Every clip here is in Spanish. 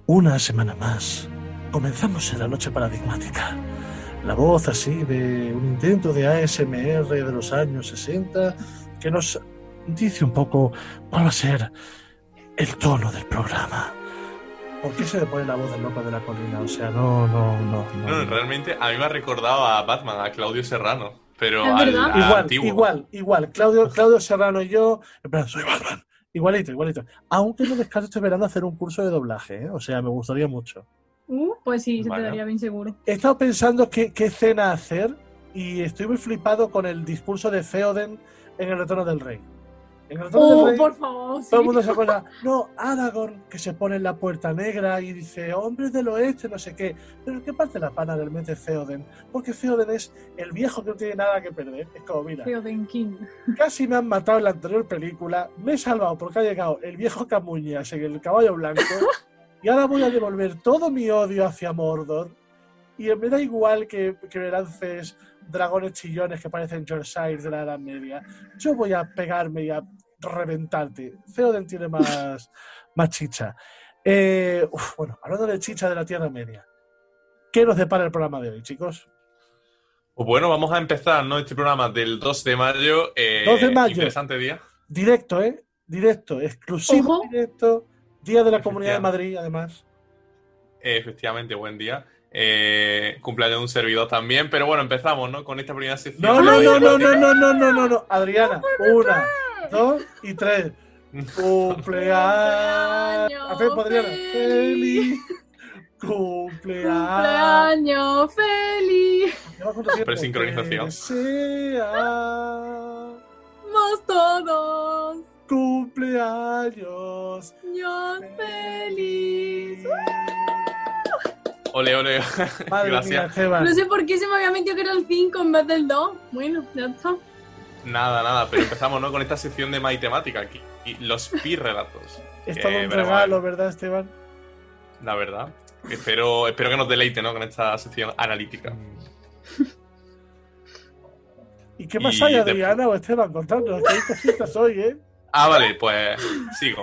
Una semana más, comenzamos en la noche paradigmática. La voz así de un intento de ASMR de los años 60 que nos dice un poco cuál va a ser el tono del programa. ¿Por qué se le pone la voz del loco de la colina? O sea, No, no. realmente a mí me ha recordado a Batman, a Claudio Serrano, pero Es al verdad. antiguo. Igual. Claudio Serrano y yo, en plan, soy Batman. Igualito. Aunque no descarto este verano hacer un curso de doblaje, ¿eh? O sea, me gustaría mucho. Pues sí, se te Vale. daría bien seguro. He estado pensando qué escena hacer y estoy muy flipado con el discurso de Theoden en El Retorno del Rey. En El Retorno del Rey, Por favor, sí. todo el mundo se acuerda, no, Aragorn, que se pone en la puerta negra y dice, hombres del oeste, no sé qué. Pero ¿qué parte la pana realmente Theoden? Porque Theoden es el viejo que no tiene nada que perder. Es como, mira, Theoden King. casi me han matado en la anterior película, me he salvado porque ha llegado el viejo Camuñas en el caballo blanco y ahora voy a devolver todo mi odio hacia Mordor. Y me da igual que me lances dragones chillones que parecen Yorkshire de la Edad Media. Yo voy a pegarme y a reventarte. Theoden tiene más chicha. Bueno, hablando de chicha de la Tierra Media, ¿qué nos depara el programa de hoy, chicos? Pues bueno, vamos a empezar, ¿no? Este programa del 2 de mayo. 2 de mayo, Interesante día. directo, Directo, exclusivo, Ojo. directo. Día de la Comunidad de Efectivamente. Madrid, además. Efectivamente, buen día. Cumpleaños de un servidor también, pero bueno, empezamos, ¿no? Con esta primera sección de No. temática. No. Adriana, 1, 2 y 3. Cumpleaños. Hacemos, Adriana. Feliz cumpleaños. Cumpleaños feliz. Lleva cuánto tiempo. Presincronización. Deseamos Vamos todos. cumpleaños Años feliz. Ole. Madre mía, Gracias. Esteban. No sé por qué se me había metido que era el 5 en vez del 2. Bueno, ya está. Nada, pero empezamos, ¿no? Con esta sección de My Temática aquí. Y los pi-relatos. Es todo un Veremos a ver. regalo, ¿verdad, Esteban? La verdad. Espero que nos deleite, ¿no? Con esta sección analítica. ¿Y qué más Y hay, después- Adriana o Esteban? Contadnos, que hay cositas hoy, ¿eh? Ah, vale, pues sigo.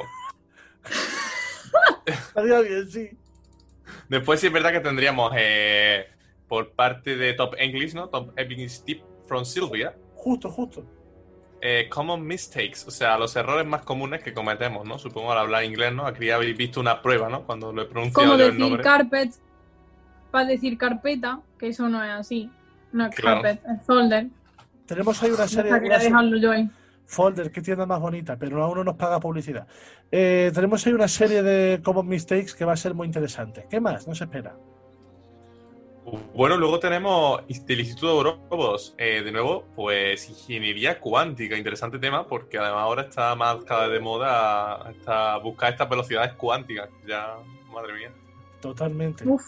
Estaría bien, sí. Después sí es verdad que tendríamos por parte de Top English, ¿no? Top English Tip from Sylvia. Justo. Common mistakes, o sea, los errores más comunes que cometemos, ¿no? Supongo al hablar inglés, ¿no? Aquí habéis visto una prueba, ¿no? Cuando lo he pronunciado Como yo el decir nombre. carpet para decir carpeta, que eso no es así. No es Claro. carpet, es folder. Tenemos ahí una serie Deja quería dejarlo yo ahí. Folder, qué tienda más bonita, pero aún no nos paga publicidad. Tenemos ahí una serie de common mistakes que va a ser muy interesante. ¿Qué más? No se espera. Bueno, luego tenemos del Instituto de Robos, de nuevo, pues ingeniería cuántica, interesante tema, porque además ahora está más cada vez de moda buscar estas velocidades cuánticas. Ya, madre mía, Totalmente. Uf.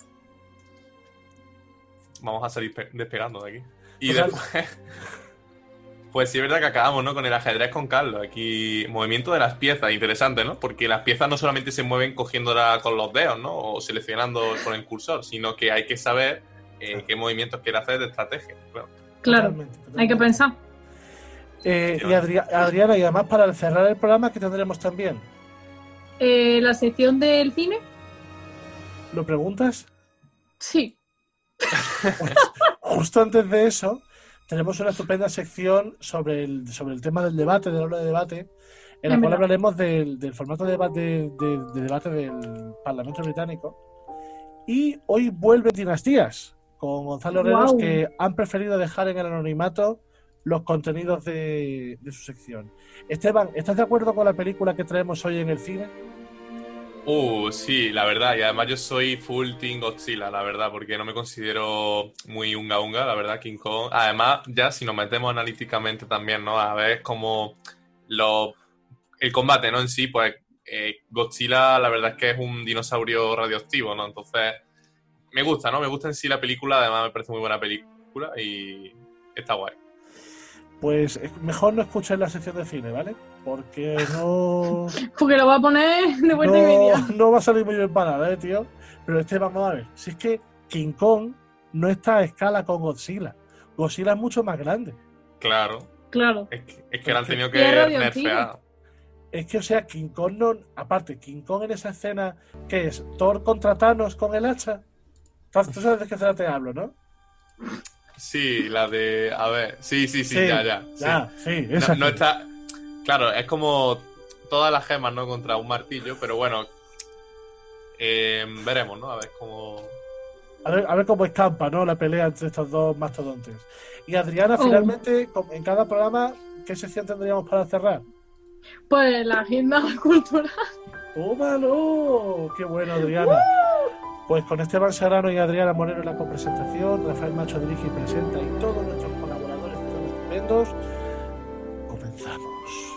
vamos a salir despegando de aquí. Y Total. después, pues sí es verdad que acabamos, ¿no? Con el ajedrez con Carlos. Aquí, movimiento de las piezas, interesante, ¿no? Porque las piezas no solamente se mueven cogiéndolas con los dedos, ¿no? O seleccionando con el cursor, sino que hay que saber qué movimientos quiere hacer de estrategia. Claro. Claro, Totalmente. hay que pensar. Y Adriana, y además para cerrar el programa, ¿qué tendremos también? La sección del cine, ¿Lo preguntas? sí. Justo antes de eso, tenemos una estupenda sección sobre el tema del debate, del aula de debate, en la Es cual verdad. hablaremos del formato de debate del Parlamento Británico. Y hoy vuelven Dinastías, con Gonzalo Herreros, Guau. que han preferido dejar en el anonimato los contenidos de su sección. Esteban, ¿estás de acuerdo con la película que traemos hoy en el cine? Sí, la verdad. Y además yo soy full Team Godzilla, la verdad, porque no me considero muy unga, la verdad, King Kong. Además, ya si nos metemos analíticamente también, ¿no? A ver cómo el combate, ¿no? En sí, pues Godzilla, la verdad es que es un dinosaurio radioactivo, ¿no? Entonces, me gusta, ¿no? Me gusta en sí la película, además me parece muy buena película y está guay. Pues mejor no escuchéis la sección de cine, ¿vale? Porque no... Porque lo voy a poner de vuelta y media. No va a salir muy bien para nada, tío. Pero vamos a ver. Si es que King Kong no está a escala con Godzilla. Godzilla es mucho más grande. Claro. Claro. Es que le han tenido que Y es radioactivo. nerfear. Es que, o sea, King Kong no. Aparte, King Kong en esa escena, ¿qué es? ¿Thor contra Thanos con el hacha? Tú sabes de qué escena te hablo, ¿no? Sí, la de... A ver, sí, Sí, ya. sí, No, esa no escena. está... Claro, es como todas las gemas, ¿no? Contra un martillo, pero bueno, veremos, ¿no? A ver cómo... A ver cómo escampa, ¿no? La pelea entre estos dos mastodontes. Y Adriana, Oh, finalmente, en cada programa, ¿qué sección tendríamos para cerrar? pues la agenda cultural. ¡Tómalo! ¡Qué bueno, Adriana! Pues con Esteban Serrano y Adriana Moreno en la copresentación, Rafael Macho dirige y presenta y todos nuestros colaboradores que son estupendos, comenzamos.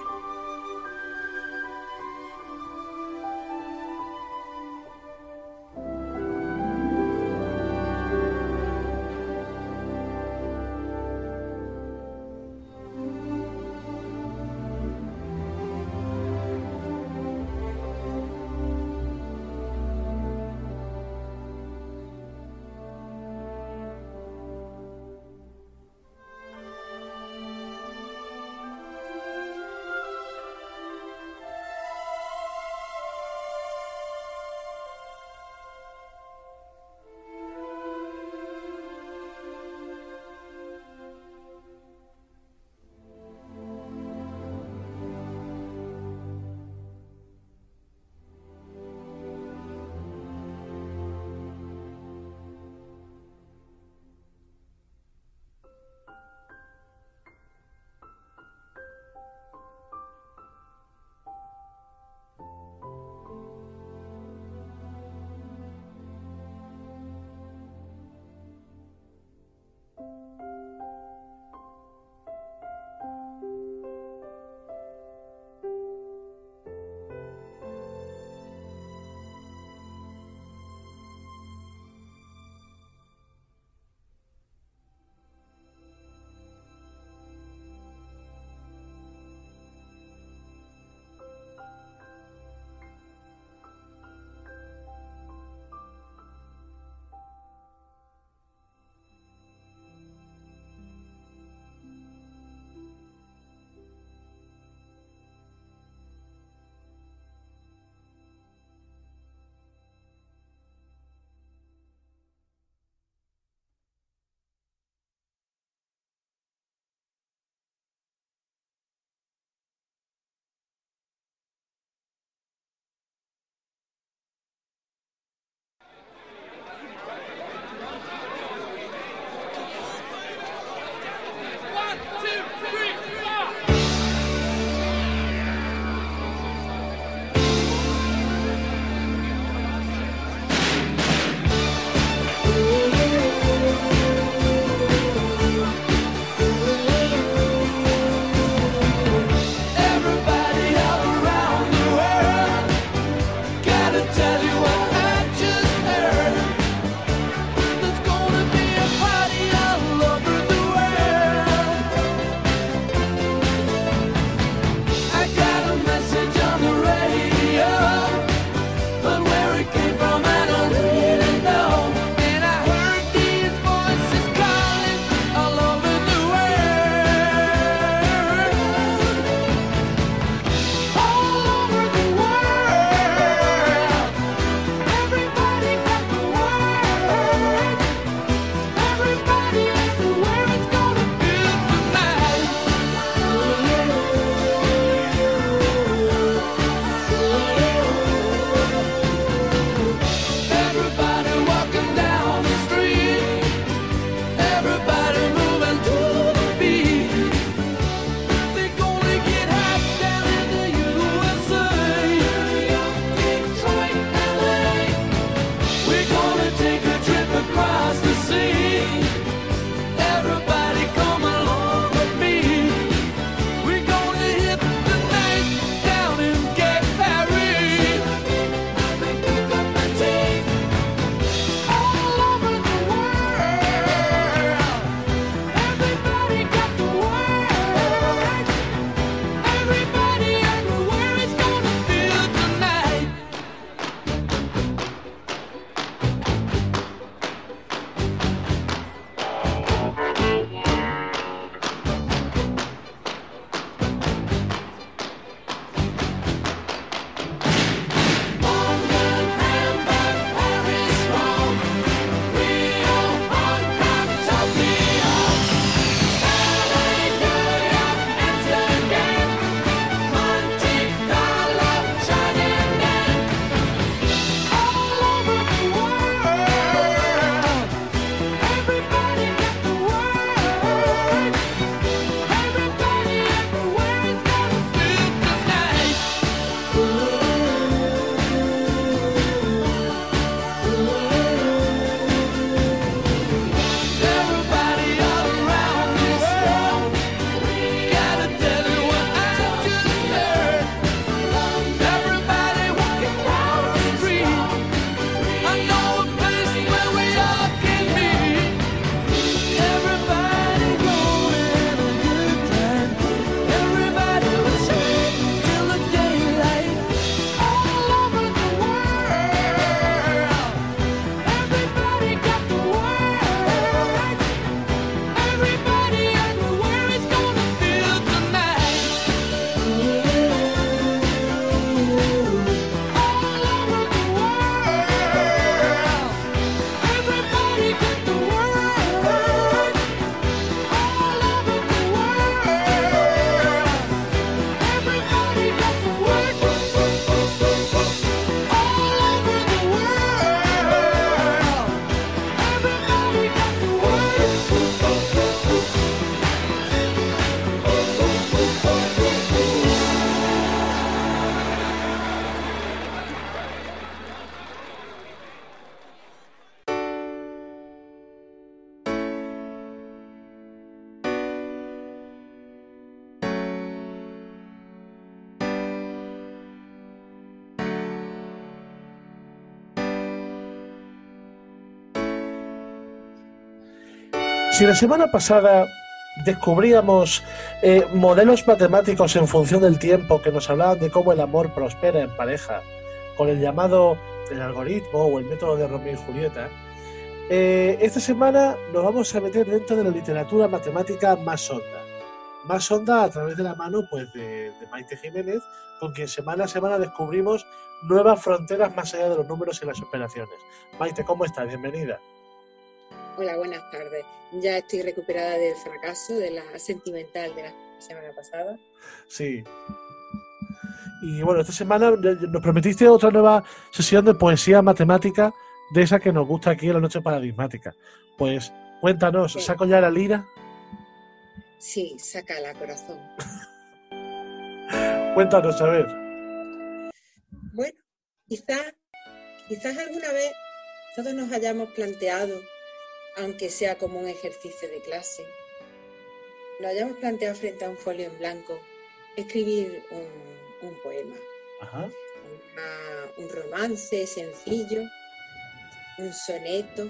Si la semana pasada descubríamos modelos matemáticos en función del tiempo que nos hablaban de cómo el amor prospera en pareja, con el llamado el algoritmo o el método de Romeo y Julieta, esta semana nos vamos a meter dentro de la literatura matemática más honda a través de la mano pues de Maite Jiménez, con quien semana a semana descubrimos nuevas fronteras más allá de los números y las operaciones. Maite, ¿cómo estás? Bienvenida. Hola, buenas tardes. Ya estoy recuperada del fracaso, de la sentimental de la semana pasada. Sí. Y bueno, esta semana nos prometiste otra nueva sesión de poesía matemática, de esa que nos gusta aquí en la noche paradigmática. Pues cuéntanos, Sí. ¿saco ya la lira? Sí, sácala, corazón. Cuéntanos, a ver. Bueno, quizás alguna vez todos nos hayamos planteado, aunque sea como un ejercicio de clase, nos hayamos planteado frente a un folio en blanco, escribir un poema, Ajá. un romance sencillo, un soneto.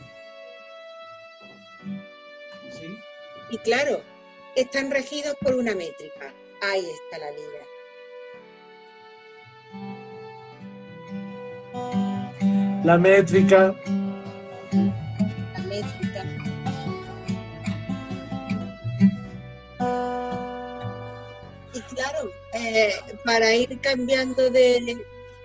Sí. Y claro, están regidos por una métrica. Ahí está la lira. La métrica. La métrica. Y claro, para ir cambiando de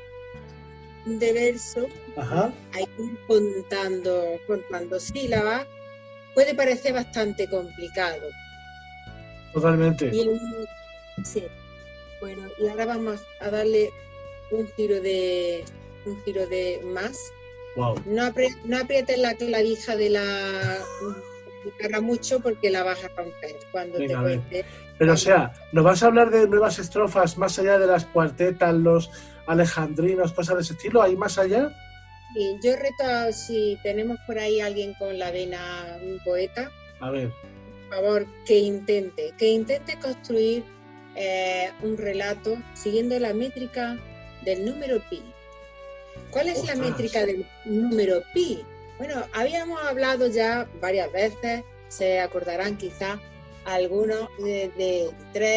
verso, Ajá. hay que ir contando sílabas, puede parecer bastante complicado. Totalmente. Sí. Bueno, y ahora vamos a darle un giro de más. Wow. No aprietes la clavija de la guitarra mucho porque la vas a romper cuando Venga, te a ver. cuente. Pero o sea, ¿nos vas a hablar de nuevas estrofas más allá de las cuartetas, los alejandrinos, cosas de ese estilo? ¿Hay más allá? Y yo reto, si tenemos por ahí alguien con la vena, un poeta, A ver. por favor, que intente construir un relato siguiendo la métrica del número pi. ¿Cuál es la ¡Ostras! métrica del número pi? Bueno, habíamos hablado ya varias veces, se acordarán quizás algunos de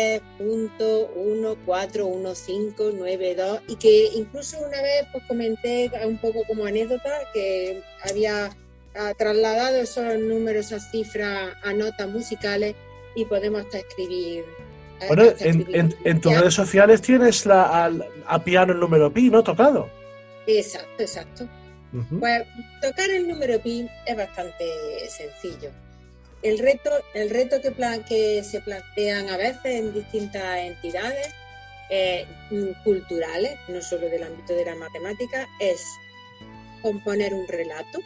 3.141592 y que incluso una vez pues comenté un poco como anécdota que había trasladado esos números, esas cifras a notas musicales y podemos hasta escribir. Bueno, en tus redes sociales tienes a piano el número pi, ¿no? Tocado. Exacto. Uh-huh. Pues tocar el número pi es bastante sencillo. El reto que se plantean a veces en distintas entidades culturales, no solo del ámbito de la matemática, es componer un relato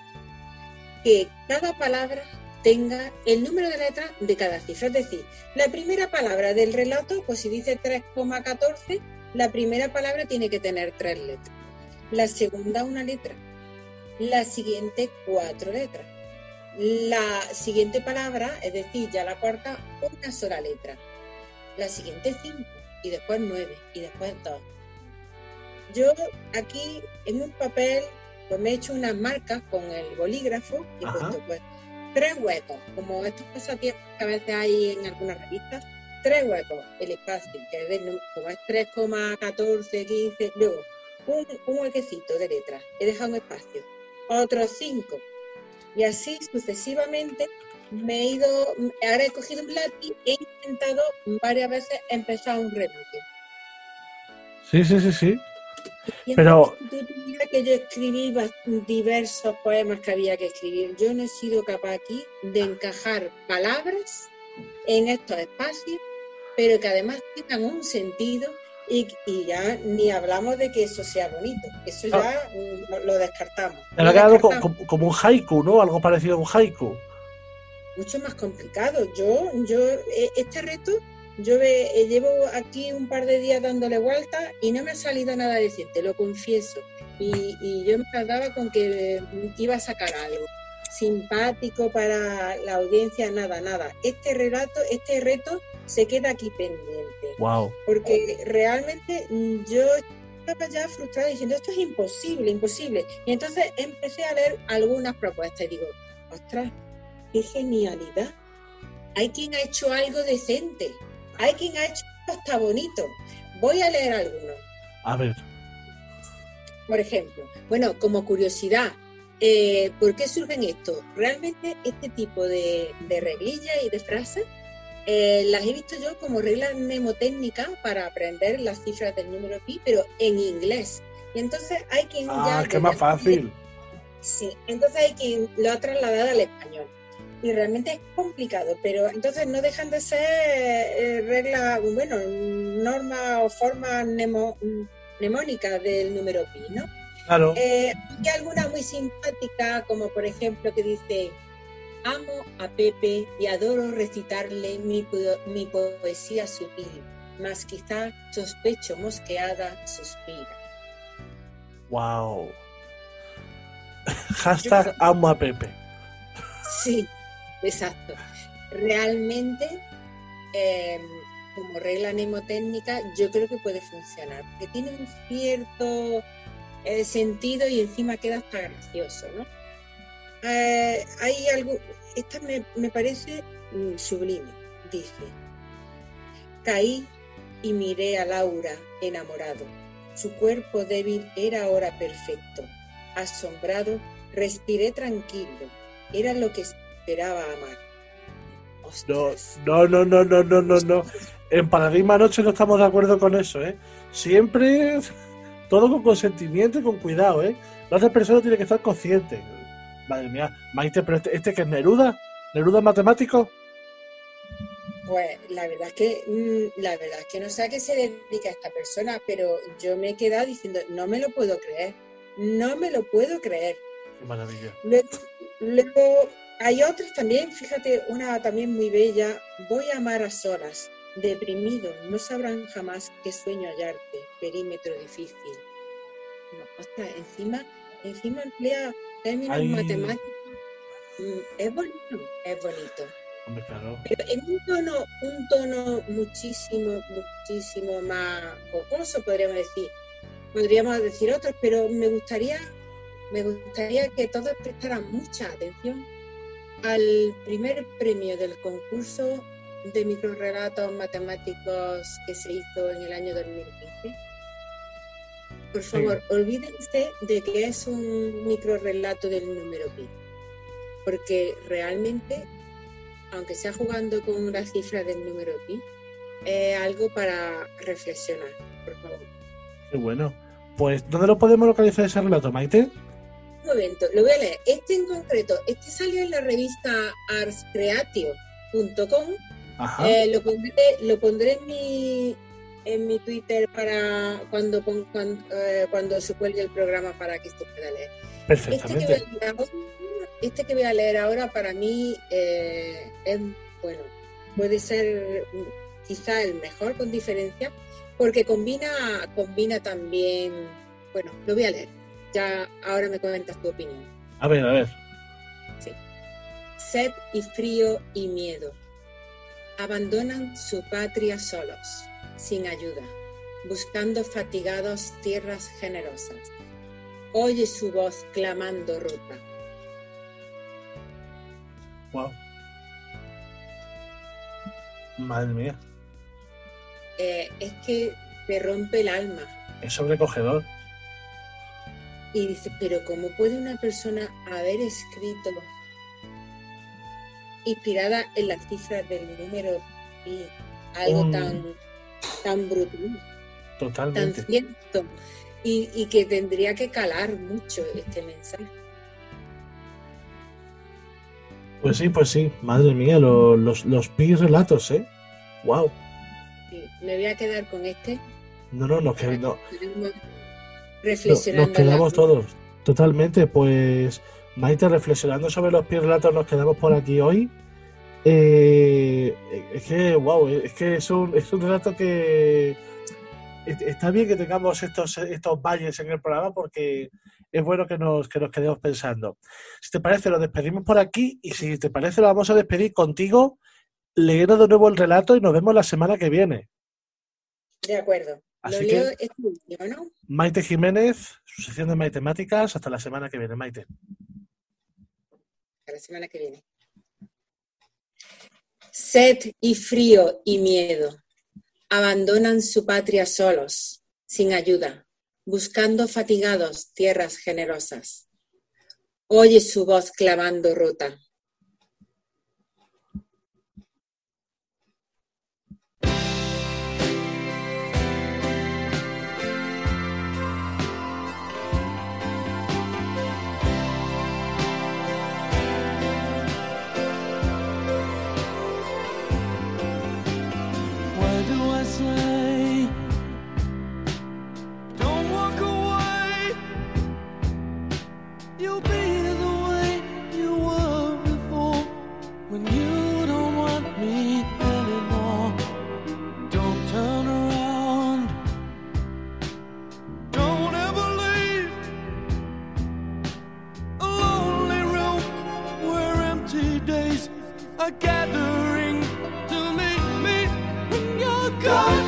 que cada palabra tenga el número de letras de cada cifra. Es decir, la primera palabra del relato, pues si dice 3,14, la primera palabra tiene que tener 3 letras. La segunda, una letra. La siguiente, 4 letras. La siguiente palabra, es decir, ya la cuarta, una sola letra. La siguiente, 5. Y después 9. Y después 2. Yo aquí, en un papel, pues me he hecho unas marcas con el bolígrafo y he puesto pues 3 huecos, como estos pasatiempos que a veces hay en algunas revistas. 3 huecos, el espacio, que es como es 3,1415, luego un huequecito de letras, he dejado un espacio, otros 5, y así sucesivamente ahora he cogido un lápiz e he intentado varias veces empezar un relato. Sí. Y Pero tú digas que yo escribí diversos poemas que había que escribir. Yo no he sido capaz aquí de encajar palabras en estos espacios, pero que además tengan un sentido y ya ni hablamos de que eso sea bonito. Eso ya lo descartamos. te ha quedado como un haiku, ¿no? Algo parecido a un haiku. Mucho más complicado. Este reto, llevo aquí un par de días dándole vueltas y no me ha salido nada decente, lo confieso. Y yo me tardaba con que iba a sacar algo simpático para la audiencia, nada. Este reto se queda aquí pendiente. Wow. Porque realmente yo estaba ya frustrada diciendo, esto es imposible. Y entonces empecé a leer algunas propuestas y digo, ostras, ¡Qué genialidad! Hay quien ha hecho algo decente. Hay quien ha hecho algo hasta bonito. Voy a leer algunos. A ver. Por ejemplo, bueno, como curiosidad, ¿por qué surgen esto? Realmente este tipo de reglillas y de frases las he visto yo como reglas mnemotécnicas para aprender las cifras del número pi, pero en inglés. Y entonces hay quien qué más fácil. Sí, entonces hay quien lo ha trasladado al español. Y realmente es complicado, pero entonces no dejan de ser reglas, bueno, normas o formas mnemónicas del número pi, ¿no? Claro. Hay alguna muy simpática, como por ejemplo que dice: amo a Pepe y adoro recitarle mi poesía sutil, mas quizá sospecho mosqueada suspira. Wow. Hashtag amo a Pepe. Sí, exacto. Realmente, como regla mnemotécnica, yo creo que puede funcionar, porque tiene un cierto sentido y encima queda hasta gracioso, ¿no? Hay algo, esta me parece sublime. Dice: caí y miré a Laura enamorado. Su cuerpo débil era ahora perfecto. Asombrado, respiré tranquilo. Era lo que esperaba amar. ¡Ostras! No. En Paradigma Noche no estamos de acuerdo con eso, ¿eh? Siempre todo con consentimiento y con cuidado, ¿eh? La otra persona tiene que estar consciente. Madre mía, Maite, pero este que es Neruda matemático. Pues la verdad es que no sé a qué se dedica esta persona, pero yo me he quedado diciendo, no me lo puedo creer. Qué maravilla. Luego hay otras también, fíjate, una también muy bella: voy a amar a solas, deprimido, no sabrán jamás qué sueño hallarte, perímetro difícil. No, ostras, encima emplea términos matemáticos. Es bonito. Hombre, claro. Pero en un tono muchísimo más jocoso, podríamos decir otros, pero me gustaría que todos prestaran mucha atención al primer premio del concurso de microrrelatos matemáticos que se hizo en el año 2015. Por favor, olvídense de que es un microrrelato del número pi, porque realmente, aunque sea jugando con las cifras del número pi, es algo para reflexionar, por favor. Qué bueno. Pues, ¿dónde lo podemos localizar ese relato, Maite? Un momento, lo voy a leer. Este en concreto, salió en la revista arscreatio.com. Lo pondré en mi Twitter para cuando se cuelgue el programa, para que esto pueda leer. Perfectamente. Este que voy a leer ahora, para mí es, bueno, puede ser quizá el mejor con diferencia, porque combina también, bueno, lo voy a leer. Ya ahora me comentas tu opinión. A ver. Sí. Sed y frío y miedo abandonan su patria solos, sin ayuda, buscando fatigados tierras generosas. Oye su voz clamando ruta. Wow. Madre mía. Es que te rompe el alma. Es sobrecogedor. Y dices, pero ¿cómo puede una persona haber escrito inspirada en las cifras del número pi algo tan brutal? Totalmente. Tan cierto, y que tendría que calar mucho este mensaje? Pues sí, madre mía, los pi relatos, ¿eh? Wow. Sí, me voy a quedar con este. No. Reflexionando. Nos quedamos todos, totalmente. Pues, Maite, reflexionando sobre los pi relatos, nos quedamos por aquí hoy. Es que, wow, es que es un relato que está bien que tengamos estos valles en el programa, porque es bueno que nos quedemos pensando. Si te parece, lo despedimos por aquí, y si te parece, lo vamos a despedir contigo leyendo de nuevo el relato, y nos vemos la semana que viene. De acuerdo. Así lo que, leo este último, ¿no? Maite Jiménez, su sección de matemáticas, hasta la semana que viene, Maite. Hasta la semana que viene. Sed y frío y miedo abandonan su patria solos, sin ayuda, buscando fatigados tierras generosas. Oye su voz clamando ruta. Say, don't walk away. You'll be the way you were before when you don't want me anymore. Don't turn around. Don't ever leave a lonely room where empty days are gathering to meet me when you're gone.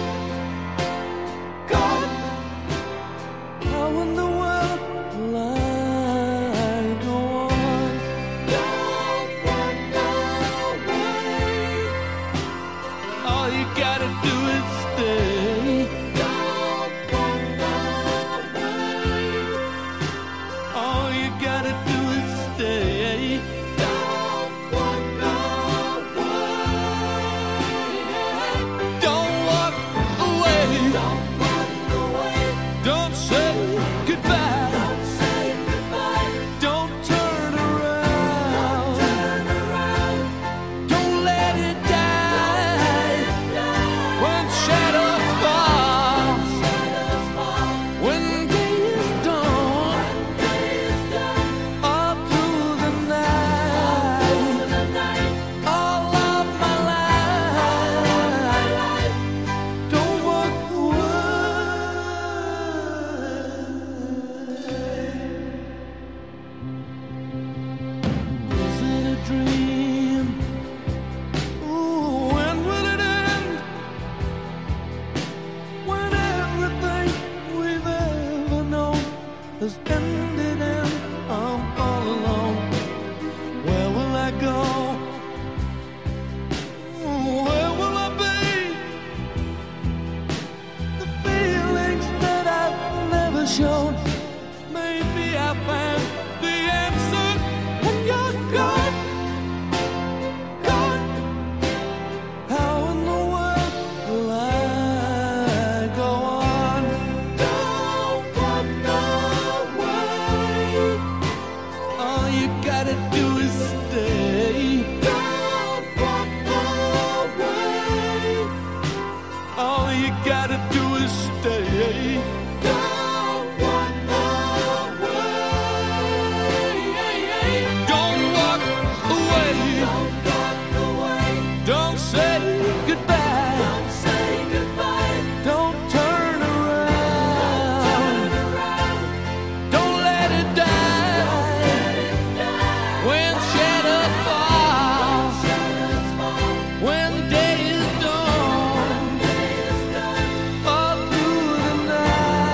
When day is done, all through the night.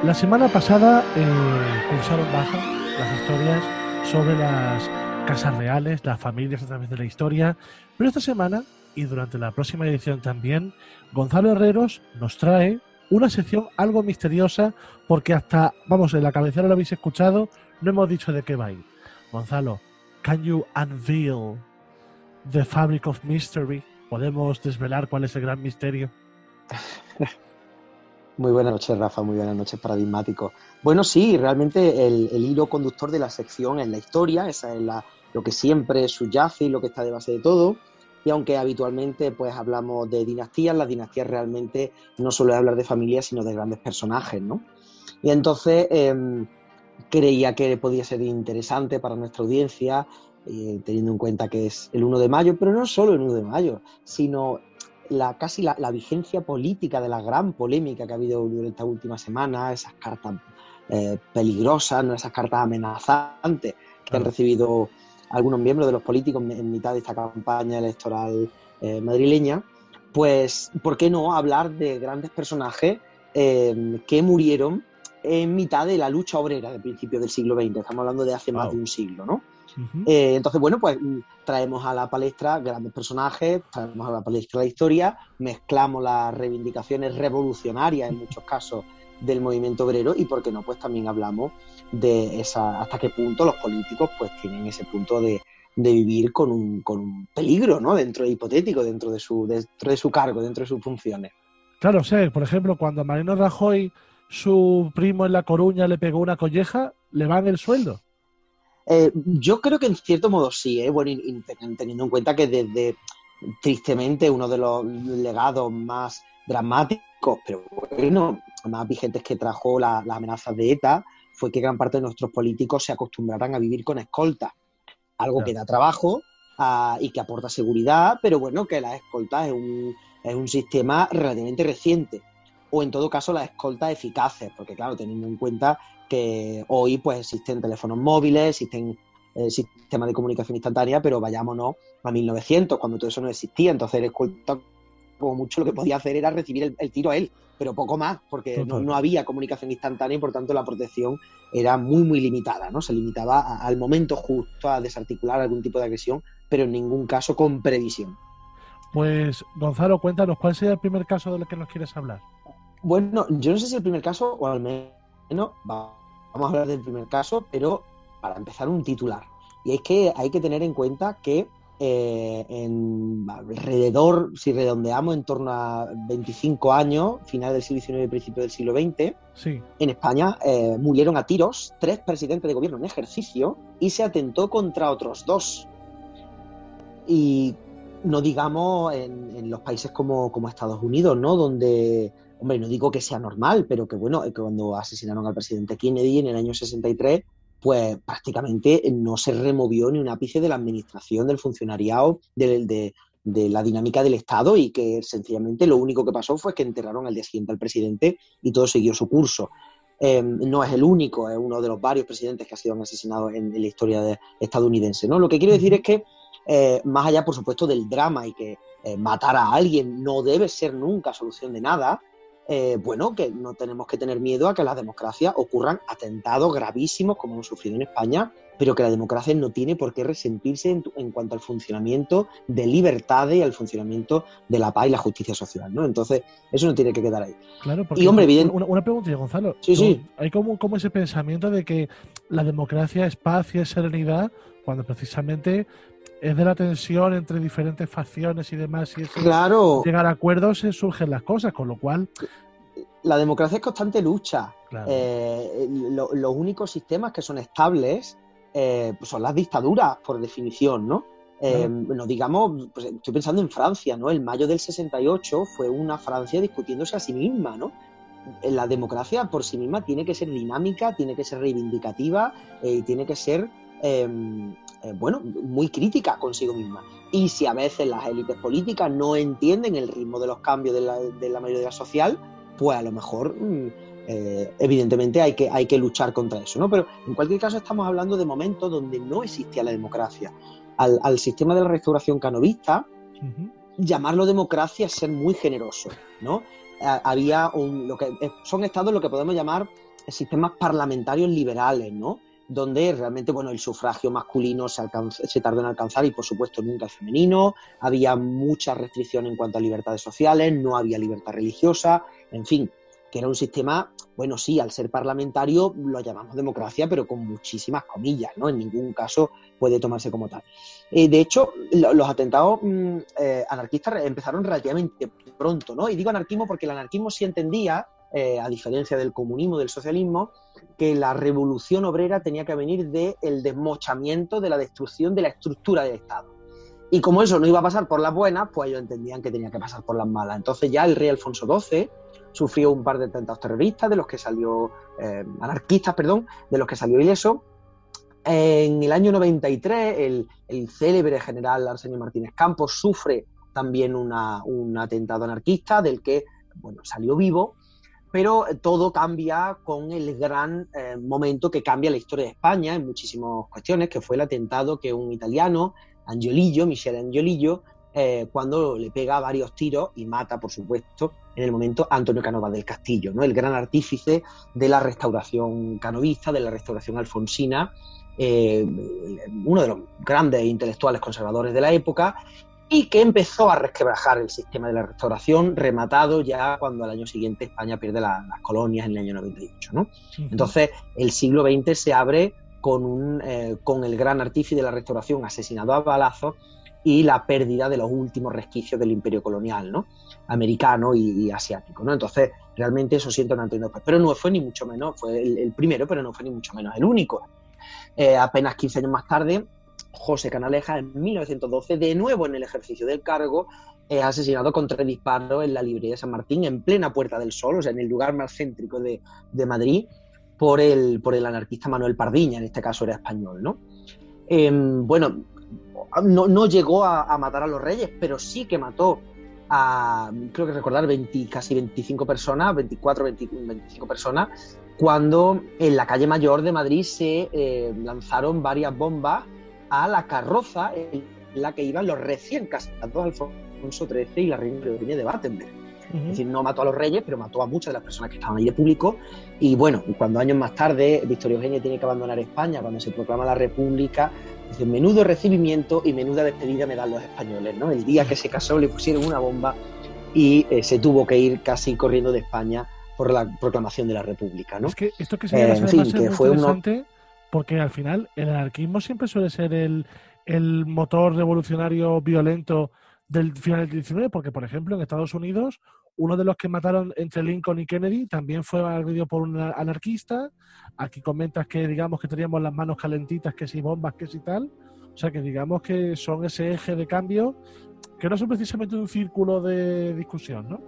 La semana pasada cursaron baja las historias sobre las casas reales, las familias a través de la historia, pero esta semana, y durante la próxima edición también, Gonzalo Herreros nos trae una sección algo misteriosa, porque hasta, vamos, en la cabecera lo habéis escuchado, no hemos dicho de qué va a ir. Gonzalo, can you unveil the fabric of mystery? ¿Podemos desvelar cuál es el gran misterio? Muy buenas noches, Rafa, muy buenas noches, Paradigmático. Bueno, sí, realmente el hilo conductor de la sección es la historia, esa es lo que siempre subyace y lo que está de base de todo. Y aunque habitualmente pues hablamos de dinastías, las dinastías realmente no solo es hablar de familias, sino de grandes personajes, ¿no? Y entonces creía que podía ser interesante para nuestra audiencia, teniendo en cuenta que es el 1 de mayo, pero no solo el 1 de mayo, sino casi la vigencia política de la gran polémica que ha habido durante esta última semana, esas cartas peligrosas, ¿no? Esas cartas amenazantes que han recibido algunos miembros de los políticos en mitad de esta campaña electoral madrileña. Pues, ¿por qué no hablar de grandes personajes que murieron en mitad de la lucha obrera de principios del siglo XX? Estamos hablando de hace más de un siglo, ¿no? Uh-huh. Entonces, bueno, pues traemos a la palestra grandes personajes, traemos a la palestra la historia, mezclamos las reivindicaciones revolucionarias en muchos casos del movimiento obrero y, ¿por qué no? Pues también hablamos de hasta qué punto los políticos pues tienen ese punto de vivir con un peligro, ¿no? Hipotético dentro de su cargo, dentro de sus funciones. Claro, sé, por ejemplo, cuando a Mariano Rajoy, su primo en La Coruña, le pegó una colleja, ¿le van el sueldo? Yo creo que en cierto modo sí, bueno, teniendo en cuenta que desde, tristemente, uno de los legados más dramáticos, pero bueno, más vigentes que trajo las amenazas de ETA, fue que gran parte de nuestros políticos se acostumbraran a vivir con escolta, algo que da trabajo y que aporta seguridad, pero bueno, que la escolta es un sistema relativamente reciente, o en todo caso las escoltas eficaces, porque claro, teniendo en cuenta que hoy pues existen teléfonos móviles, existen sistemas de comunicación instantánea, pero vayámonos a 1900, cuando todo eso no existía. Entonces el escolta, como mucho, lo que podía hacer era recibir el tiro a él, pero poco más, porque no había comunicación instantánea y por tanto la protección era muy, muy limitada, ¿no? Se limitaba al momento justo a desarticular algún tipo de agresión, pero en ningún caso con previsión. Pues, Gonzalo, cuéntanos, ¿cuál sería el primer caso del que nos quieres hablar? Bueno, yo no sé si el primer caso, o al menos vamos a hablar del primer caso, pero para empezar un titular. Y es que hay que tener en cuenta que alrededor, si redondeamos, en torno a 25 años, final del siglo XIX y principio del siglo XX, sí, en España murieron a tiros 3 presidentes de gobierno en ejercicio y se atentó contra otros 2. Y no digamos en los países como Estados Unidos, ¿no? Donde, hombre, no digo que sea normal, pero que bueno, que cuando asesinaron al presidente Kennedy en el año 63, pues prácticamente no se removió ni un ápice de la administración, del funcionariado, de la dinámica del Estado, y que sencillamente lo único que pasó fue que enterraron al día siguiente al presidente y todo siguió su curso. No es el único, es uno de los varios presidentes que ha sido asesinado en la historia estadounidense, ¿no? Lo que quiero decir es que más allá, por supuesto, del drama y que matar a alguien no debe ser nunca solución de nada, bueno, que no tenemos que tener miedo a que en las democracias ocurran atentados gravísimos como hemos sufrido en España, pero que la democracia no tiene por qué resentirse en cuanto al funcionamiento de libertades y al funcionamiento de la paz y la justicia social, ¿no? Entonces, eso no tiene que quedar ahí. Claro, porque y, hombre, una pregunta, Gonzalo. Sí. Hay como ese pensamiento de que la democracia es paz y es serenidad, cuando precisamente es de la tensión entre diferentes facciones y demás, y eso, claro, llegar a acuerdos surgen las cosas, con lo cual la democracia es constante lucha. Claro. Los únicos sistemas que son estables pues son las dictaduras, por definición, ¿no? No digamos, pues estoy pensando en Francia, ¿no? El mayo del 68 fue una Francia discutiéndose a sí misma, ¿no? La democracia por sí misma tiene que ser dinámica, tiene que ser reivindicativa y tiene que ser bueno, muy crítica consigo misma. Y si a veces las élites políticas no entienden el ritmo de los cambios de la mayoría social, pues a lo mejor evidentemente hay que luchar contra eso, ¿no? Pero en cualquier caso estamos hablando de momentos donde no existía la democracia. Al sistema de la restauración canovista, llamarlo democracia es ser muy generoso, ¿no? Había son estados lo que podemos llamar sistemas parlamentarios liberales, ¿no? Donde realmente, bueno, el sufragio masculino se tardó en alcanzar y, por supuesto, nunca el femenino. Había muchas restricciones en cuanto a libertades sociales, no había libertad religiosa, en fin, que era un sistema, bueno, sí, al ser parlamentario lo llamamos democracia, pero con muchísimas comillas, ¿no? En ningún caso puede tomarse como tal. De hecho, los atentados anarquistas empezaron relativamente pronto, ¿no? Y digo anarquismo porque el anarquismo sí entendía, a diferencia del comunismo, del socialismo, que la revolución obrera tenía que venir del desmochamiento, de la destrucción de la estructura del Estado. Y como eso no iba a pasar por las buenas, pues ellos entendían que tenía que pasar por las malas. Entonces ya el rey Alfonso XII sufrió un par de atentados terroristas, de los que salió, de los que salió ileso. En el año 93, el célebre general Arsenio Martínez Campos sufre también un atentado anarquista, del que, bueno, salió vivo. Pero todo cambia con el gran momento que cambia la historia de España en muchísimas cuestiones, que fue el atentado que un italiano, Michele Angiolillo, cuando le pega varios tiros y mata, por supuesto, en el momento a Antonio Cánovas del Castillo, ¿no? El gran artífice de la restauración canovista, de la restauración alfonsina, uno de los grandes intelectuales conservadores de la época, y que empezó a resquebrajar el sistema de la restauración, rematado ya cuando al año siguiente España pierde las colonias en el año 98, ¿no? Uh-huh. Entonces, el siglo XX se abre con el gran artífice de la restauración asesinado a balazos y la pérdida de los últimos resquicios del imperio colonial, ¿no? Americano y asiático, ¿no? Entonces, realmente eso siento un antes y después. Pero no fue ni mucho menos, fue el primero, pero no fue ni mucho menos el único. Apenas 15 años más tarde, José Canalejas, en 1912, de nuevo en el ejercicio del cargo, es asesinado con 3 disparos en la librería de San Martín, en plena Puerta del Sol, o sea, en el lugar más céntrico de Madrid, por el anarquista Manuel Pardiña, en este caso era español, ¿no? Bueno, no llegó a matar a los reyes, pero sí que mató a, creo que recordar, casi 25 personas, 25 personas, cuando en la calle Mayor de Madrid se lanzaron varias bombas a la carroza en la que iban los recién casados Alfonso XIII y la reina Eugenia de Battenberg. Uh-huh. Es decir, no mató a los reyes, pero mató a muchas de las personas que estaban ahí de público. Y bueno, cuando años más tarde Victoria Eugenia tiene que abandonar España, cuando se proclama la República, dice: menudo recibimiento y menuda despedida me dan los españoles, ¿no? El día que se casó le pusieron una bomba y se tuvo que ir casi corriendo de España por la proclamación de la República, ¿no? Es que esto que se llama es muy interesante, porque al final el anarquismo siempre suele ser el motor revolucionario violento del final del 19, porque, por ejemplo, en Estados Unidos, uno de los que mataron entre Lincoln y Kennedy también fue agredido por un anarquista. Aquí comentas que, digamos, que teníamos las manos calentitas, que si bombas, que si tal. O sea, que digamos que son ese eje de cambio, que no son precisamente un círculo de discusión, ¿no?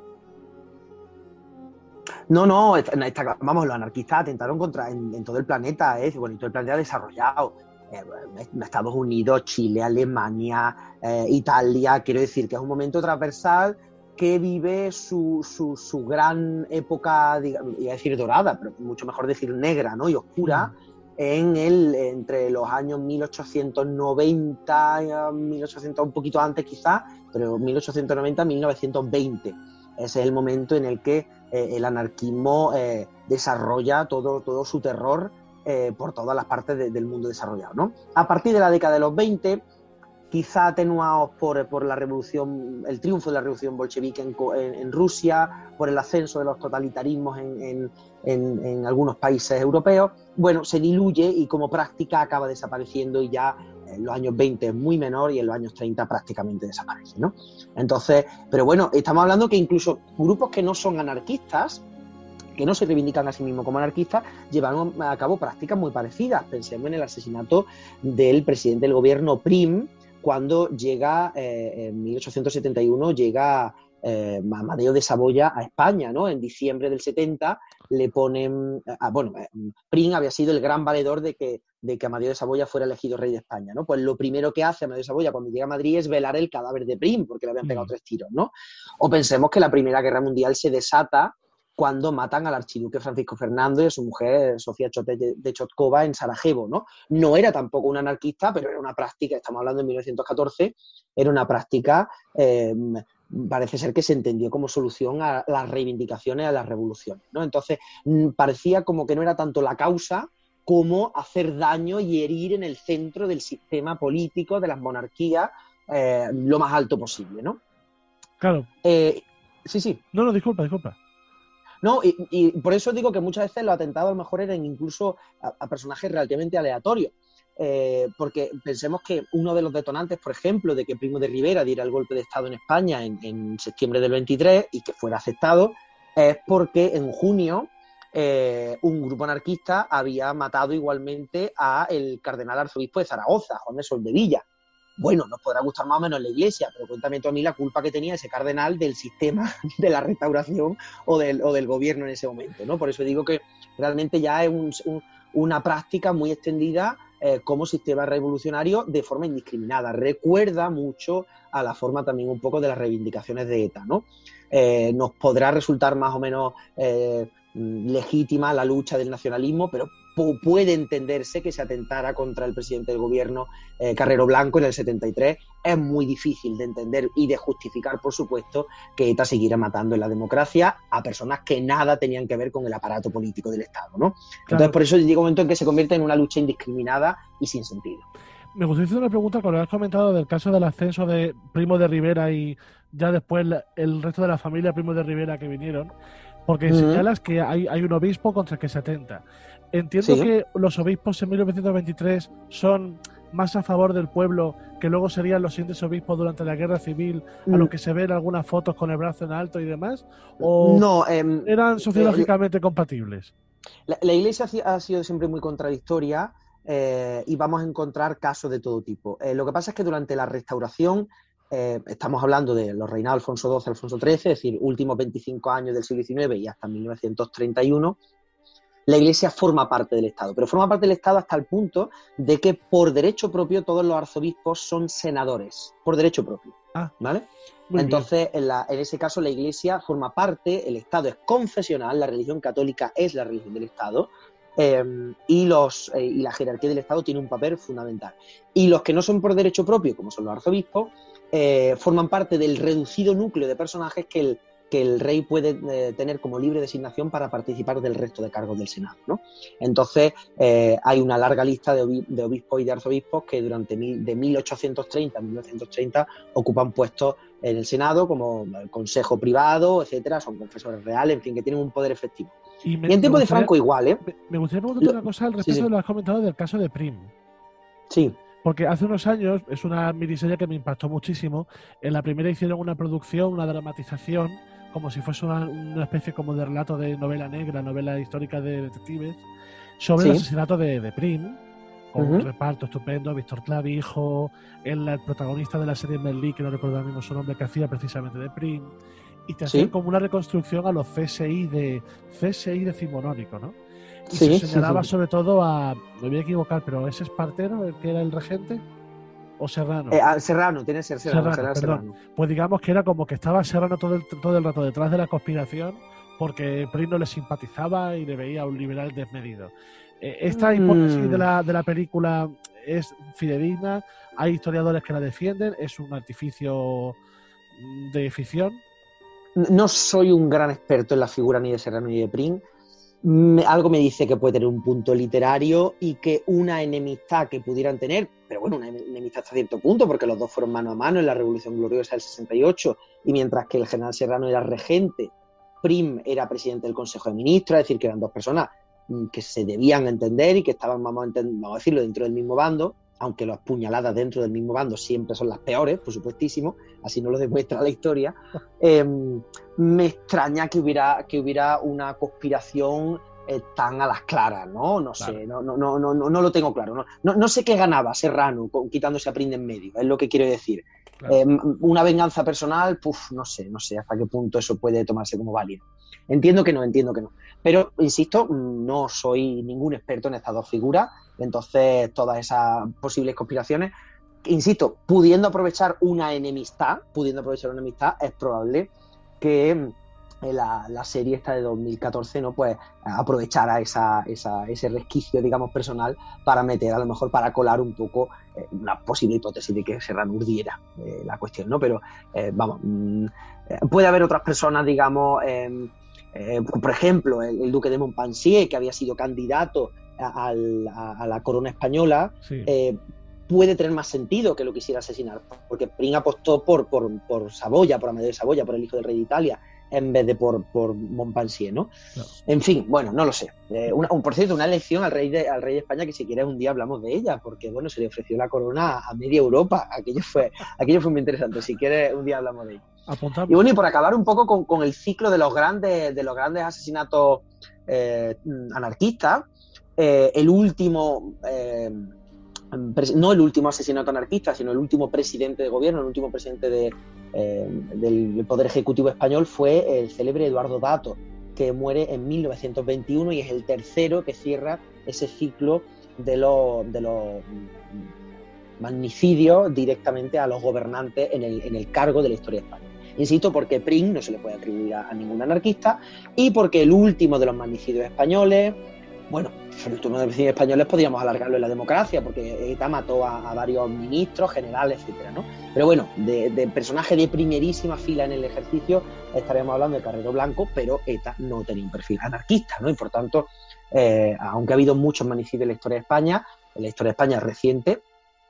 No, vamos, los anarquistas atentaron en todo el planeta, bueno, en todo el planeta desarrollado. Estados Unidos, Chile, Alemania, Italia. Quiero decir que es un momento transversal que vive su gran época, iba a decir dorada, pero mucho mejor decir negra, ¿no? Y oscura, entre los años 1890, 1800, un poquito antes quizás, pero 1890 1920. Ese es el momento en el que el anarquismo desarrolla todo su terror por todas las partes del mundo desarrollado, ¿no? A partir de la década de los 20, quizá atenuados por la revolución, el triunfo de la revolución bolchevique en Rusia, por el ascenso de los totalitarismos en algunos países europeos, bueno, se diluye y como práctica acaba desapareciendo, y ya en los años 20 es muy menor y en los años 30 prácticamente desaparece, ¿no? Entonces, pero bueno, estamos hablando que incluso grupos que no son anarquistas, que no se reivindican a sí mismos como anarquistas, llevan a cabo prácticas muy parecidas. Pensemos en el asesinato del presidente del gobierno Prim, cuando llega, en 1871, llega Amadeo de Saboya a España, ¿no? En diciembre del 70 le ponen... Prim había sido el gran valedor de que Amadeo de Saboya fuera elegido rey de España, ¿no? Pues lo primero que hace Amadeo de Saboya cuando llega a Madrid es velar el cadáver de Prim, porque le habían pegado 3 tiros, ¿no? O pensemos que la Primera Guerra Mundial se desata cuando matan al archiduque Francisco Fernando y a su mujer Sofía de Chotkova en Sarajevo, ¿no? No era tampoco un anarquista, pero era una práctica, estamos hablando de 1914, era una práctica parece ser que se entendió como solución a las reivindicaciones, a las revoluciones, ¿no? Entonces, parecía como que no era tanto la causa como hacer daño y herir en el centro del sistema político, de las monarquías, lo más alto posible, ¿no? Claro. Sí. No, disculpa. No, y por eso digo que muchas veces los atentados a lo mejor eran incluso a personajes relativamente aleatorios. Porque pensemos que uno de los detonantes, por ejemplo, de que Primo de Rivera diera el golpe de Estado en España en septiembre del 23 y que fuera aceptado, es porque en junio un grupo anarquista había matado igualmente a el cardenal arzobispo de Zaragoza, Juan de Soldevilla. Bueno, nos podrá gustar más o menos la Iglesia, pero cuéntame tú a mí la culpa que tenía ese cardenal del sistema de la restauración o del gobierno en ese momento, ¿no? Por eso digo que realmente ya es una práctica muy extendida como sistema revolucionario de forma indiscriminada. Recuerda mucho a la forma también un poco de las reivindicaciones de ETA, ¿no? Nos podrá resultar más o menos legítima la lucha del nacionalismo, pero puede entenderse que se atentara contra el presidente del gobierno, Carrero Blanco, en el 73. Es muy difícil de entender y de justificar, por supuesto, que ETA siguiera matando en la democracia a personas que nada tenían que ver con el aparato político del Estado, ¿no? Claro. Entonces, por eso llega un momento en que se convierte en una lucha indiscriminada y sin sentido. Me gustaría hacer una pregunta con lo que has comentado del caso del ascenso de Primo de Rivera y ya después el resto de la familia Primo de Rivera que vinieron, porque señalas que hay un obispo contra el que se atenta. Entiendo que los obispos en 1923 son más a favor del pueblo que luego serían los siguientes obispos durante la guerra civil, a los que se ven algunas fotos con el brazo en alto y demás, o no, eran sociológicamente compatibles. La Iglesia ha sido siempre muy contradictoria y vamos a encontrar casos de todo tipo. Lo que pasa es que durante la Restauración, estamos hablando de los reinados Alfonso XII, Alfonso XIII, es decir, últimos 25 años del siglo XIX y hasta 1931, la Iglesia forma parte del Estado, pero forma parte del Estado hasta el punto de que por derecho propio todos los arzobispos son senadores, por derecho propio, ¿vale? Entonces, en ese caso la Iglesia forma parte, el Estado es confesional, la religión católica es la religión del Estado, y la jerarquía del Estado tiene un papel fundamental. Y los que no son por derecho propio, como son los arzobispos, forman parte del reducido núcleo de personajes que el rey puede tener como libre designación para participar del resto de cargos del Senado, ¿no? Entonces, hay una larga lista de obispos y de arzobispos que durante de 1830 a 1930 ocupan puestos en el Senado como el Consejo Privado, etcétera, son confesores reales, en fin, que tienen un poder efectivo. Y en tiempo de Franco igual, ¿eh? Me gustaría preguntarte una cosa al respecto de lo que has comentado del caso de Prim. Sí. Porque hace unos años, es una miniserie que me impactó muchísimo, en la primera hicieron una producción, una dramatización, como si fuese una especie como de relato de novela negra, novela histórica de detectives, sobre el asesinato de Prim, con un reparto estupendo, Víctor Clavijo, el protagonista de la serie Merlí, que no recuerdo ahora mismo su nombre, que hacía precisamente de Prim, y te hacían como una reconstrucción a los CSI decimonónico, ¿no? Y se señalaba sobre todo me voy a equivocar, pero ¿ese Espartero el que era el regente? ¿O Serrano? Serrano, tiene que ser Serrano. Pues digamos que era como que estaba Serrano todo el rato detrás de la conspiración porque Prim no le simpatizaba y le veía a un liberal desmedido. Esta hipótesis de la película es fidedigna, hay historiadores que la defienden, es un artificio de ficción. No soy un gran experto en la figura ni de Serrano ni de Prim. Algo me dice que puede tener un punto literario y que una enemistad que pudieran tener, pero bueno, una enemistad hasta cierto punto, porque los dos fueron mano a mano en la Revolución Gloriosa del 68, y mientras que el general Serrano era regente, Prim era presidente del Consejo de Ministros, es decir, que eran dos personas que se debían entender y que estaban, vamos a decirlo, dentro del mismo bando, aunque las puñaladas dentro del mismo bando siempre son las peores, por supuestísimo, así nos lo demuestra la historia. Me extraña que hubiera una conspiración tan a las claras, ¿no? No sé, no lo tengo claro. No sé qué ganaba Serrano quitándose a Prim de en medio, es lo que quiero decir. Claro. Una venganza personal, no sé hasta qué punto eso puede tomarse como válido. Entiendo que no. Pero, insisto, no soy ningún experto en estas dos figuras, entonces todas esas posibles conspiraciones, insisto, pudiendo aprovechar una enemistad, es probable que la serie esta de 2014, ¿no? Pues aprovechara ese resquicio, digamos, personal para meter, a lo mejor, para colar un poco una posible hipótesis de que Serrano urdiera la cuestión, ¿no? Pero, puede haber otras personas, digamos, por ejemplo, el duque de Montpensier, que había sido candidato a la corona española, Sí. puede tener más sentido que lo quisiera asesinar, porque Prim apostó por Saboya, por Amadeo de Saboya, por el hijo del rey de Italia, en vez de por Montpensier, ¿no? Claro. En fin, bueno, no lo sé. Por cierto, una elección al rey de España que si quieres un día hablamos de ella, porque bueno, se le ofreció la corona a media Europa. Aquello fue muy interesante. Si quieres un día hablamos de ella. Apuntamos. Y bueno, y por acabar un poco con el ciclo de los grandes asesinatos anarquistas, el último, no el último asesinato anarquista, sino el último presidente de gobierno, el último presidente del Poder Ejecutivo español fue el célebre Eduardo Dato, que muere en 1921 y es el tercero que cierra ese ciclo de los magnicidios directamente a los gobernantes en el cargo de la historia de España. Insisto, porque Prim no se le puede atribuir a ningún anarquista y porque el último de los magnicidios españoles, bueno, el último de los magnicidios españoles podríamos alargarlo en la democracia, porque ETA mató a varios ministros, generales, etcétera, ¿no? Pero bueno, de personaje de primerísima fila en el ejercicio estaríamos hablando de Carrero Blanco, pero ETA no tenía un perfil anarquista, ¿no? Y por tanto, aunque ha habido muchos magnicidios en la historia de España reciente,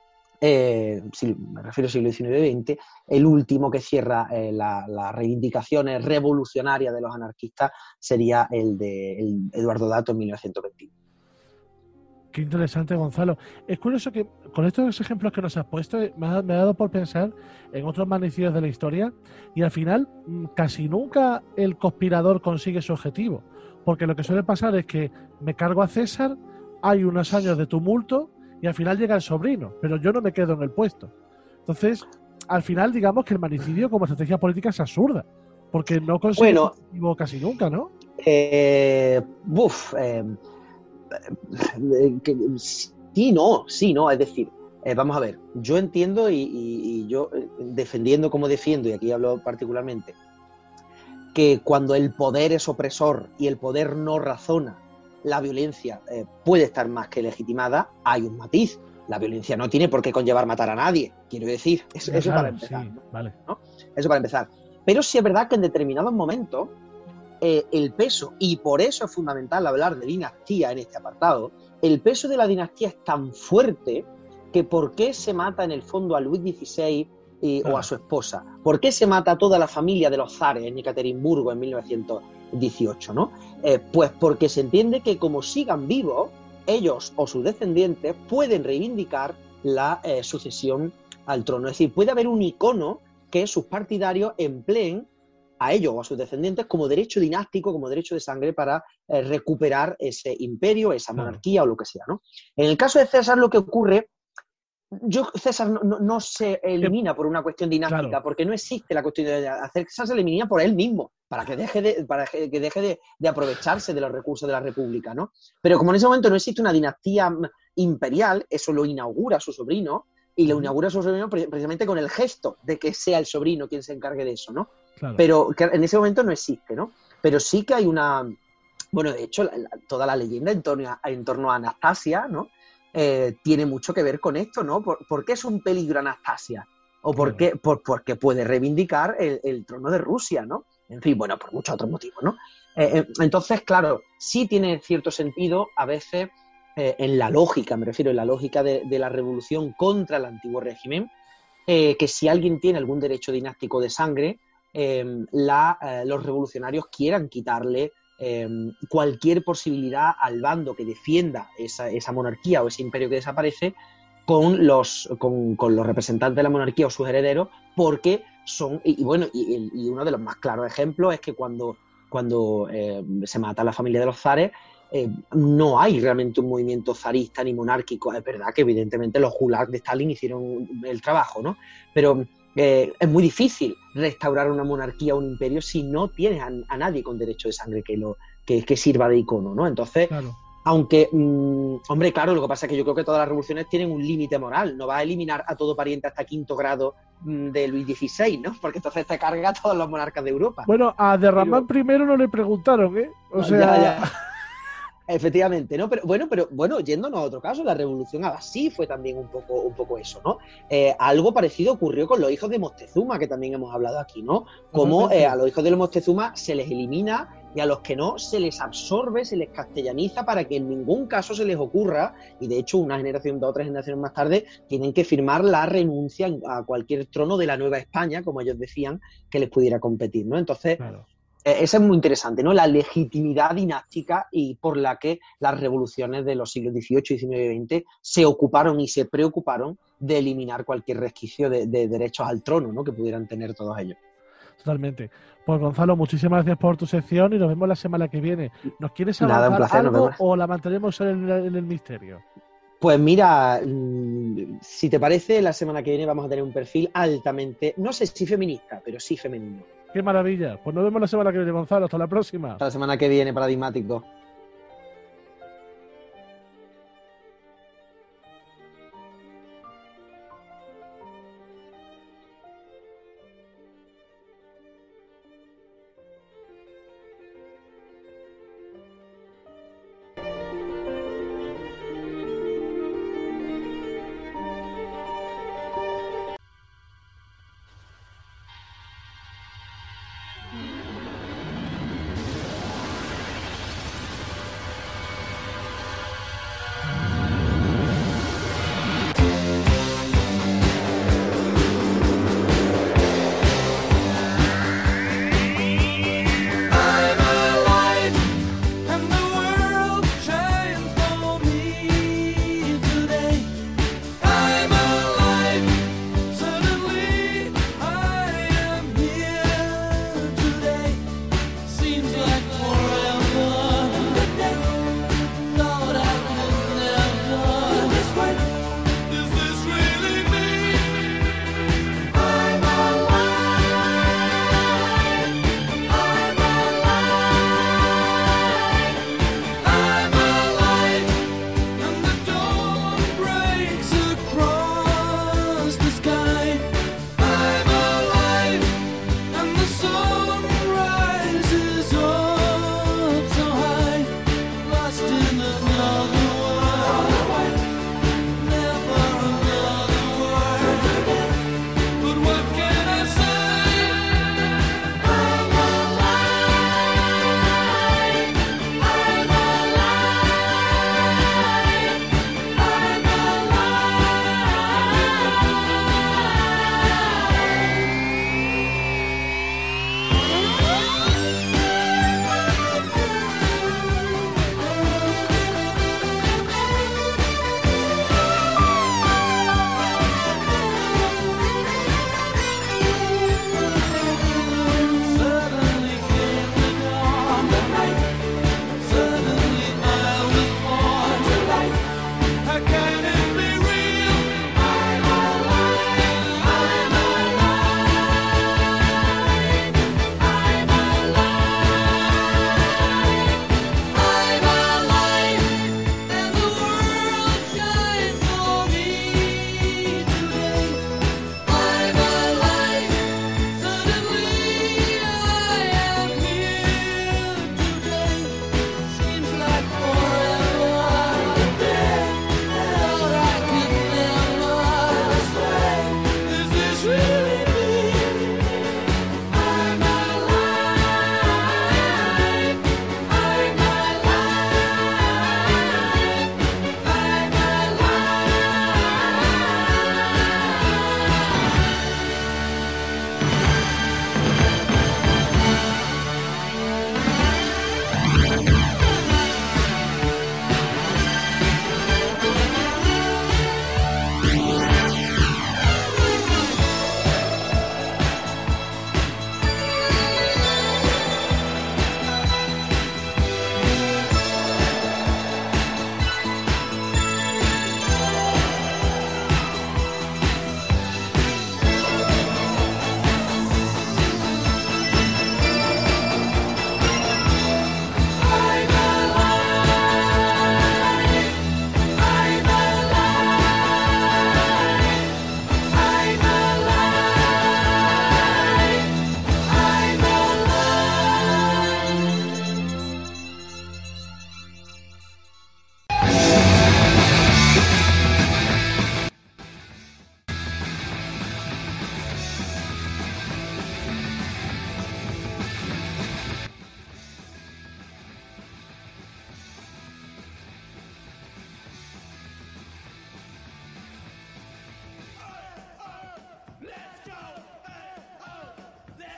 me refiero al siglo XIX y XX, el último que cierra las reivindicaciones revolucionarias de los anarquistas sería el de Eduardo Dato en 1921. Qué interesante, Gonzalo. Es curioso que con estos ejemplos que nos has puesto me ha dado por pensar en otros magnicidios de la historia y al final casi nunca el conspirador consigue su objetivo, porque lo que suele pasar es que me cargo a César, hay unos años de tumulto y al final llega el sobrino, pero yo no me quedo en el puesto. Entonces, al final digamos que el magnicidio como estrategia política es absurda, porque no consigue su objetivo casi nunca, ¿no? Sí, no, es decir, vamos a ver, yo entiendo y yo defendiendo como defiendo, y aquí hablo particularmente, que cuando el poder es opresor y el poder no razona, la violencia puede estar más que legitimada, hay un matiz. La violencia no tiene por qué conllevar matar a nadie, quiero decir, eso claro, para empezar. Sí, vale. ¿no? Eso para empezar. Pero sí es verdad que en determinados momentos el peso, y por eso es fundamental hablar de dinastía en este apartado, el peso de la dinastía es tan fuerte que ¿por qué se mata en el fondo a Luis XVI o a su esposa? ¿Por qué se mata a toda la familia de los zares en Ekaterimburgo en 1918? ¿No? Pues porque se entiende que como sigan vivos, ellos o sus descendientes pueden reivindicar la sucesión al trono. Es decir, puede haber un icono que sus partidarios empleen a ellos o a sus descendientes como derecho dinástico, como derecho de sangre para recuperar ese imperio, esa monarquía o lo que sea, ¿no? En el caso de César lo que ocurre, César no se elimina por una cuestión dinástica, claro, porque no existe la cuestión de hacer César, se elimina por él mismo, para que deje de aprovecharse de los recursos de la República, ¿no? Pero como en ese momento no existe una dinastía imperial, eso lo inaugura su sobrino, y lo inaugura su sobrino precisamente con el gesto de que sea el sobrino quien se encargue de eso, ¿no? Claro. Pero que en ese momento no existe, ¿no? Pero sí que hay una... Bueno, de hecho, toda la leyenda en torno a Anastasia, ¿no? Tiene mucho que ver con esto, ¿no? ¿Por qué es un peligro Anastasia? ¿O por qué? Porque puede reivindicar el trono de Rusia, ¿no? En fin, bueno, por muchos otros motivos, ¿no? Entonces, claro, sí tiene cierto sentido a veces en la lógica, me refiero, en la lógica de la revolución contra el antiguo régimen, que si alguien tiene algún derecho dinástico de sangre, los revolucionarios quieran quitarle cualquier posibilidad al bando que defienda esa monarquía o ese imperio que desaparece con los representantes de la monarquía o sus herederos, porque son, y uno de los más claros ejemplos es que cuando se mata a la familia de los zares, no hay realmente un movimiento zarista ni monárquico. Es verdad que evidentemente los gulags de Stalin hicieron el trabajo, ¿no? Pero es muy difícil restaurar una monarquía o un imperio si no tienes a nadie con derecho de sangre que sirva de icono, ¿no? Entonces, claro, aunque, hombre, claro, lo que pasa es que yo creo que todas las revoluciones tienen un límite moral. No va a eliminar a todo pariente hasta quinto grado de Luis XVI, ¿no? Porque entonces te carga a todos los monarcas de Europa. Bueno, a de Ramán I no le preguntaron, ¿eh? O sea, Ya. Efectivamente, ¿no? Pero bueno, yéndonos a otro caso, la revolución abasí fue también un poco eso, ¿no? Algo parecido ocurrió con los hijos de Moctezuma, que también hemos hablado aquí, ¿no? Como a los hijos de los Moctezuma se les elimina y a los que no se les absorbe, se les castellaniza para que en ningún caso se les ocurra, y de hecho una generación, 2 o 3 generaciones más tarde, tienen que firmar la renuncia a cualquier trono de la Nueva España, como ellos decían, que les pudiera competir, ¿no? Entonces, claro. Eso es muy interesante, ¿no? La legitimidad dinástica y por la que las revoluciones de los siglos XVIII, XIX y XX se ocuparon y se preocuparon de eliminar cualquier resquicio de derechos al trono, ¿no? Que pudieran tener todos ellos. Totalmente. Pues Gonzalo, muchísimas gracias por tu sección y nos vemos la semana que viene. ¿Nos quieres Nada, un avanzar placer, nos algo vemos. o la mantenemos en el misterio? Pues mira, si te parece, la semana que viene vamos a tener un perfil altamente, no sé si feminista, pero sí femenino. ¡Qué maravilla! Pues nos vemos la semana que viene, Gonzalo. Hasta la próxima. Hasta la semana que viene, Paradigmático.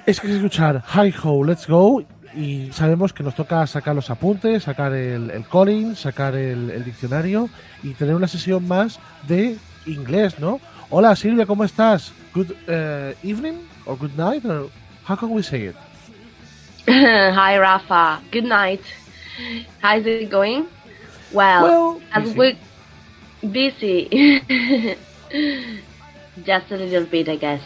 Es que escuchar Hi Ho, Let's Go y sabemos que nos toca sacar los apuntes, sacar el calling, sacar el diccionario y tener una sesión más de inglés, ¿no? Hola Silvia, ¿cómo estás? Good evening or good night or how can we say it? Hi, Rafa. Good night. How's it going? Well, as busy. we're busy. Just a little bit, I guess.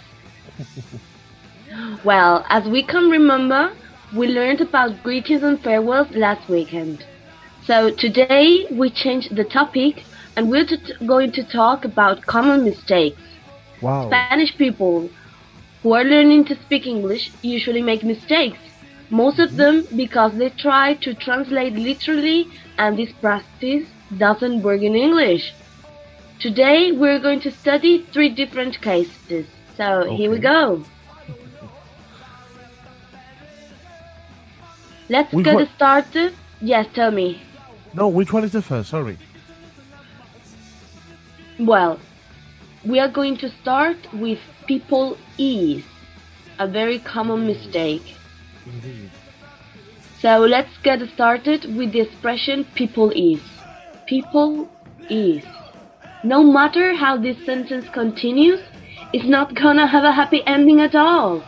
Well, as we can remember, we learned about greetings and farewells last weekend. So today we changed the topic and we're going to talk about common mistakes. Wow. Spanish people who are learning to speak English usually make mistakes. Most of them because they try to translate literally, and this practice doesn't work in English. Today we're going to study 3 different cases. So here we go. Let's Which get one? started. Yes, tell me. No, which one is the first? Sorry. Well, we are going to start with people is, a very common mistake. Indeed. So let's get started with the expression people is. People is. No matter how this sentence continues, it's not gonna have a happy ending at all.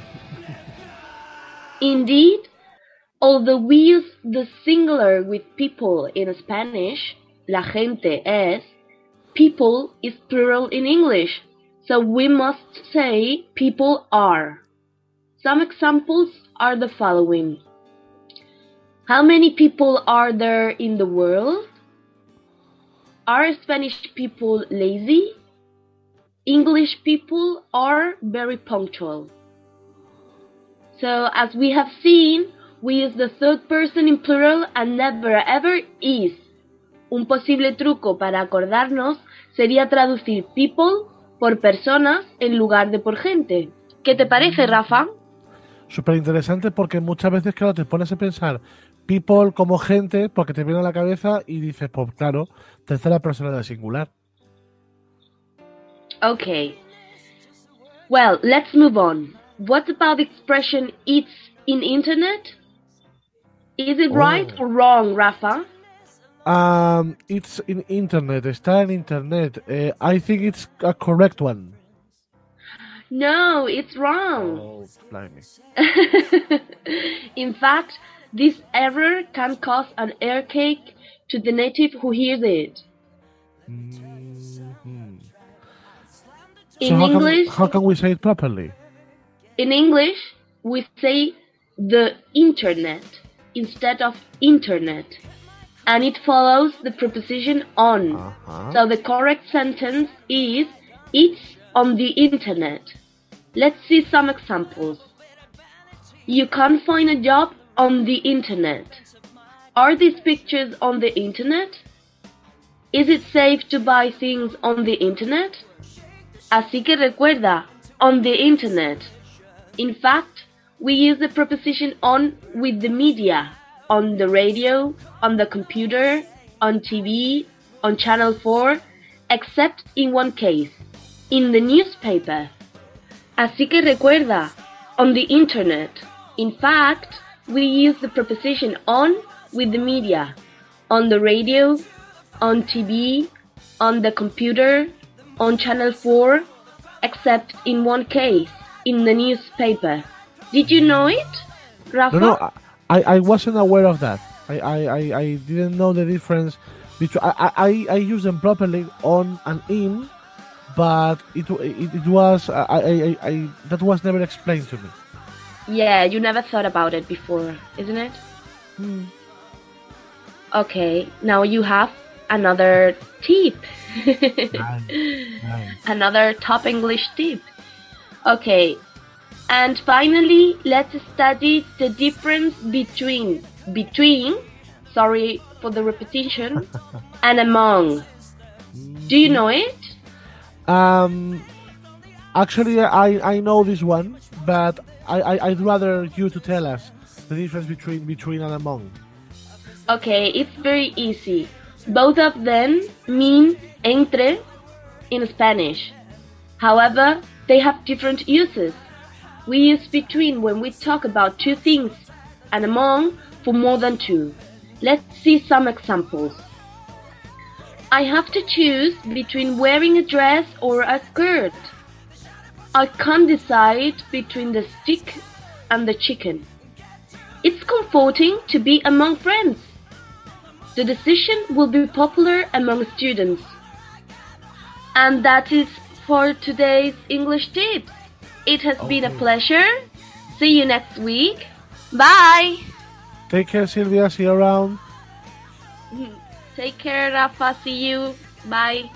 Indeed, although we use the singular with people in Spanish, la gente es, people is plural in English, so we must say people are. Some examples are the following. How many people are there in the world? Are Spanish people lazy? English people are very punctual. So as we have seen, we use the third person in plural and never ever is. Un posible truco para acordarnos sería traducir people por personas en lugar de por gente. ¿Qué te parece, Rafa? Súper interesante porque muchas veces, claro, te pones a pensar people como gente porque te viene a la cabeza y dices, pues claro, tercera persona de singular. Okay. Well, let's move on. What about the expression it's in internet? Is it right or wrong, Rafa? It's in internet, está en internet. I think it's a correct one. No, it's wrong. Oh, blimey. In fact, this error can cause an earache to the native who hears it. Mm-hmm. In So English, how can we say it properly? in English, we say the internet instead of internet, and it follows the preposition on. Uh-huh. So the correct sentence is it's on the internet. Let's see some examples. You can't find a job on the internet. Are these pictures on the internet? Is it safe to buy things on the internet? Así que recuerda, on the internet. In fact, we use the preposition on with the media, on the radio, on the computer, on TV, on Channel 4, except in one case, in the newspaper. Así que recuerda, on the internet. In fact, we use the preposition on with the media, on the radio, on TV, on the computer, on Channel 4, except in one case, in the newspaper. Did you know it, Rafa? No, I wasn't aware of that. I didn't know the difference between. I use them properly on and in, but it was that was never explained to me. Yeah, you never thought about it before, isn't it? Okay, now you have another tip. Nice. Another top English tip. Okay, and finally, let's study the difference between, sorry for the repetition, and among. Do you know it? Actually, I know this one, but I'd rather you to tell us the difference between and among. Okay, it's very easy. Both of them mean entre in Spanish. However, they have different uses. we use between when we talk about two things, and among for more than two. Let's see some examples. I have to choose between wearing a dress or a skirt. I can't decide between the stick and the chicken. It's comforting to be among friends. The decision will be popular among students. And that is for today's English tips. It has been a pleasure. See you next week. Bye. Take care, Sylvia. See you around. Take care, Rafa. See you. Bye.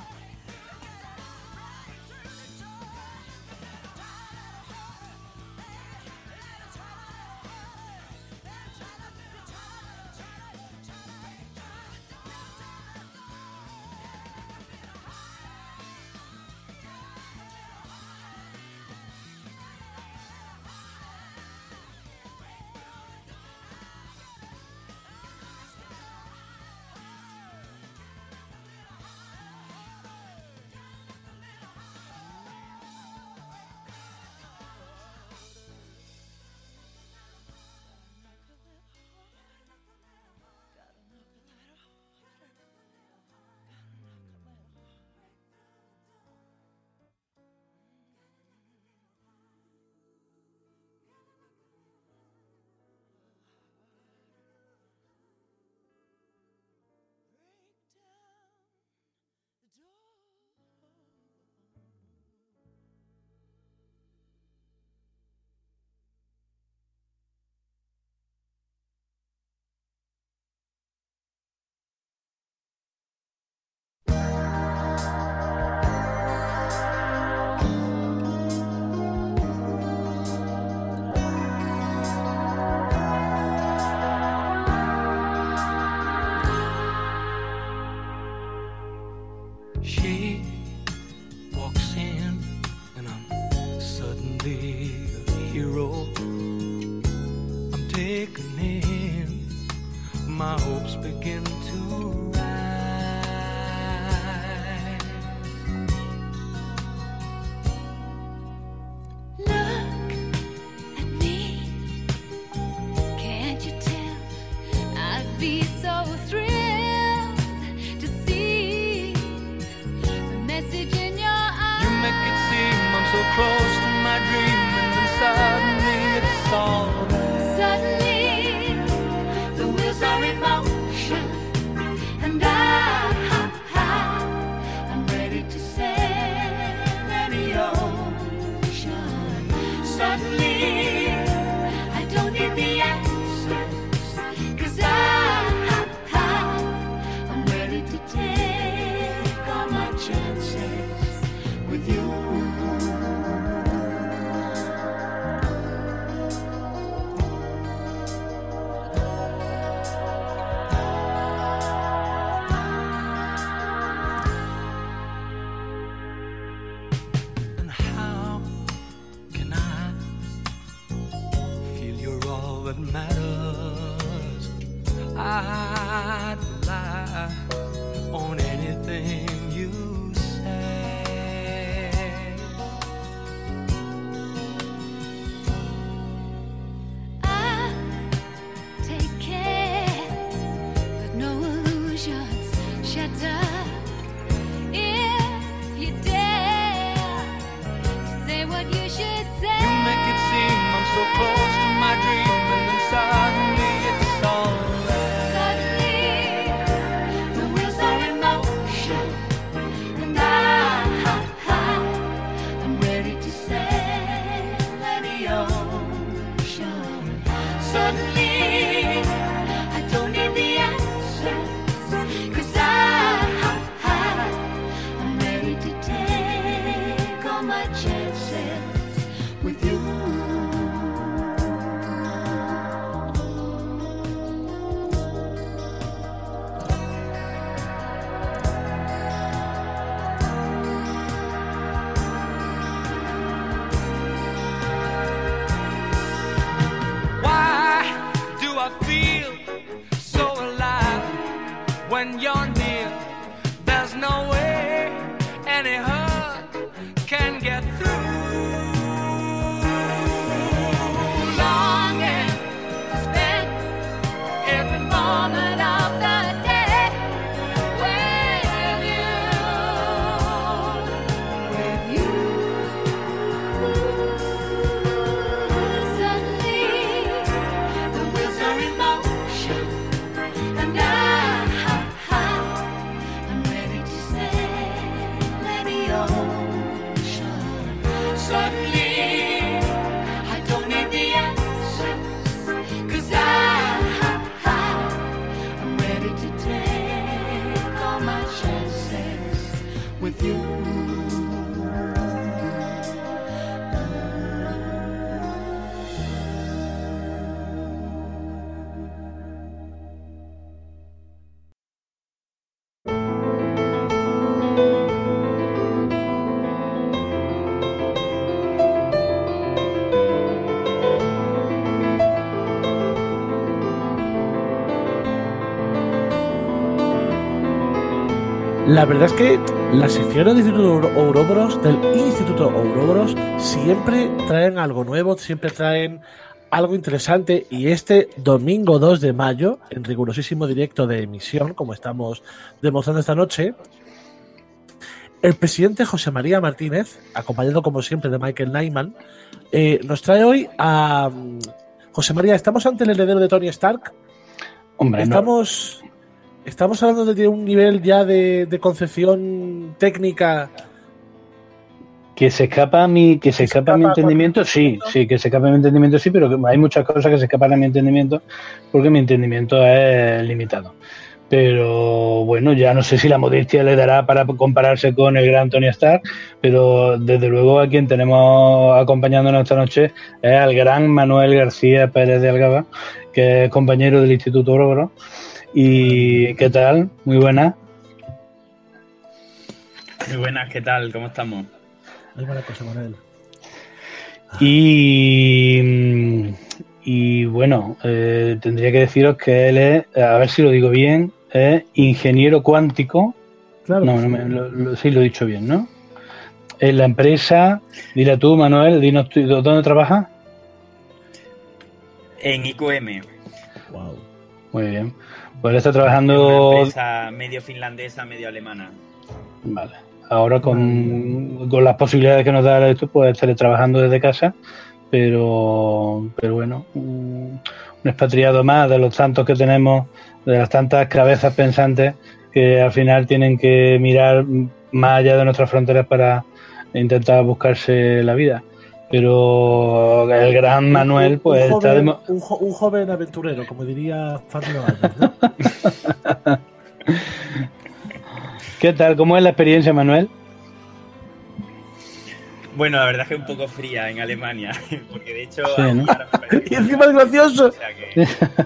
She walks in and I'm suddenly a hero. I'm taken in, my hopes begin to rise. Look at me, can't you tell? I'd be so thrilled to see the message in your eyes. You make it seem I'm so close to my dream, and then suddenly it's all there. Suddenly, the wheels are in motion, and I'm ready to sail any ocean. Suddenly, I don't need the answers, 'cause I'm ready to take all my chances with you. And how can I feel you're all that matters? I'd rely on anything you say. I take care that no illusions shatter. If you dare to say what you should say, You make it seem I'm so close to my dream, and then suddenly it's all there. suddenly the wheels are in motion, and I'm ready to sail any ocean. Suddenly, I don't need the answers, 'cause I'm ready to take all my chances with you. Why do I feel so alive when you're near? There's no way any hurt can get through. suddenly I don't need the answers, 'cause I'm ready to take all my chances with you. La verdad es que las secciones del Instituto Ouroboros siempre traen algo nuevo, siempre traen algo interesante, y este domingo 2 de mayo, en rigurosísimo directo de emisión, como estamos demostrando esta noche, el presidente José María Martínez, acompañado como siempre de Michael Nyman, nos trae hoy a... José María, ¿estamos ante el heredero de Tony Stark? Hombre, no. Estamos hablando de un nivel ya de concepción técnica Que se escapa a mi entendimiento, sí, que se escapa a mi entendimiento, sí, pero que hay muchas cosas que se escapan a mi entendimiento porque mi entendimiento es limitado. Pero bueno, ya no sé si la modestia le dará para compararse con el gran Tony Stark, pero desde luego a quien tenemos acompañándonos esta noche es al gran Manuel García Pérez de Algaba, que es compañero del Instituto Ouroboros. ¿Y qué tal? Muy buenas. Muy buenas, ¿qué tal? ¿Cómo estamos? Muy buena cosa, Manuel. Y bueno, tendría que deciros que él es, a ver si lo digo bien, es ingeniero cuántico. Claro. No, sí lo he dicho bien, ¿no? En la empresa, dile tú, Manuel, dinos tú, ¿dónde trabajas? En IQM. Wow. Muy bien. Pues él está trabajando... Una empresa medio finlandesa, medio alemana. Vale. Ahora con las posibilidades que nos da esto, pues teletrabajando desde casa, pero bueno, un expatriado más de los tantos que tenemos, de las tantas cabezas pensantes que al final tienen que mirar más allá de nuestras fronteras para intentar buscarse la vida. Pero el gran Manuel, pues un joven aventurero, como diría Fátima Báñez, ¿no? ¿Qué tal? ¿Cómo es la experiencia, Manuel? Bueno, la verdad es que es un poco fría en Alemania, porque de hecho... Sí, ¿no? Y encima es gracioso. O sea que...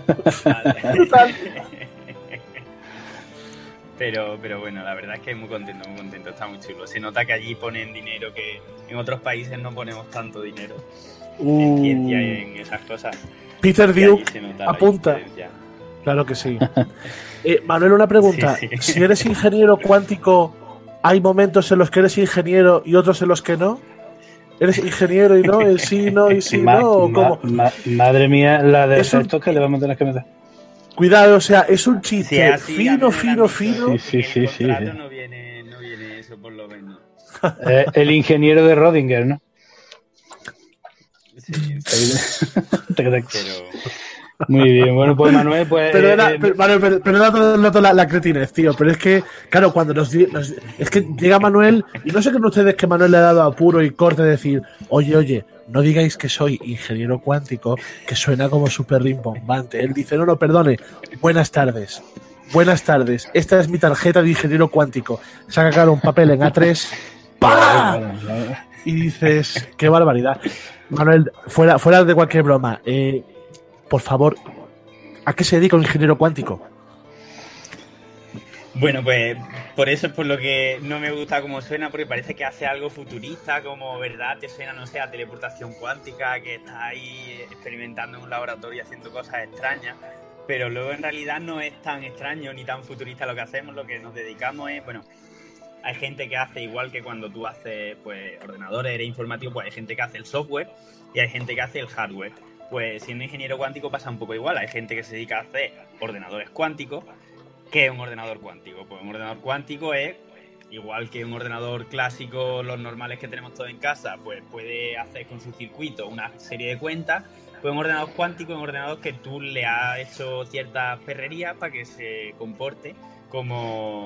Pero bueno, la verdad es que muy contento, está muy chulo. Se nota que allí ponen dinero que en otros países no ponemos tanto dinero en ciencia y en esas cosas. Peter Duke apunta. La Claro que sí. Manuel, una pregunta. Sí. Si eres ingeniero cuántico, ¿hay momentos en los que eres ingeniero y otros en los que no? ¿Eres ingeniero y no? ¿El sí, no y sí, no? ¿O cómo? Madre mía, la de Es un- efectos que le vamos a tener que meter. Cuidado, o sea, es un chiste Sí, así, fino. Sí. el contrato no viene eso, por lo menos. El ingeniero de Rodinger, ¿no? Sí, pero... Muy bien, bueno, pues Manuel, pues... Pero era la cretinez, tío. Pero es que, claro, cuando es que llega Manuel, y no sé creen ustedes que Manuel le ha dado apuro y corte de decir, oye, no digáis que soy ingeniero cuántico, que suena como súper rimbombante. Él dice, no, perdone, buenas tardes, esta es mi tarjeta de ingeniero cuántico. Saca, claro, un papel en A3, ¡pah! Y dices, qué barbaridad. Manuel, fuera de cualquier broma, por favor, ¿a qué se dedica un ingeniero cuántico? Bueno, pues por eso es por lo que no me gusta cómo suena, porque parece que hace algo futurista, como verdad te suena, no sé, a teleportación cuántica, que está ahí experimentando en un laboratorio haciendo cosas extrañas, pero luego en realidad no es tan extraño ni tan futurista lo que hacemos. Lo que nos dedicamos es, bueno, hay gente que hace igual que cuando tú haces pues ordenadores, eres informático, pues hay gente que hace el software y hay gente que hace el hardware. Pues siendo ingeniero cuántico pasa un poco igual. Hay gente que se dedica a hacer ordenadores cuánticos. ¿Qué es un ordenador cuántico? Pues un ordenador cuántico es igual que un ordenador clásico, los normales que tenemos todos en casa, pues puede hacer con su circuito una serie de cuentas. Pues un ordenador cuántico es un ordenador que tú le has hecho ciertas perrerías para que se comporte como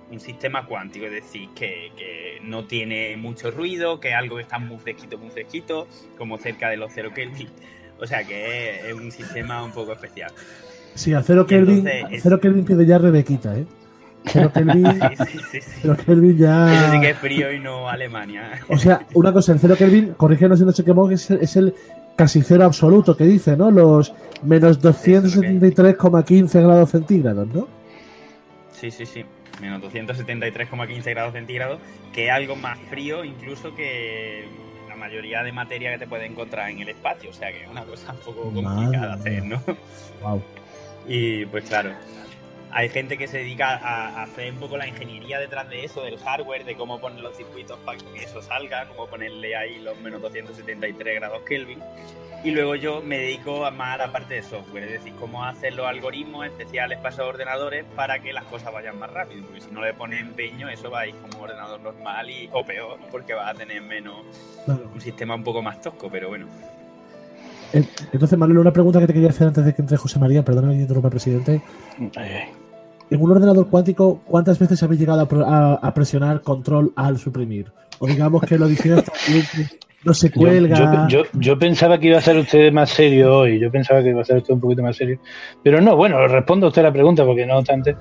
un sistema cuántico, es decir, que no tiene mucho ruido, que es algo que está muy fresquito, como cerca de los 0 Kelvin. O sea que es un sistema un poco especial. Sí, a 0 Kelvin, entonces, 0 Kelvin pide ya Rebequita, ¿eh? 0 Kelvin, sí. 0 Kelvin ya... Eso sí que es frío y no Alemania. O sea, una cosa, el 0 Kelvin, corrígenos si no sé qué modo, es el casi cero absoluto que dice, ¿no? Los menos 273,15 grados centígrados, ¿no? Sí. Menos 273,15 grados centígrados, que es algo más frío incluso que la mayoría de materia que te puedes encontrar en el espacio. O sea que es una cosa un poco complicada de hacer, ¿no? Wow. Y pues claro, hay gente que se dedica a hacer un poco la ingeniería detrás de eso, del hardware, de cómo poner los circuitos para que eso salga, cómo ponerle ahí los menos 273 grados Kelvin. Y luego yo me dedico a más a la parte de software, es decir, cómo hacer los algoritmos especiales para esos ordenadores para que las cosas vayan más rápido, porque si no le pones empeño, eso va a ir como un ordenador normal o peor, porque va a tener menos, un sistema un poco más tosco, pero bueno. Entonces, Manuel, una pregunta que te quería hacer antes de que entre José María, perdóname que interrumpa, presidente. En un ordenador cuántico, ¿cuántas veces habéis llegado a presionar control al suprimir? O digamos que lo diseñas no se cuelga. Yo pensaba que iba a ser usted más serio hoy, yo pensaba que iba a ser usted un poquito más serio. Pero no, bueno, responda usted la pregunta porque no obstante.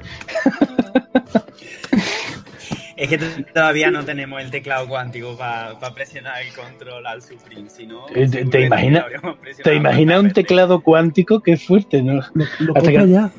Es que todavía no tenemos el teclado cuántico para presionar el control al suprimir, si no... ¿Te imaginas un teclado cuántico? Qué fuerte, ¿no? Lo compro ya.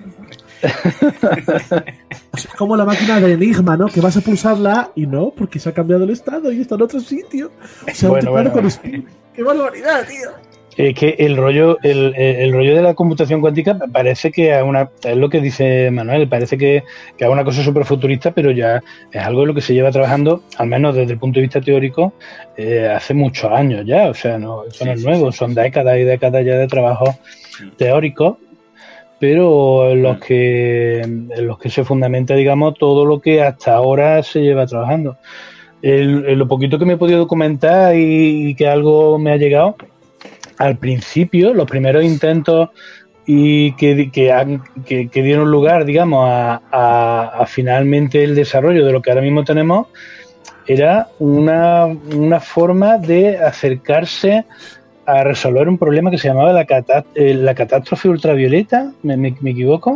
Es como la máquina de Enigma, ¿no? Que vas a pulsarla y no, porque se ha cambiado el estado y está en otro sitio. O sea, un teclado con spin. ¡Qué barbaridad, tío! Es que el rollo de la computación cuántica parece que es lo que dice Manuel, parece que es una cosa súper futurista, pero ya es algo de lo que se lleva trabajando, al menos desde el punto de vista teórico, hace muchos años ya. O sea, eso no es nuevo, son décadas y décadas ya de trabajo teórico, pero en los que se fundamenta, digamos, todo lo que hasta ahora se lleva trabajando. Lo poquito que me he podido documentar y que algo me ha llegado, al principio, los primeros intentos y que dieron lugar, digamos, a finalmente el desarrollo de lo que ahora mismo tenemos, era una forma de acercarse a resolver un problema que se llamaba la catástrofe ultravioleta. ¿Me equivoco?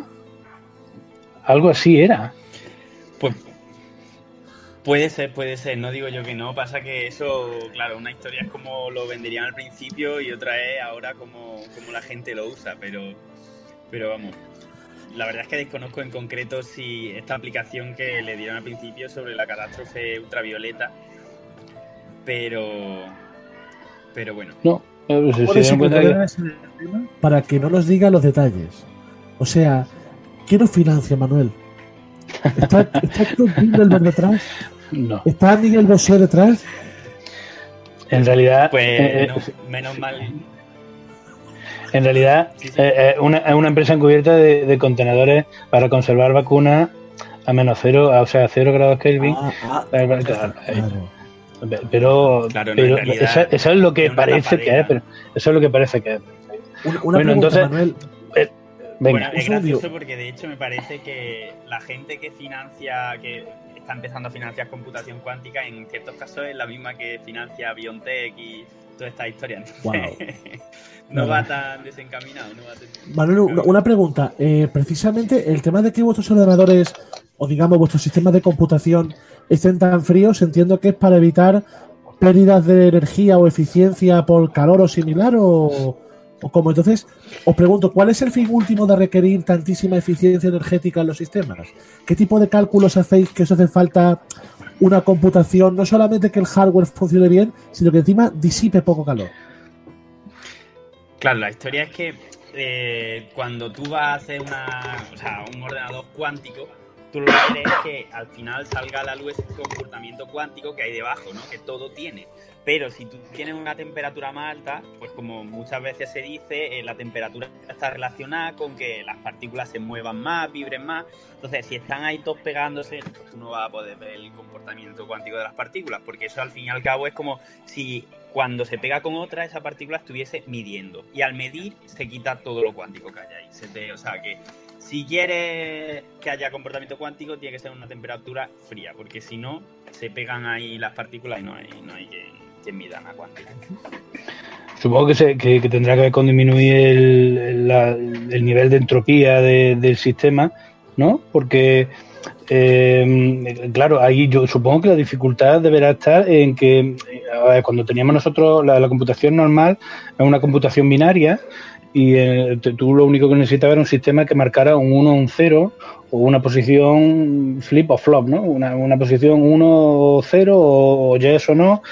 Algo así era. Pues puede ser, no digo yo que no, pasa que eso, claro, una historia es como lo venderían al principio y otra es ahora como la gente lo usa, pero vamos, la verdad es que desconozco en concreto si esta aplicación que le dieron al principio sobre la catástrofe ultravioleta, pero bueno. No, se dieron cuenta que... Para que no nos diga los detalles. O sea, ¿quién nos financia, Manuel? ¿Está Club Bilderberg detrás? No. ¿Está Miguel Bosé detrás? En realidad... Pues no, menos mal. En realidad, sí. Es una empresa encubierta de contenedores para conservar vacunas a menos 0, o sea, a 0 grados Kelvin. Claro. Pero realidad, eso es lo que parece que es. Pero eso es lo que parece que es. Una pregunta, entonces, Manuel. Venga. Bueno, es gracioso porque de hecho me parece que la gente que está empezando a financiar computación cuántica, en ciertos casos es la misma que financia BioNTech y toda esta historia. Entonces, no va tan desencaminado. Manuel, una pregunta. Precisamente el tema de que vuestros ordenadores, o digamos vuestros sistemas de computación, estén tan fríos, entiendo que es para evitar pérdidas de energía o eficiencia por calor o similar, o como. Entonces, os pregunto, ¿cuál es el fin último de requerir tantísima eficiencia energética en los sistemas? ¿Qué tipo de cálculos hacéis que os hace falta una computación, no solamente que el hardware funcione bien, sino que encima disipe poco calor? Claro, la historia es que cuando tú vas a hacer un ordenador cuántico, tú lo que quieres es que al final salga a la luz el comportamiento cuántico que hay debajo, ¿no? Que todo tiene. Pero si tú tienes una temperatura más alta, pues como muchas veces se dice, la temperatura está relacionada con que las partículas se muevan más, vibren más. Entonces, si están ahí todos pegándose, pues tú no vas a poder ver el comportamiento cuántico de las partículas, porque eso al fin y al cabo es como si cuando se pega con otra, esa partícula estuviese midiendo. Y al medir, se quita todo lo cuántico que hay ahí. O sea que si quieres que haya comportamiento cuántico, tiene que ser una temperatura fría, porque si no, se pegan ahí las partículas y no hay quien mida la cuántica. Supongo que tendrá que ver con disminuir el nivel de entropía del sistema, ¿no? Porque, claro, ahí yo supongo que la dificultad deberá estar en que cuando teníamos nosotros la computación normal, es una computación binaria, y tú lo único que necesitabas era un sistema que marcara un 1 o un 0, o una posición flip o flop, ¿no? Una posición 1 o 0, o yes o no.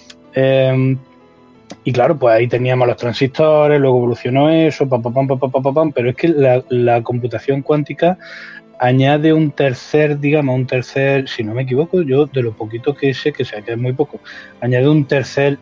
Y claro, pues ahí teníamos los transistores, luego evolucionó eso, pero es que la computación cuántica añade un tercer, si no me equivoco, yo de lo poquito que sé, que es muy poco, añade un tercer,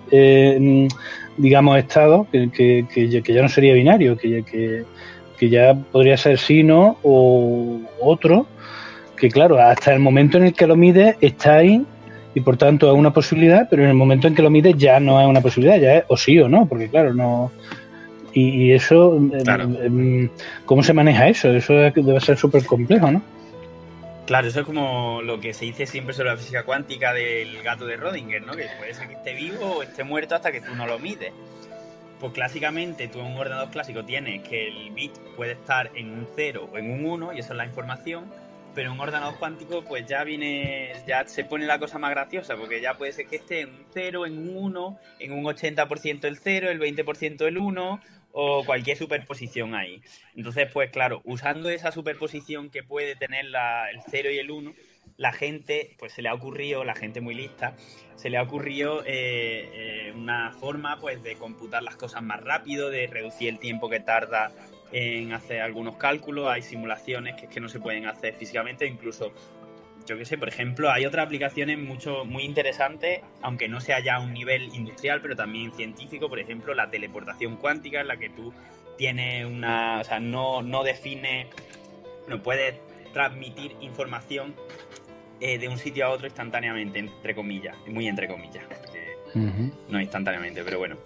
estado que ya no sería binario, que ya podría ser sí, no, o otro, que claro, hasta el momento en el que lo mides está ahí, y por tanto es una posibilidad, pero en el momento en que lo mides ya no es una posibilidad, ya es o sí o no, porque claro, no... Y eso, Claro. ¿Cómo se maneja eso? Eso debe ser súper complejo, ¿no? Claro, eso es como lo que se dice siempre sobre la física cuántica del gato de Rödinger, ¿no? Que puede ser que esté vivo o esté muerto hasta que tú no lo mides. Pues clásicamente tú en un ordenador clásico tienes que el bit puede estar en un 0 o en un 1 y eso es la información, pero en un ordenador cuántico pues ya se pone la cosa más graciosa, porque ya puede ser que esté en un 0, en un 1, en un 80% el 0, el 20% el 1 o cualquier superposición ahí. Entonces, pues claro, usando esa superposición que puede tener el 0 y el 1, la gente, pues se le ha ocurrido, la gente muy lista, se le ha ocurrido una forma pues de computar las cosas más rápido, de reducir el tiempo que tarda en hacer algunos cálculos. Hay simulaciones que es que no se pueden hacer físicamente, incluso, yo qué sé, por ejemplo, hay otras aplicaciones muy interesantes, aunque no sea ya a un nivel industrial, pero también científico, por ejemplo, la teleportación cuántica, en la que tú tienes no define, no puedes transmitir información de un sitio a otro instantáneamente, entre comillas, muy entre comillas, porque no instantáneamente, pero bueno.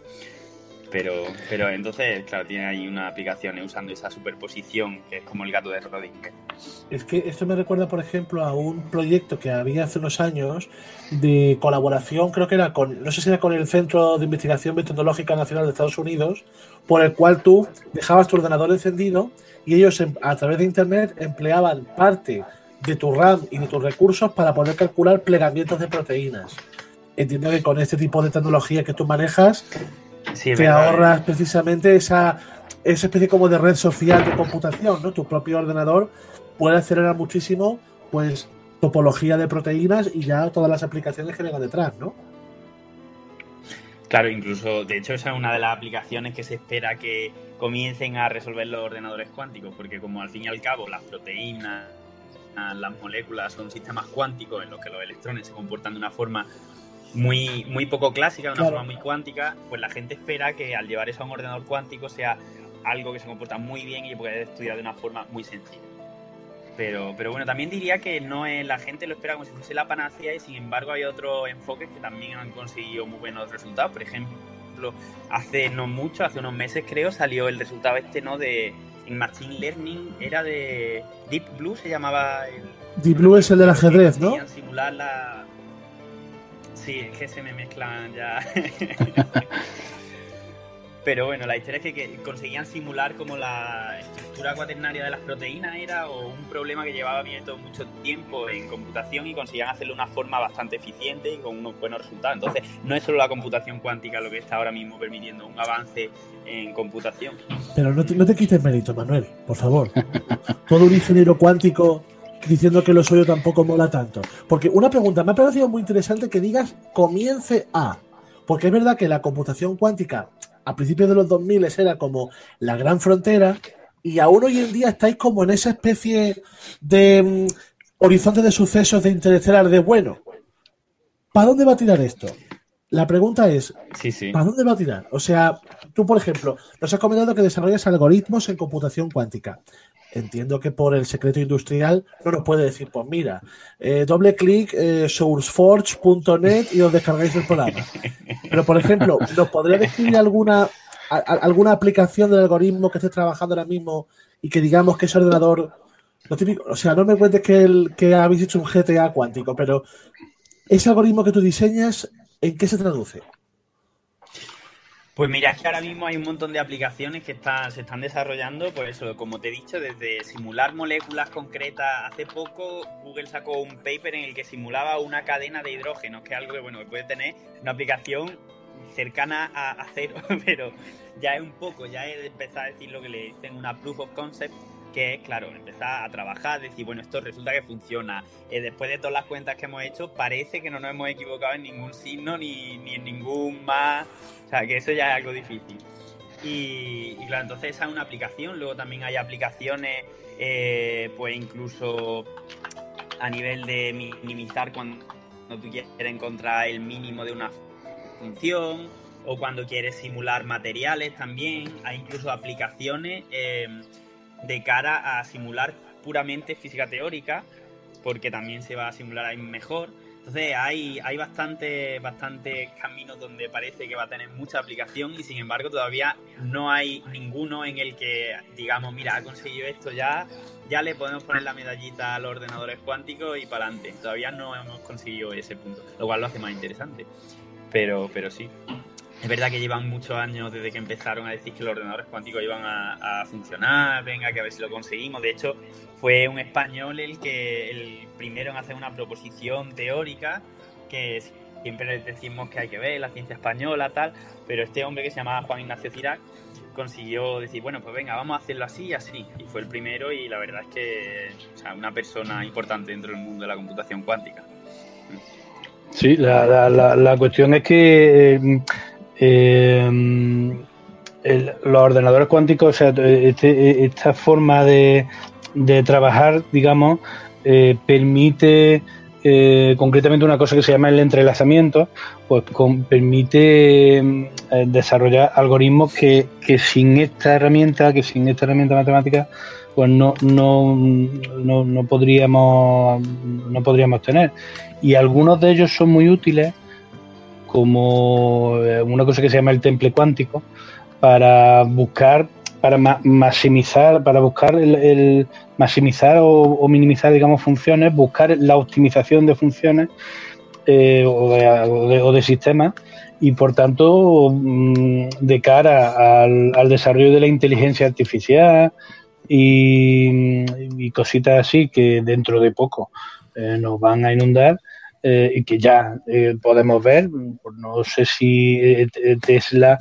Pero entonces, claro, tiene ahí una aplicación usando esa superposición que es como el gato de Rödinger. Es que esto me recuerda, por ejemplo, a un proyecto que había hace unos años de colaboración, creo que era no sé si era con el Centro de Investigación Biotecnológica Nacional de Estados Unidos, por el cual tú dejabas tu ordenador encendido y ellos a través de internet empleaban parte de tu RAM y de tus recursos para poder calcular plegamientos de proteínas. Entiendo que con este tipo de tecnología que tú manejas, sí, te ahorras precisamente esa especie como de red social de computación, ¿no? Tu propio ordenador puede acelerar muchísimo, pues, topología de proteínas y ya todas las aplicaciones que vengan detrás, ¿no? Claro, incluso, de hecho, esa es una de las aplicaciones que se espera que comiencen a resolver los ordenadores cuánticos, porque como al fin y al cabo las proteínas, las moléculas son sistemas cuánticos en los que los electrones se comportan de una forma muy poco clásica, de una forma muy cuántica, pues la gente espera que al llevar eso a un ordenador cuántico sea algo que se comporta muy bien y que puede estudiar de una forma muy sencilla. Pero bueno, también diría que no es, la gente lo espera como si fuese la panacea y sin embargo hay otros enfoques que también han conseguido muy buenos resultados. Por ejemplo, hace unos meses creo, salió el resultado en Machine Learning, era de Deep Blue, se llamaba. Deep Blue es el del ajedrez, ¿no? Simular la... Sí, es que se me mezclan ya. Pero bueno, la historia es que conseguían simular como la estructura cuaternaria de las proteínas o un problema que llevaba viendo mucho tiempo en computación y conseguían hacerlo de una forma bastante eficiente y con unos buenos resultados. Entonces, no es solo la computación cuántica lo que está ahora mismo permitiendo un avance en computación. Pero no te quites mérito, Manuel, por favor. Todo un ingeniero cuántico diciendo que lo suyo tampoco mola tanto. Porque una pregunta, me ha parecido muy interesante que digas comience a. Porque es verdad que la computación cuántica a principios de los 2000 era como la gran frontera y aún hoy en día estáis como en esa especie de horizonte de sucesos de Interestelar de bueno, ¿para dónde va a tirar esto? La pregunta es, sí. ¿para dónde va a tirar? O sea, tú, por ejemplo, nos has comentado que desarrollas algoritmos en computación cuántica. Entiendo que por el secreto industrial no nos puede decir, pues mira, doble clic, sourceforge.net y os descargáis el programa. Pero, por ejemplo, ¿nos podría describir alguna aplicación del algoritmo que estés trabajando ahora mismo y que digamos que ese ordenador Lo típico, o sea, no me cuentes que habéis hecho un GTA cuántico, pero ese algoritmo que tú diseñas, ¿en qué se traduce? Pues mira, es que ahora mismo hay un montón de aplicaciones que se están desarrollando, pues eso, como te he dicho, desde simular moléculas concretas. Hace poco Google sacó un paper en el que simulaba una cadena de hidrógeno, que es algo que, bueno, que puede tener una aplicación cercana a cero, pero ya es un poco, ya es empezar a decir lo que le dicen una proof of concept, que es, claro, empezar a trabajar, decir, bueno, esto resulta que funciona. Después de todas las cuentas que hemos hecho, parece que no nos hemos equivocado en ningún signo ni en ningún más. O sea, que eso ya es algo difícil. Y claro, entonces esa es una aplicación. Luego también hay aplicaciones, pues incluso a nivel de minimizar cuando tú quieres encontrar el mínimo de una función, o cuando quieres simular materiales también. Hay incluso aplicaciones de cara a simular puramente física teórica, porque también se va a simular ahí mejor. Entonces hay bastante caminos donde parece que va a tener mucha aplicación, y sin embargo todavía no hay ninguno en el que digamos, mira, ha conseguido esto, ya le podemos poner la medallita a los ordenadores cuánticos y para adelante. Todavía no hemos conseguido ese punto, lo cual lo hace más interesante. Pero sí. Es verdad que llevan muchos años desde que empezaron a decir que los ordenadores cuánticos iban a funcionar, venga, que a ver si lo conseguimos. De hecho, fue un español el primero en hacer una proposición teórica, que siempre decimos que hay que ver, la ciencia española, tal, pero este hombre que se llamaba Juan Ignacio Cirac consiguió decir, bueno, pues venga, vamos a hacerlo así y así. Y fue el primero, y la verdad es que, o sea, una persona importante dentro del mundo de la computación cuántica. Sí, la cuestión es que los ordenadores cuánticos, o sea, esta forma de trabajar, digamos, permite concretamente una cosa que se llama el entrelazamiento, pues permite desarrollar algoritmos que sin esta herramienta matemática, pues no podríamos tener. Y algunos de ellos son muy útiles, como una cosa que se llama el temple cuántico, para buscar, para maximizar, para buscar el maximizar o minimizar, digamos, funciones, buscar la optimización de funciones o de sistemas, y por tanto de cara al desarrollo de la inteligencia artificial y cositas así que dentro de poco nos van a inundar. Y que ya podemos ver, no sé si Tesla,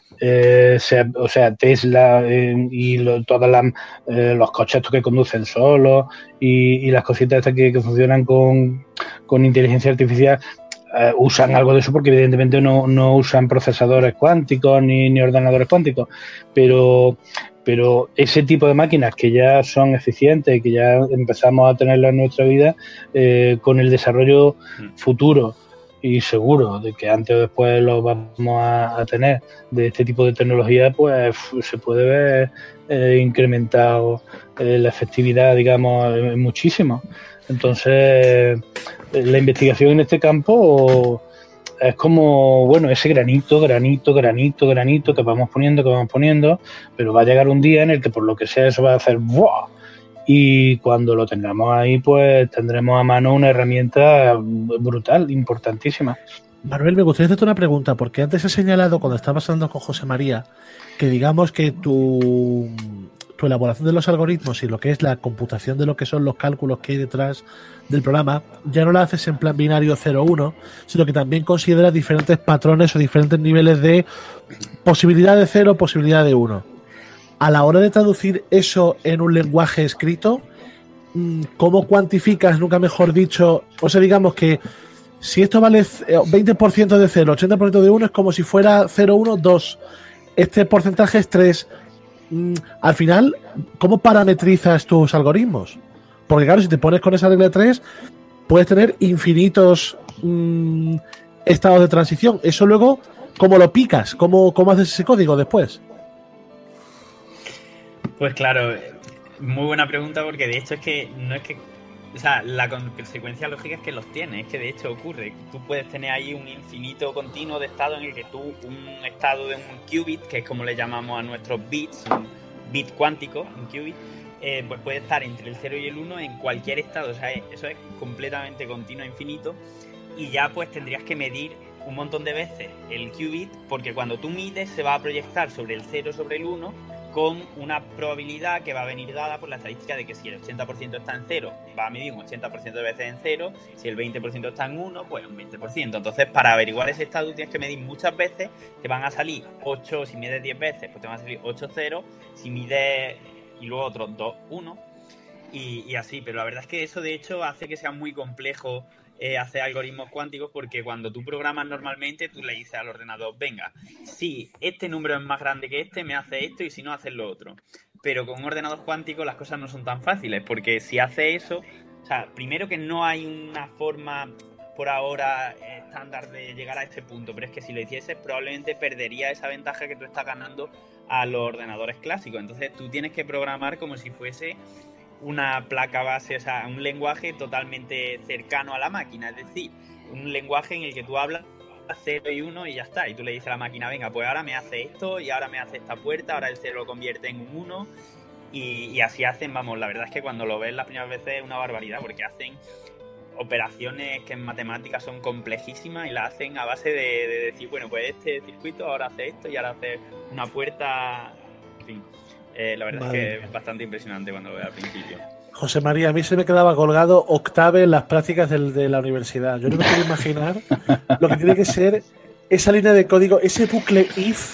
Tesla y todos los coches estos que conducen solos y las cositas estas que funcionan con inteligencia artificial, usan algo de eso, porque evidentemente no usan procesadores cuánticos ni ordenadores cuánticos, pero ese tipo de máquinas que ya son eficientes y que ya empezamos a tenerlas en nuestra vida, con el desarrollo futuro y seguro de que antes o después lo vamos a tener de este tipo de tecnología, pues se puede ver incrementado la efectividad, digamos, muchísimo. Entonces, la investigación en este campo es como, bueno, ese granito que vamos poniendo, pero va a llegar un día en el que por lo que sea eso va a hacer ¡buah! Y cuando lo tengamos ahí, pues tendremos a mano una herramienta brutal, importantísima. Manuel, me gustaría hacerte una pregunta, porque antes he señalado, cuando estabas hablando con José María, que digamos que tu elaboración de los algoritmos y lo que es la computación de lo que son los cálculos que hay detrás del programa, ya no la haces en plan binario 0-1, sino que también consideras diferentes patrones o diferentes niveles de posibilidad de 0, posibilidad de 1. A la hora de traducir eso en un lenguaje escrito, ¿cómo cuantificas, nunca mejor dicho? O sea, digamos que si esto vale 20% de 0, 80% de 1, es como si fuera 0, 1, 2. Este porcentaje es 3. Al final, ¿cómo parametrizas tus algoritmos? Porque claro, si te pones con esa regla de 3, puedes tener infinitos estados de transición. Eso luego, ¿cómo lo picas? ¿Cómo haces ese código después? Pues claro, muy buena pregunta, porque de hecho es que no es que, o sea, la consecuencia lógica es que los tienes, es que de hecho ocurre. Tú puedes tener ahí un infinito continuo de estado en el que un estado de un qubit, que es como le llamamos a nuestros bits, un bit cuántico, un qubit, pues puede estar entre el 0 y el 1 en cualquier estado. O sea, eso es completamente continuo, infinito. Y ya pues tendrías que medir un montón de veces el qubit, porque cuando tú mides se va a proyectar sobre el 0, sobre el 1, con una probabilidad que va a venir dada por la estadística de que si el 80% está en 0, va a medir un 80% de veces en 0, si el 20% está en 1, pues un 20%. Entonces, para averiguar ese estado tienes que medir muchas veces, te van a salir 8, si mides 10 veces, pues te van a salir 8 0, si mides y luego otros 2, 1, y así. Pero la verdad es que eso de hecho hace que sea muy complejo hacer algoritmos cuánticos, porque cuando tú programas normalmente, tú le dices al ordenador, venga, si este número es más grande que este, me hace esto, y si no, haces lo otro. Pero con un ordenador cuántico las cosas no son tan fáciles, porque si hace eso, o sea, primero que no hay una forma por ahora estándar de llegar a este punto, pero es que si lo hicieses probablemente perdería esa ventaja que tú estás ganando a los ordenadores clásicos. Entonces tú tienes que programar como si fuese una placa base, o sea, un lenguaje totalmente cercano a la máquina, es decir, un lenguaje en el que tú hablas 0 y 1 y ya está, y tú le dices a la máquina, venga, pues ahora me hace esto, y ahora me hace esta puerta, ahora el 0 lo convierte en un 1, y así hacen, vamos, la verdad es que cuando lo ves las primeras veces es una barbaridad, porque hacen operaciones que en matemáticas son complejísimas y las hacen a base de decir, bueno, pues este circuito ahora hace esto y ahora hace una puerta, en fin. La verdad es que es bastante impresionante cuando lo veo al principio. José María, a mí se me quedaba colgado octave en las prácticas de la universidad. Yo no me quiero imaginar lo que tiene que ser esa línea de código, ese bucle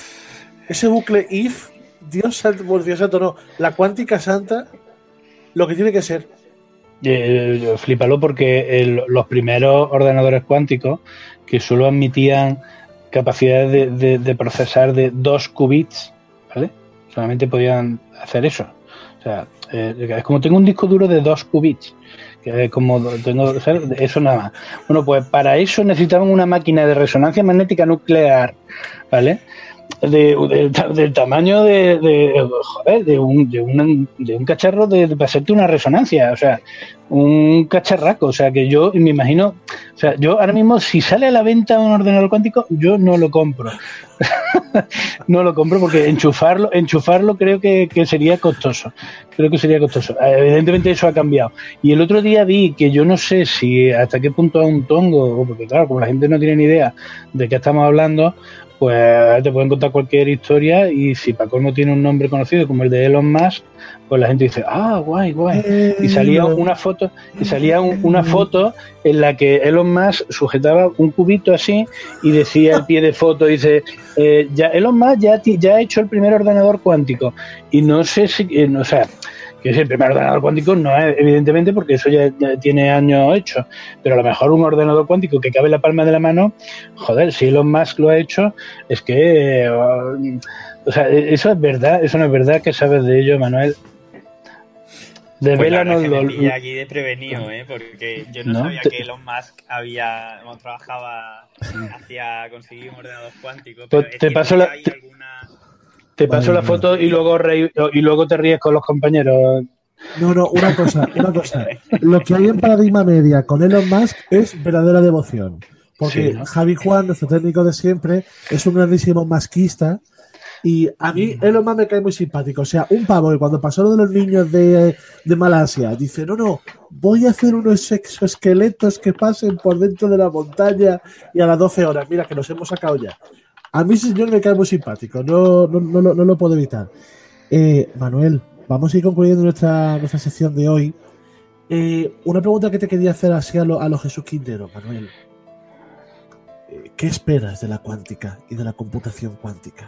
if, Dios santo, no, la cuántica santa, lo que tiene que ser. Flípalo, porque los primeros ordenadores cuánticos que solo admitían capacidades de procesar de 2 qubits, ¿vale? Solamente podían hacer eso. O sea, es como tengo un disco duro de 2 qubits, que es como tengo, o sea, eso nada más. Bueno, pues para eso necesitaban una máquina de resonancia magnética nuclear, ¿vale? Del tamaño de un cacharro para hacerte una resonancia, o sea, un cacharraco, o sea, que yo me imagino, o sea, yo ahora mismo si sale a la venta un ordenador cuántico, yo no lo compro. No lo compro porque enchufarlo creo que sería costoso. Evidentemente eso ha cambiado. Y el otro día vi que yo no sé si hasta qué punto es un tongo, porque claro, como la gente no tiene ni idea de qué estamos hablando, pues te pueden contar cualquier historia, y si para colmo tiene un nombre conocido como el de Elon Musk, pues la gente dice, guay. Y salía una foto, una foto en la que Elon Musk sujetaba un cubito así y decía al pie de foto, dice, Elon Musk ya ha hecho el primer ordenador cuántico. Y no sé si, o sea, que es el primer ordenador cuántico, no es evidentemente, porque eso ya tiene años hecho, pero a lo mejor un ordenador cuántico que cabe en la palma de la mano, joder, si Elon Musk lo ha hecho, es que o sea, eso es verdad, eso no es verdad. Que sabes de ello, Manuel? Desvélanos pues me pilla aquí desprevenido, porque yo no sabía que Elon Musk trabajaba hacia conseguir un ordenador cuántico. Pero te paso la... Te paso la foto y luego te ríes con los compañeros. No, una cosa. Lo que hay en Paradigma Media con Elon Musk es verdadera devoción. Porque sí, ¿no? Javi Juan, nuestro técnico de siempre, es un grandísimo masquista. Y a mí Elon Musk me cae muy simpático. O sea, un pavo que cuando pasó lo de los niños de Malasia, dice, no, voy a hacer unos exoesqueletos que pasen por dentro de la montaña y a las 12 horas. Mira, que los hemos sacado ya. A mí, señor, me cae muy simpático. No lo puedo evitar. Manuel, vamos a ir concluyendo nuestra sección de hoy. Una pregunta que te quería hacer así a lo Jesús Quintero, Manuel. ¿Qué esperas de la cuántica y de la computación cuántica?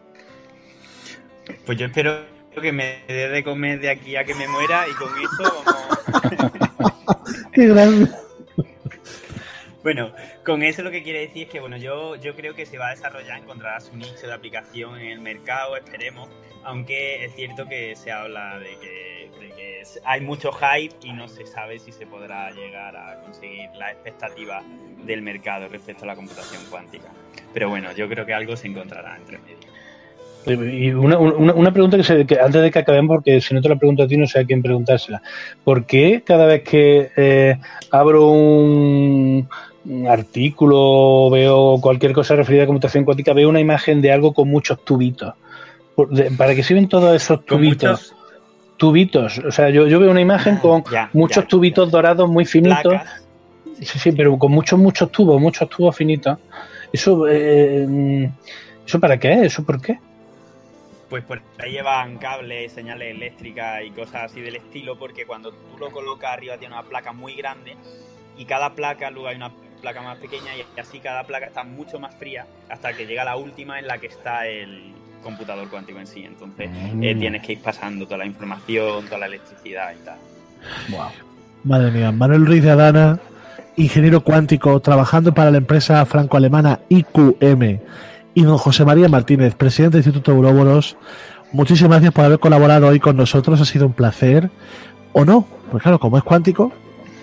Pues yo espero que me dé de comer de aquí a que me muera, y con eso vamos... ¡Qué grande! Bueno, con eso lo que quiere decir es que bueno, yo creo que se va a desarrollar, encontrará su nicho de aplicación en el mercado, esperemos, aunque es cierto que se habla de que hay mucho hype y no se sabe si se podrá llegar a conseguir las expectativas del mercado respecto a la computación cuántica. Pero bueno, yo creo que algo se encontrará entre medio. Y una pregunta que antes de que acabemos, porque si no te la pregunto a ti no sé a quién preguntársela. ¿Por qué cada vez que abro un artículo, veo cualquier cosa referida a computación cuántica, veo una imagen de algo con muchos tubitos? ¿Para qué sirven todos esos tubitos? tubitos. O sea, yo veo una imagen con muchos tubitos dorados muy finitos. Placas. Sí, pero con muchos tubos finitos. ¿Eso para qué es? ¿Eso por qué? Pues por ahí llevan cables, señales eléctricas y cosas así del estilo, porque cuando tú lo colocas arriba tiene una placa muy grande y cada placa, luego hay una placa más pequeña y así cada placa está mucho más fría hasta que llega la última en la que está el computador cuántico en sí. Entonces tienes que ir pasando toda la información, toda la electricidad y tal. Wow. Madre mía, Manuel Ruiz de Adana, ingeniero cuántico, trabajando para la empresa franco-alemana IQM, y don José María Martínez, presidente del Instituto Ouroboros. Muchísimas gracias por haber colaborado hoy con nosotros, ha sido un placer. ¿O no? Pues claro, como es cuántico,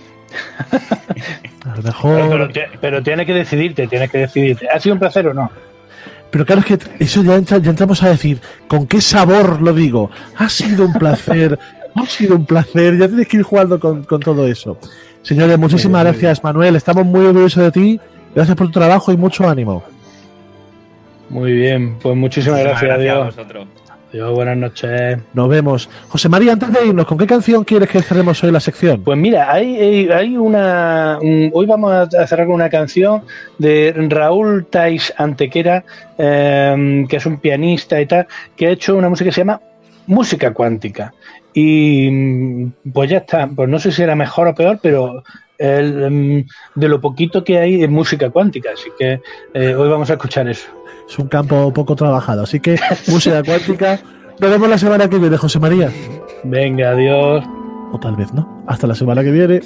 a lo mejor... Pero tienes que decidirte. ¿Ha sido un placer o no? Pero claro, es que eso ya entramos a decir, ¿con qué sabor lo digo? Ha sido un placer, ya tienes que ir jugando con todo eso. Señores, muchísimas gracias, Manuel, estamos muy orgullosos de ti, gracias por tu trabajo y mucho ánimo. Muy bien, pues muchísimas gracias. Gracias a Adiós. vosotros. Adiós, buenas noches. Nos vemos. José María, antes de irnos, ¿con qué canción quieres que cerremos hoy la sección? Pues mira, hay una... Hoy vamos a cerrar con una canción de Raúl Tais Antequera, que es un pianista y tal, que ha hecho una música que se llama Música Cuántica. Y pues ya está, pues no sé si era mejor o peor, pero de lo poquito que hay es música cuántica, así que hoy vamos a escuchar eso. Es un campo poco trabajado, así que música cuántica. Nos vemos la semana que viene, José María. Venga, adiós. O tal vez no. Hasta la semana que viene.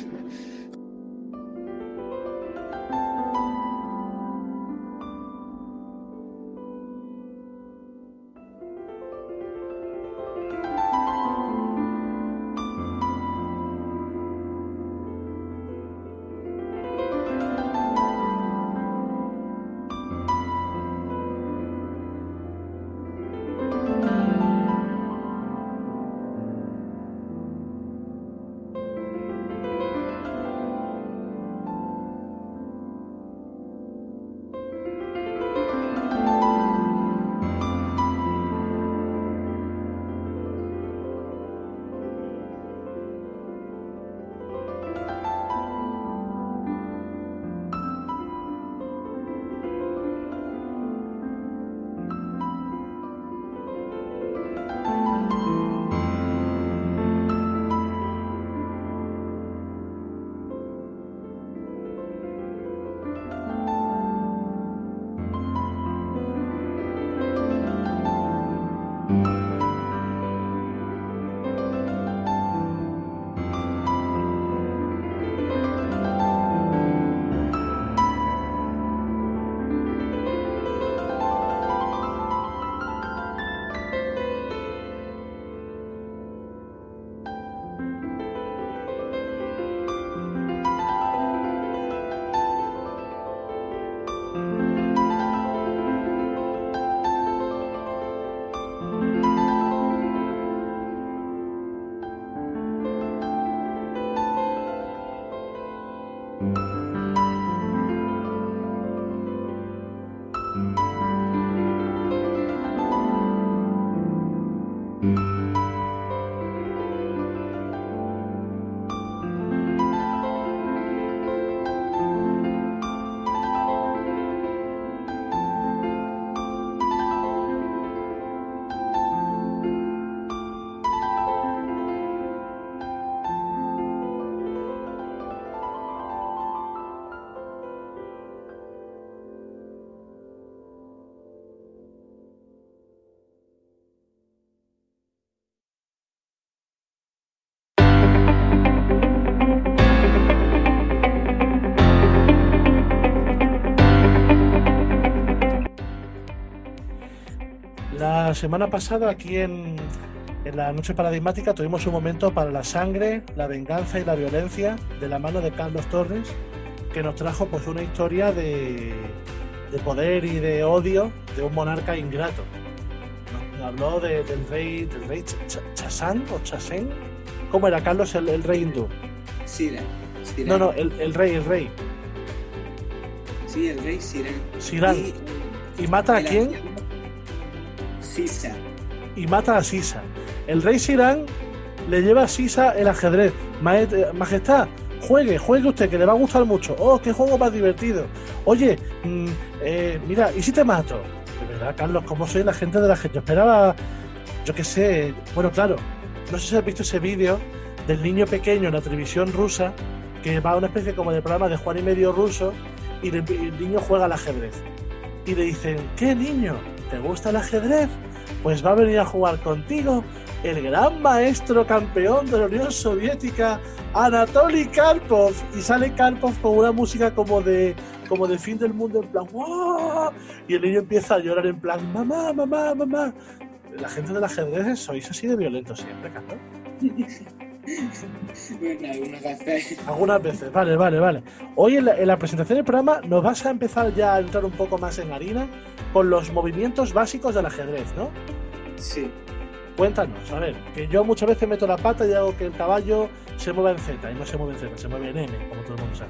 La semana pasada aquí en la Noche Paradigmática tuvimos un momento para la sangre, la venganza y la violencia de la mano de Carlos Torres, que nos trajo pues una historia de poder y de odio de un monarca ingrato. Nos habló del rey Chasán o Chasén. ¿Cómo era, Carlos, el rey hindú? Sirán. No, el rey. Sí, el rey Sirán. ¿Y mata a quién? Sisa. Y mata a Sisa. El rey Sirán le lleva a Sisa el ajedrez. Majestad, juegue usted, que le va a gustar mucho. Oh, qué juego más divertido. Oye, mira, ¿y si te mato? De verdad, Carlos, ¿cómo soy la gente de la gente? Yo esperaba, yo qué sé, bueno, claro, no sé si has visto ese vídeo del niño pequeño en la televisión rusa, que va a una especie como de programa de Juan y Medio ruso, y el niño juega al ajedrez. Y le dicen, ¿qué niño? ¿Te gusta el ajedrez? Pues va a venir a jugar contigo el gran maestro campeón de la Unión Soviética, Anatoly Karpov. Y sale Karpov con una música como de fin del mundo, en plan ¡wow! Y el niño empieza a llorar en plan mamá, mamá, mamá. La gente del ajedrez sois así de violentos siempre, Carlos. Bueno, Algunas veces, vale. Hoy en la presentación del programa nos vas a empezar ya a entrar un poco más en harina con los movimientos básicos del ajedrez, ¿no? Sí. Cuéntanos, a ver, que yo muchas veces meto la pata y hago que el caballo se mueva en Z, y no se mueve en Z, se mueve en M, como todo el mundo sabe.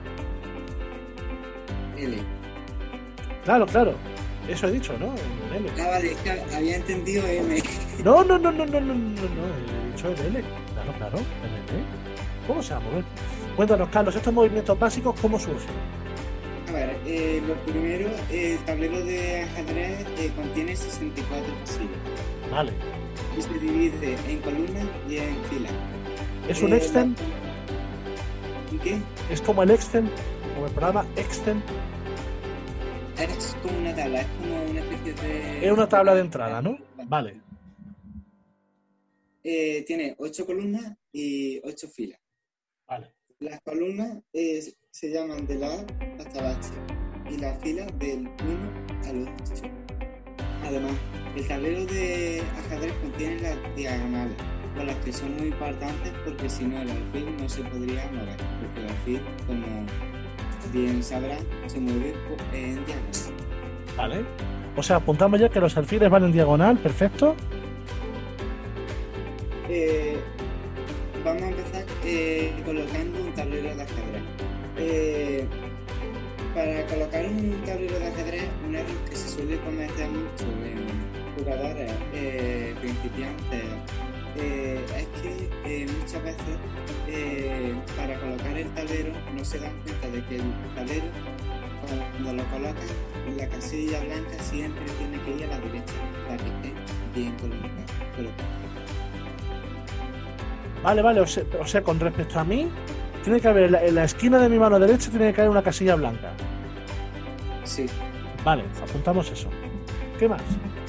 L. Claro, eso he dicho, ¿no? En M. Ah, vale, es que había entendido M. No, he dicho en L. Claro, en L. ¿Cómo se va a mover? Cuéntanos, Carlos, estos movimientos básicos, ¿cómo surgen? A ver, lo primero, el tablero de ajedrez contiene 64 casillas. Vale. Y se divide en columnas y en filas. ¿Es un extend? ¿Qué? ¿Es como el extend? ¿Como el programa extend? Es como una tabla, es como una especie de... Es una tabla de entrada, ¿no? Vale. Tiene 8 columnas y 8 filas. Vale. Las columnas se llaman de la A hasta la H y las filas del 1 al 8. Además, el tablero de ajedrez contiene las diagonales, con las que son muy importantes porque si no el alfil no se podría mover, porque el alfil, como bien sabrán, se mueve en diagonal. Vale. O sea, apuntamos ya que los alfiles van en diagonal, perfecto. Vamos a empezar colocando un tablero de ajedrez. Para colocar un tablero de ajedrez, un error que se suele cometer mucho en jugadores principiantes es que muchas veces para colocar el tablero no se dan cuenta de que el tablero, cuando lo colocas, la casilla blanca siempre tiene que ir a la derecha para que esté bien colocado. Vale, o sea, con respecto a mí, tiene que haber en la esquina de mi mano derecha tiene que haber una casilla blanca. Sí. Vale, apuntamos eso. ¿Qué más?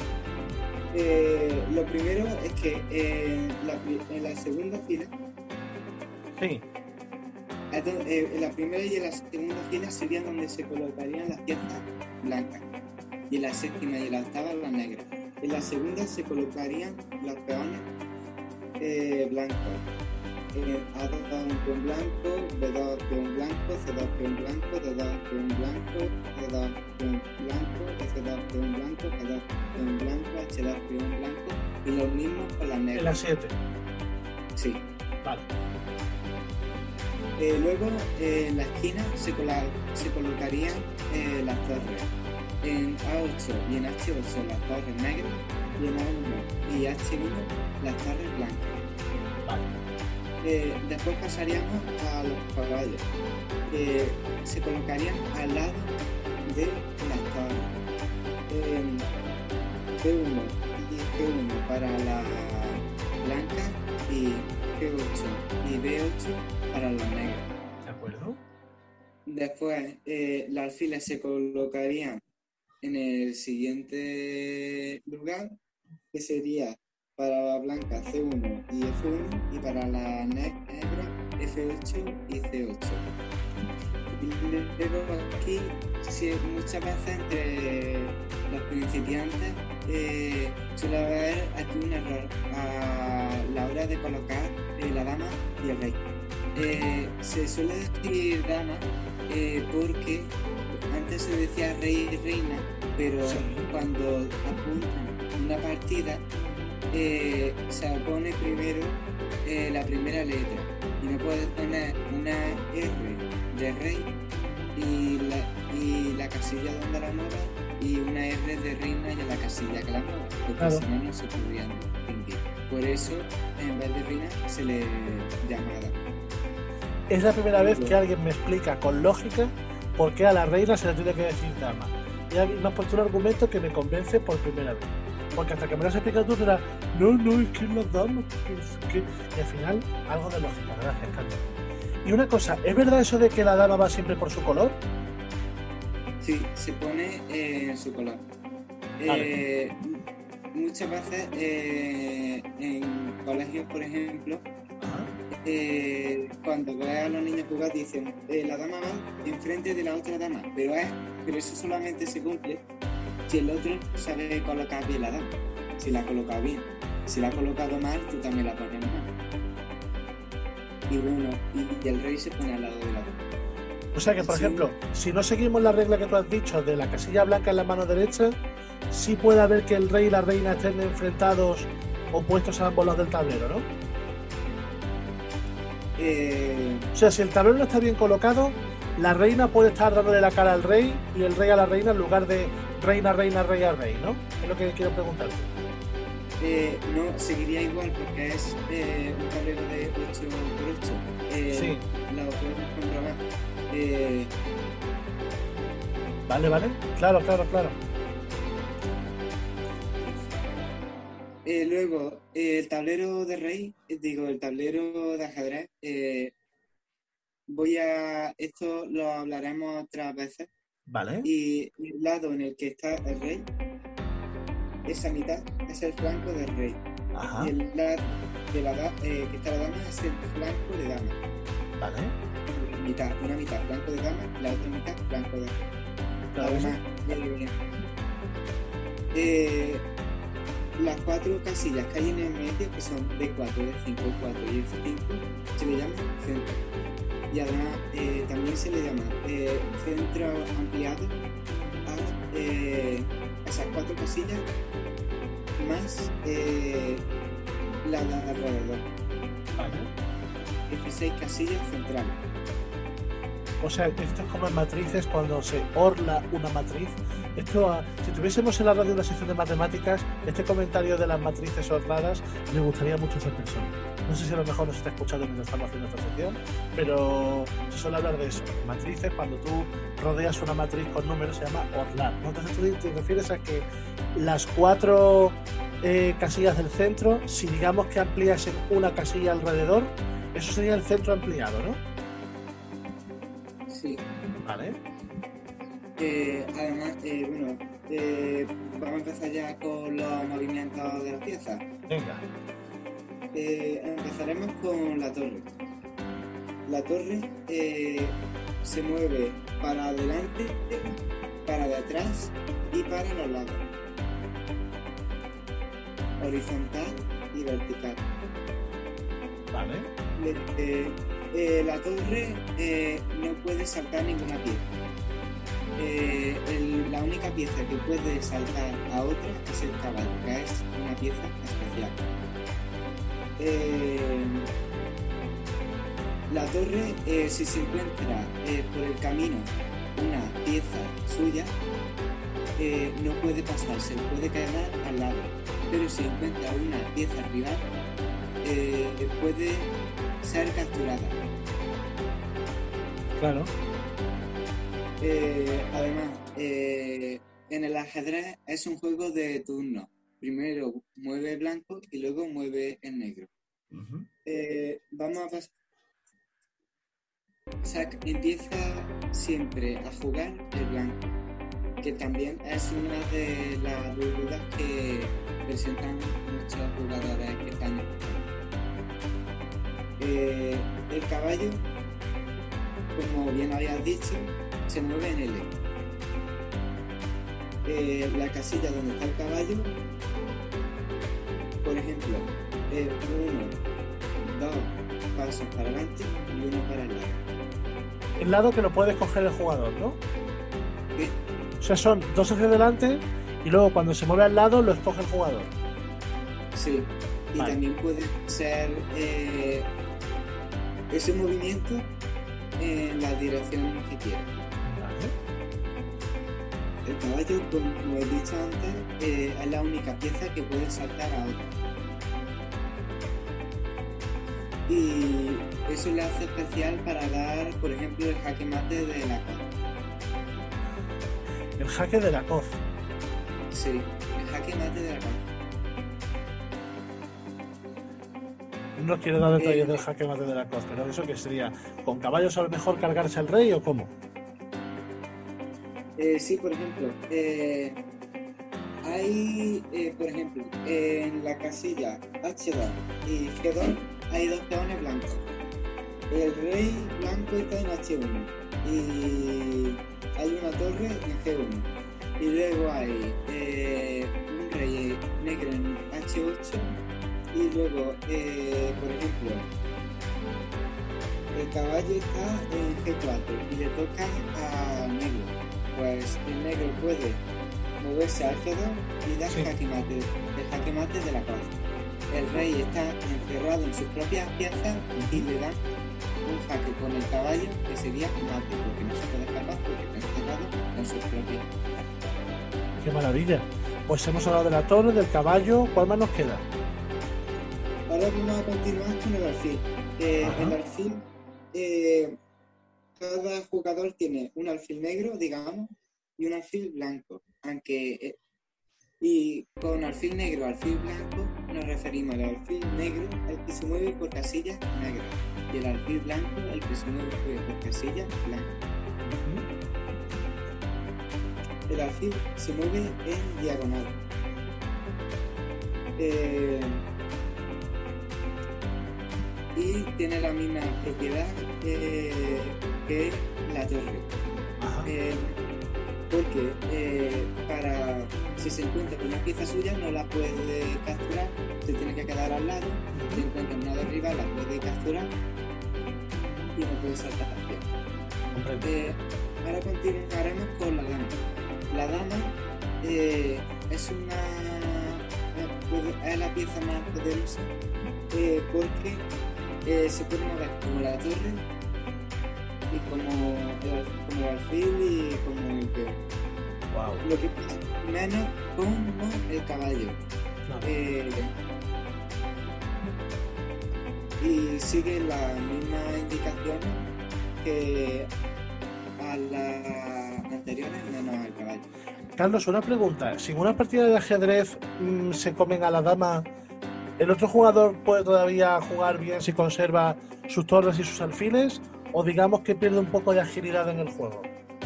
Lo primero es que en la segunda fila, sí, en la primera y en la segunda fila serían donde se colocarían las piezas blancas y en la séptima y en la octava las negras. En la segunda se colocarían los peones blancos. A2 un peón blanco, B2 peón blanco, C2 peón blanco, D2 peón blanco, D2 peón blanco, F2 peón blanco, G2 peón blanco, H2 peón blanco y los mismos con las negras. En la 7. Sí. Vale. Luego en la esquina se colocarían las torres. En A8 y en H8 las torres negras y en A1 y H1 las torres blancas. Vale. Después pasaríamos a los caballos, que se colocarían al lado de las torres. B1 y G1 para la blanca y G8 y B8 para las negras. ¿De acuerdo? Después las alfiles se colocarían en el siguiente lugar, que sería para la blanca C1 y F1 y para la negra F8 y C8. Y luego aquí muchas veces entre los principiantes suele haber aquí un error a la hora de colocar la dama y el rey. Se suele decir dama porque antes se decía rey y reina, pero sí, cuando apuntan una partida se pone primero la primera letra y no puedes poner una R de rey y la casilla donde la muevas y una R de reina y a la casilla que la mueve, porque Claro. si no, no se podrían distinguir. Por eso, en vez de reina, se le llama dama. Es la primera vez que alguien me explica con lógica por qué a la reina se le tiene que decir dama. Y alguien me ha puesto un argumento que me convence por primera vez. Porque hasta que me lo has explicado tú, dirás, no, es que es la dama. Y al final, algo de lógica. Gracias, Carlos. Y una cosa, ¿es verdad eso de que la dama va siempre por su color? Sí, se pone en su color. Vale. Muchas veces en colegios, por ejemplo, cuando ves a los niños jugar dicen la dama va enfrente de la otra dama, pero eso solamente se cumple si el otro sabe colocar bien la dama, si la ha colocado bien. Si la ha colocado mal, tú también la pones mal. Y bueno, y el rey se pone al lado de la dama. O sea que, por Sí. ejemplo, si no seguimos la regla que tú has dicho de la casilla blanca en la mano derecha, sí puede haber que el rey y la reina estén enfrentados o puestos a ambos lados del tablero, ¿no? O sea, si el tablero no está bien colocado, la reina puede estar dándole la cara al rey y el rey a la reina en lugar de reina, reina, rey a rey, ¿no? Es lo que quiero preguntarte. No, seguiría igual porque es un tablero de 8x8. Sí. Lo podemos comprobar. Vale. Claro. Luego, el tablero de rey, el tablero de ajedrez, esto lo hablaremos otras veces. Vale. Y el lado en el que está el rey, esa mitad es el flanco del rey. Ajá. Y el lado de que está la dama es el flanco de dama. Vale. Una mitad flanco de dama, la otra mitad flanco de rey. Claro, Además, las 4 casillas que hay en el medio, que son D4, D5, D4 y F5, se le llama centro. Y además también se le llama centro ampliado a esas 4 casillas más la de alrededor. Vale. Esas 6 casillas centrales. O sea, esto es como en matrices cuando se orla una matriz. Esto, si tuviésemos en la radio una sección de matemáticas, este comentario de las matrices orladas me gustaría mucho ser persona. No sé si a lo mejor nos está escuchando mientras estamos haciendo esta sección, pero se suele hablar de eso. Matrices, cuando tú rodeas una matriz con números, se llama orlar, ¿no? Entonces tú te refieres a que las 4 casillas del centro, si digamos que amplías en una casilla alrededor, eso sería el centro ampliado, ¿no? Sí. Vale. Además, vamos a empezar ya con los movimientos de las piezas. Venga. Empezaremos con la torre. La torre se mueve para adelante, para detrás y para los lados. Horizontal y vertical. Vale. La torre no puede saltar ninguna pieza. La única pieza que puede saltar a otra es el caballo, que es una pieza especial. La torre, si se encuentra por el camino una pieza suya, no puede pasar, se puede quedar al lado. Pero si encuentra una pieza rival, puede ser capturada. Claro. Además, en el ajedrez es un juego de turnos. Primero mueve blanco y luego mueve el negro. Vamos a pasar. O sea, empieza siempre a jugar el blanco, que también es una de las dudas que presentan muchos jugadores que están el caballo, como bien habías dicho, se mueve en L. La casilla donde está el caballo, por ejemplo, 1, 2 pasos para adelante y 1 para el lado. El lado que lo puede escoger el jugador, ¿no? ¿Qué? O sea, son 2 hacia adelante y luego cuando se mueve al lado lo escoge el jugador. Sí, y Vale. también puede ser ese movimiento en la dirección que quiera. El caballo, como he dicho antes, es la única pieza que puede saltar a otra. Y eso le hace especial para dar, por ejemplo, el jaque mate de la coz. El jaque de la coz. Sí, el jaque mate de la coz. No quiero dar detalles del jaque mate de la coz, pero ¿eso qué sería? ¿Con caballos a lo mejor cargarse al rey o cómo? Sí, por ejemplo, hay, por ejemplo, en la casilla H2 y G2 hay dos peones blancos. El rey blanco está en H1 y hay una torre en G1. Y luego hay un rey negro en H8 y luego, por ejemplo, el caballo está en G4 y le toca al negro. Pues el negro puede moverse al G2 y dar el jaque mate de la coz. El rey está encerrado en sus propias piezas y le dan un jaque con el caballo que sería mate, porque no se puede escapar porque está encerrado en sus propias piezas. ¡Qué maravilla! Pues hemos hablado de la torre, del caballo, ¿cuál más nos queda? Ahora vamos a continuar con el alfil. El alfil, cada jugador tiene un alfil negro, digamos, y un alfil blanco. Y con alfil negro, alfil blanco, nos referimos al alfil negro, el que se mueve por casillas negras, y el alfil blanco, el que se mueve por casillas blancas. El alfil se mueve en diagonal. Y tiene la misma propiedad que la torre. Porque si se encuentra con una pieza suya no la puede capturar, se tiene que quedar al lado. Si encuentra una de rival la puede capturar y no puede saltar también. Ahora continuaremos con la dama. La dama es la pieza más poderosa porque se puede mover como la torre y como el alfil y como el peón. Wow. Lo que pasa menos como el caballo. Y sigue las mismas indicaciones que a las anteriores, menos al caballo. Carlos, una pregunta. Si en una partida de ajedrez se comen a la dama, ¿el otro jugador puede todavía jugar bien si conserva sus torres y sus alfiles? ¿O digamos que pierde un poco de agilidad en el juego?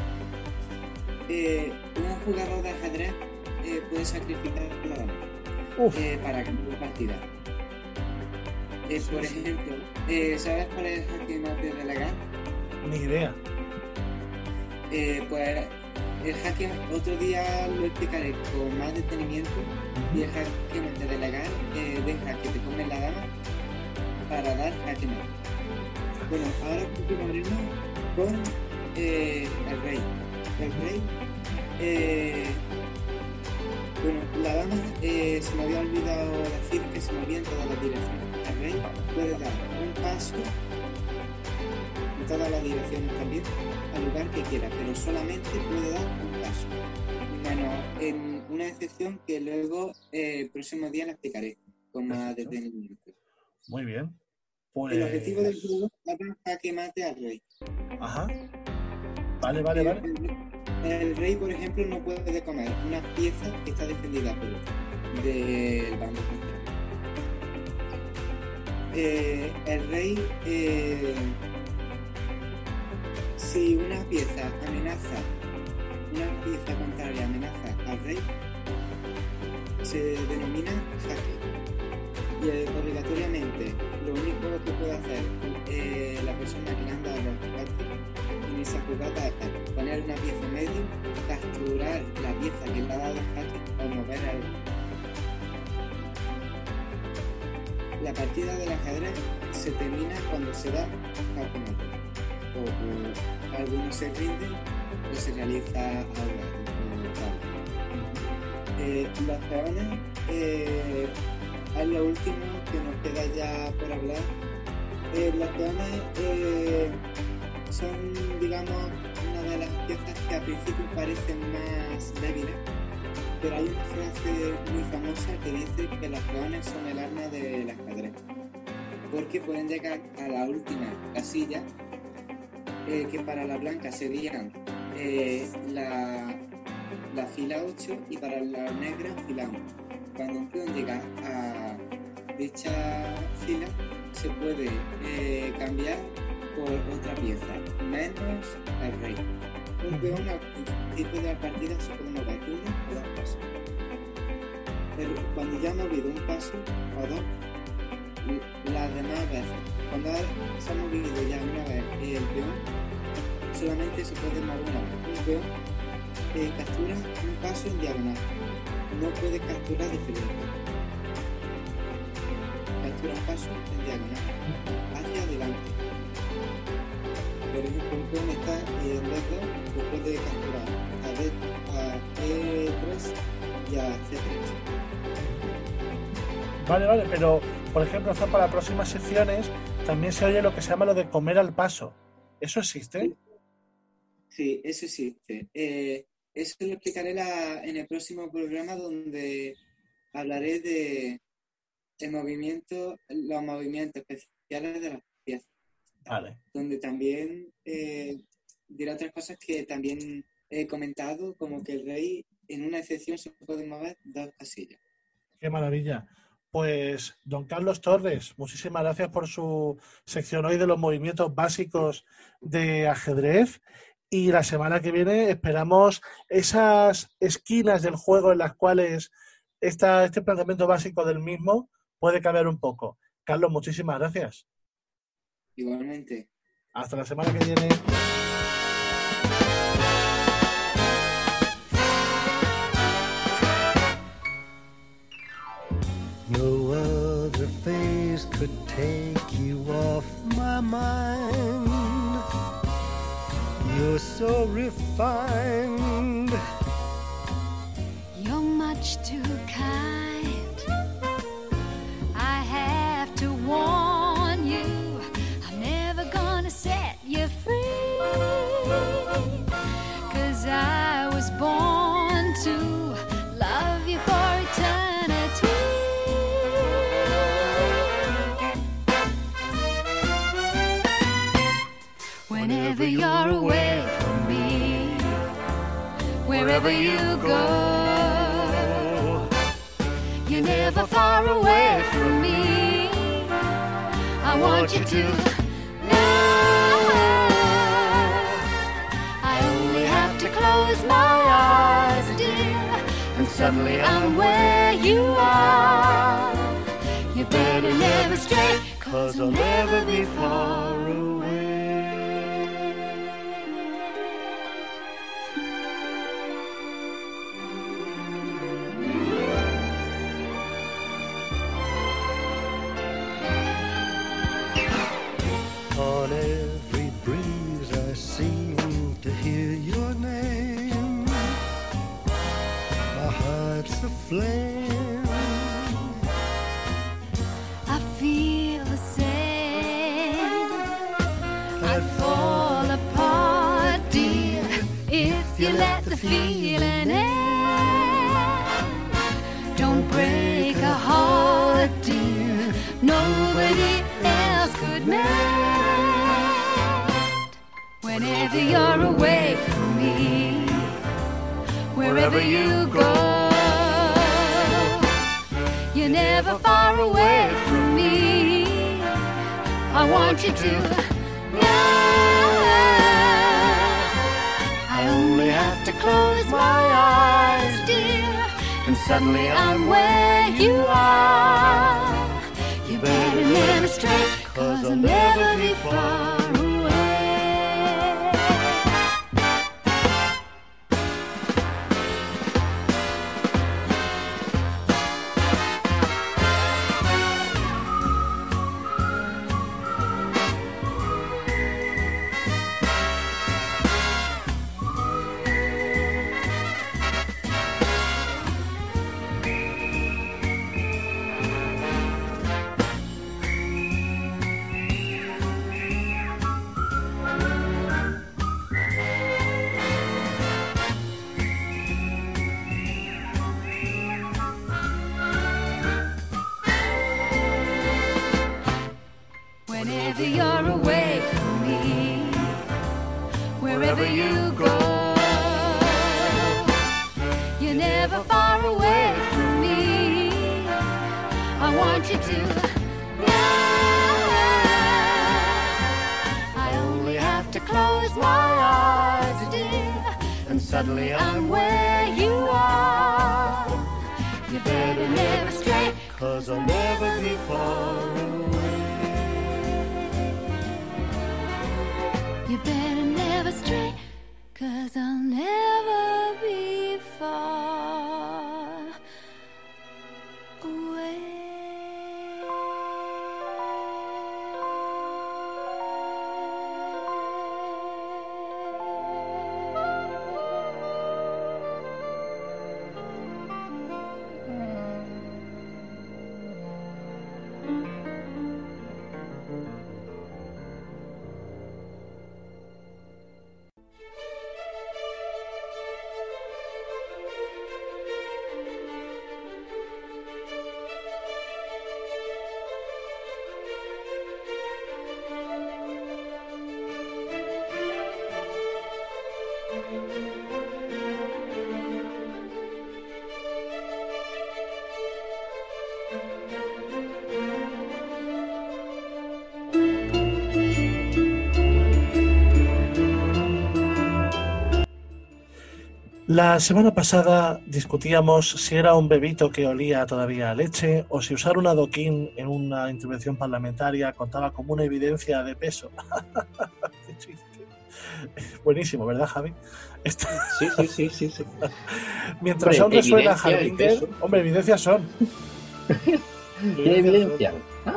Un jugador de ajedrez puede sacrificar la dama para ganar la partida. Por ejemplo, ¿sabes cuál es el jaque mate de legal? Ni idea. Pues el jaque, otro día lo explicaré con más detenimiento. Y el jaque mate de legal deja que te comen la dama para dar jaque mate. Bueno, ahora continuaremos con el rey. El rey, bueno, la dama se me había olvidado decir que se movía en todas las direcciones. El rey puede dar un paso en todas las direcciones también, al lugar que quiera, pero solamente puede dar un paso. Bueno, en una excepción que luego el próximo día la explicaré con más detenimiento. Muy bien. Pues... El objetivo del juego es dar jaque mate al rey. Ajá. Vale. El rey, por ejemplo, no puede comer una pieza que está defendida por otro del bando contrario. El rey, si una pieza contraria amenaza al rey, se denomina jaque. Y obligatoriamente lo único que puede hacer la persona que le han dado los jaques en esa jugada es poner una pieza en medio, capturar la pieza que le ha dado el jaque o mover algo. La partida del ajedrez se termina cuando se da jaque mate. O algunos se rinden o se realiza ahora. Los peones es lo último que nos queda ya por hablar. Los peones son, digamos, una una de las piezas que al principio parecen más débiles, pero hay una frase muy famosa que dice que los peones son el arma del ajedrez, porque pueden llegar a la última casilla, que para la blanca serían la fila 8 y para la negra fila 1. Cuando un peón llega a dicha fila, se puede cambiar por otra pieza, menos el rey. Un peón al principio de la partida se puede mover 1 o 2 pasos. Pero cuando ya ha movido un paso o dos, las demás veces, cuando se ha movido ya una vez el peón, solamente se puede mover una vez. Un peón captura un paso en diagonal, no puede capturar diferente. Captura un paso en diagonal, hacia adelante. Por ejemplo, un peón está en D2, que puede capturar a E3 y a C3. Vale, pero por ejemplo, para las próximas secciones también se oye lo que se llama lo de comer al paso. ¿Eso existe? Sí, eso existe. Eso lo explicaré en el próximo programa, donde hablaré de los movimientos especiales de las piezas. Vale. Donde también diré otras cosas que también he comentado, como que el rey en una excepción se puede mover 2 casillas. Qué maravilla. Pues, don Carlos Torres, muchísimas gracias por su sección hoy de los movimientos básicos de ajedrez. Y la semana que viene esperamos esas esquinas del juego en las cuales este planteamiento básico del mismo puede cambiar un poco. Carlos, muchísimas gracias. Igualmente. Hasta la semana que viene. No other face could take you off my mind. You're so refined. You're much too kind. I have to warn you, I'm never gonna set you free. 'Cause I was born to love you for eternity. Whenever you're away from me, wherever you go, you're never far away from me. I want you to know I only have to close my eyes, dear, and suddenly I'm where you are. You better never stray, 'cause I'll never be far away. On every breeze I seem to hear your name. My heart's aflame. I feel the same. I'd fall apart, dear, if you let the feeling in. Don't break a heart, dear, nobody else could mend. Whenever you're away from me, wherever you go, you're never far away from me. I want you to know I only have to close my eyes, dear, and suddenly I'm where you are. You better never stray, 'cause I'll never be far away. whether you're away from me, wherever you go, you're never far away from me. I want you to know I only have to close my eyes, dear, and suddenly I'm where you are. You better never stray, 'cause I'll never be far away. You better never stray, 'cause I'll never be far away. La semana pasada discutíamos si era un bebito que olía todavía a leche o si usar un adoquín en una intervención parlamentaria contaba como una evidencia de peso. Qué chiste. Buenísimo, ¿verdad, Javi? Sí. Mientras aún resuena Harbinger, hombre, evidencias son. ¿Qué evidencia?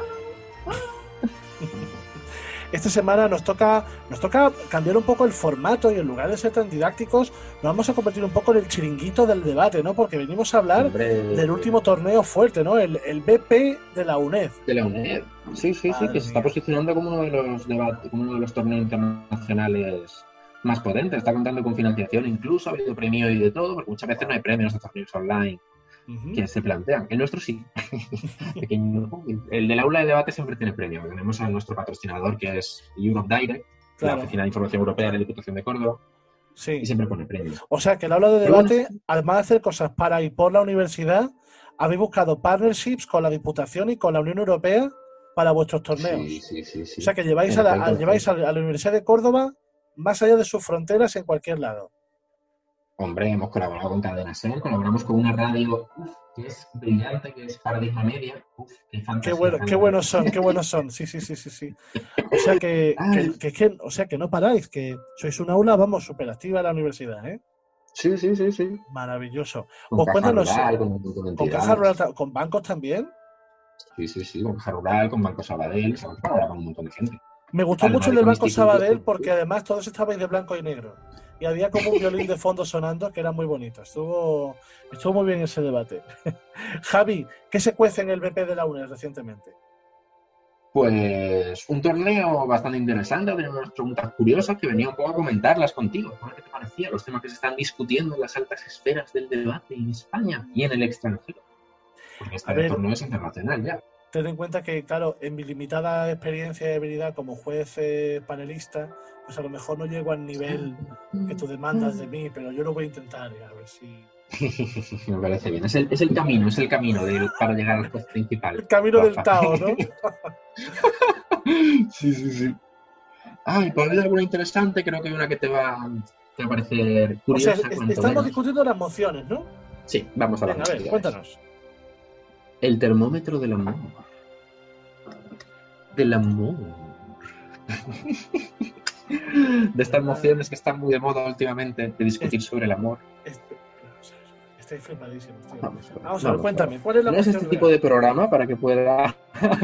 Esta semana nos toca cambiar un poco el formato y en lugar de ser tan didácticos nos vamos a convertir un poco en el chiringuito del debate, ¿no? Porque venimos a hablar del último torneo fuerte, ¿no? El BP de la UNED. De la UNED. Sí, que se está posicionando como uno de los debates, como uno de los torneos internacionales más potentes. Está contando con financiación, incluso ha habido premio y de todo, porque muchas veces no hay premios de torneos online que se plantean. El nuestro sí. El del aula de debate siempre tiene premio. Tenemos a nuestro patrocinador, que es Europe Direct, la Oficina de Información Europea de la Diputación de Córdoba, y siempre pone premios. O sea que el aula de debate, además de hacer cosas para y por la universidad, habéis buscado partnerships con la Diputación y con la Unión Europea para vuestros torneos. Sí. O sea que lleváis a la Universidad de Córdoba más allá de sus fronteras en cualquier lado. Hombre, hemos colaborado con Cadena Ser, colaboramos con una radio que es brillante, que es Paradigma Media. Qué fantasía. Qué buenos son. Sí. O sea que no paráis, que sois un aula, vamos, súper activa en la universidad, ¿eh? Sí. Maravilloso. Con Pues cuéntanos, Rural, con Caja Rural, ¿con bancos también? Sí, con Caja Rural, con Banco Sabadell, se colaborado con un montón de gente. Me gustó mucho el del Banco Sabadell porque además todos estabais de blanco y negro. Y había como un violín de fondo sonando que era muy bonito. Estuvo muy bien ese debate. Javi, ¿qué se cuece en el BP de la UNED recientemente? Pues un torneo bastante interesante. Tenemos unas preguntas curiosas que venía un poco a comentarlas contigo. ¿Qué te parecía? Los temas que se están discutiendo en las altas esferas del debate en España y en el extranjero. Porque este torneo es internacional ya. Ten en cuenta que, claro, en mi limitada experiencia y habilidad como juez panelista, pues a lo mejor no llego al nivel que tú demandas de mí, pero yo lo voy a intentar, a ver si... Me parece bien. Es el camino para llegar al juez principal. El camino del Tao, ¿no? Sí. Ay, por haber alguna interesante, creo que hay una que te va a parecer curiosa. O sea, estamos discutiendo las mociones, ¿no? Sí, vamos a ver. Venga, a ver, cuéntanos. El termómetro del amor. Del amor. De estas mociones que están muy de moda últimamente, de discutir sobre el amor. Estoy flipadísimo. Vamos a ver, cuéntame, ¿cuál es la moción? ¿Tienes este tipo de programa para que pueda...?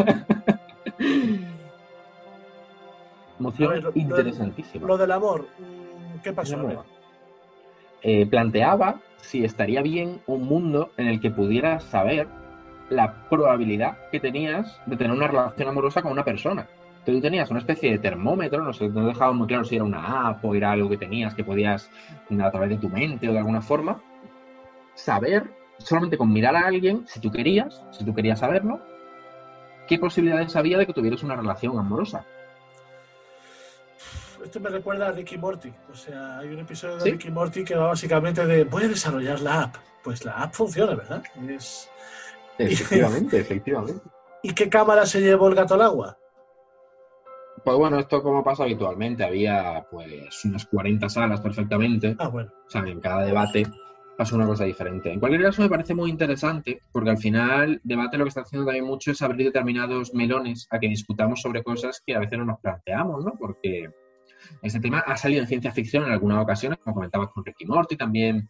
Moción interesantísima. Lo del amor, ¿qué pasó? Planteaba si estaría bien un mundo en el que pudieras saber la probabilidad que tenías de tener una relación amorosa con una persona. Que tú tenías una especie de termómetro, no sé, no dejaba muy claro si era una app o era algo que tenías que podías, a través de tu mente o de alguna forma, saber, solamente con mirar a alguien, si tú querías saberlo, qué posibilidades había de que tuvieras una relación amorosa. Esto me recuerda a Ricky Morty. O sea, hay un episodio de ¿Sí? Ricky Morty que va básicamente de voy a desarrollar la app. Pues la app funciona, ¿verdad? Efectivamente, efectivamente. ¿Y qué cámara se llevó el gato al agua? Pues bueno, esto como pasa habitualmente, había pues unas 40 salas perfectamente. Ah, bueno. O sea, en cada debate pasó una cosa diferente. En cualquier caso me parece muy interesante, porque al final debate lo que está haciendo también mucho es abrir determinados melones a que discutamos sobre cosas que a veces no nos planteamos, ¿no? Porque este tema ha salido en ciencia ficción en algunas ocasiones, como comentabas con Ricky Morty, también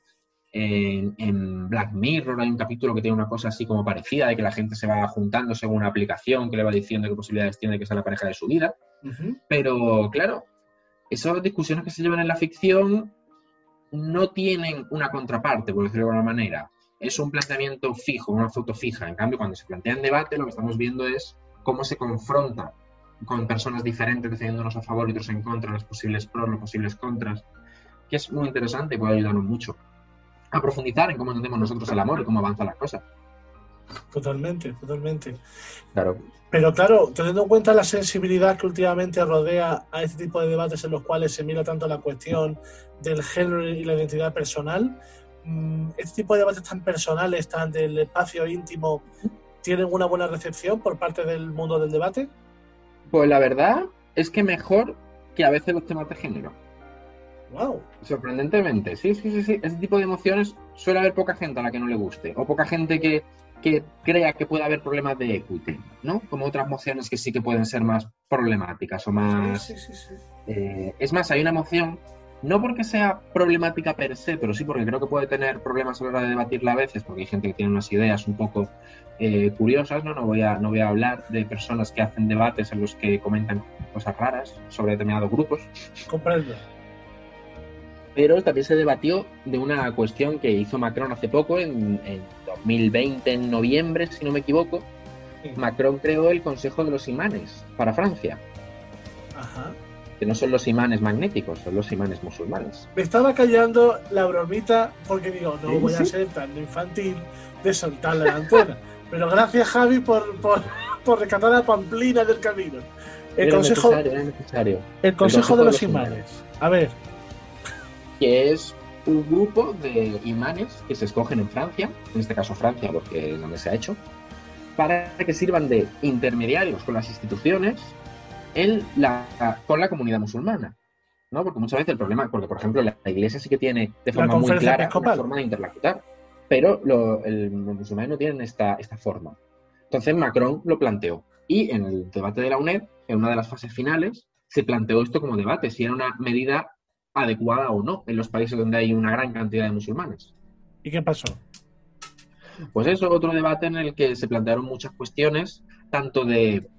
en Black Mirror hay un capítulo que tiene una cosa así como parecida, de que la gente se va juntando según una aplicación que le va diciendo qué posibilidades tiene de que sea la pareja de su vida. Pero claro, esas discusiones que se llevan en la ficción no tienen una contraparte, por decirlo de alguna manera. Es un planteamiento fijo, una foto fija. En cambio, cuando se plantea en debate, lo que estamos viendo es cómo se confronta con personas diferentes, defendiendo unos a favor y otros en contra, los posibles pros, los posibles contras, que es muy interesante y puede ayudarnos mucho a profundizar en cómo entendemos nosotros el amor y cómo avanzan las cosas. Totalmente. Claro. Pero claro, teniendo en cuenta la sensibilidad que últimamente rodea a este tipo de debates en los cuales se mira tanto la cuestión del género y la identidad personal, este tipo de debates tan personales, tan del espacio íntimo, ¿tienen una buena recepción por parte del mundo del debate? Pues la verdad es que mejor que a veces los temas de género. Wow. Sorprendentemente, sí. Ese tipo de emociones suele haber poca gente a la que no le guste, o poca gente que crea que puede haber problemas de equity, ¿no? Como otras mociones que sí que pueden ser más problemáticas o más... Sí. Es más, hay una moción, no porque sea problemática per se, pero sí porque creo que puede tener problemas a la hora de debatirla a veces, porque hay gente que tiene unas ideas un poco curiosas, ¿no? No voy a hablar de personas que hacen debates en los que comentan cosas raras sobre determinados grupos. Comprendo. Pero también se debatió de una cuestión que hizo Macron hace poco, en 2020, en noviembre, si no me equivoco. Sí. Macron creó el Consejo de los Imanes para Francia. Ajá. Que no son los imanes magnéticos, son los imanes musulmanes. Me estaba callando la bromita porque digo, no ¿Sí? voy a ser tan infantil de soltarle la antena. Pero gracias, Javi, por rescatar la pamplina del camino. Era necesario. El Consejo de los Imanes. A ver. Que es un grupo de imanes que se escogen en Francia, en este caso Francia porque es donde se ha hecho, para que sirvan de intermediarios con las instituciones con la comunidad musulmana, ¿no? Porque muchas veces el problema, porque por ejemplo la Iglesia sí que tiene de forma muy clara una forma de interlocutar, pero los musulmanes no tienen esta forma. Entonces Macron lo planteó y en el debate de la UNED, en una de las fases finales, se planteó esto como debate, si era una medida adecuada o no en los países donde hay una gran cantidad de musulmanes. ¿Y qué pasó? Pues eso, otro debate en el que se plantearon muchas cuestiones, tanto de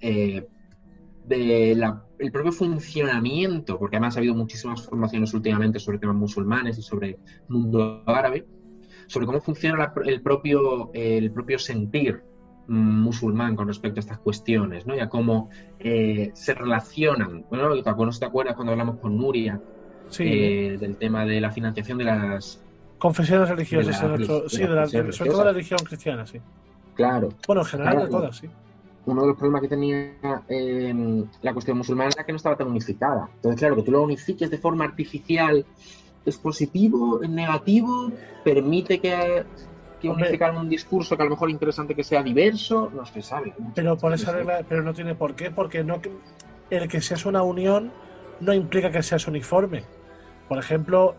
el propio funcionamiento, porque además ha habido muchísimas formaciones últimamente sobre temas musulmanes y sobre mundo árabe, sobre cómo funciona el propio sentir musulmán con respecto a estas cuestiones, ¿no? Y a cómo se relacionan. Bueno, no te acuerdas cuando hablamos con Nuria, sí, del tema de la financiación de las confesiones religiosas, sobre todo la religión cristiana, sí. Claro. Bueno, en general de todas, sí. Uno de los problemas que tenía la cuestión musulmana era que no estaba tan unificada. Entonces, claro, que tú lo unifiques de forma artificial, ¿es positivo, es negativo? ¿Permite que unificar un discurso que a lo mejor es interesante que sea diverso? No se sabe. Pero por esa regla, pero no tiene por qué, porque no, el que seas una unión no implica que seas uniforme. Por ejemplo,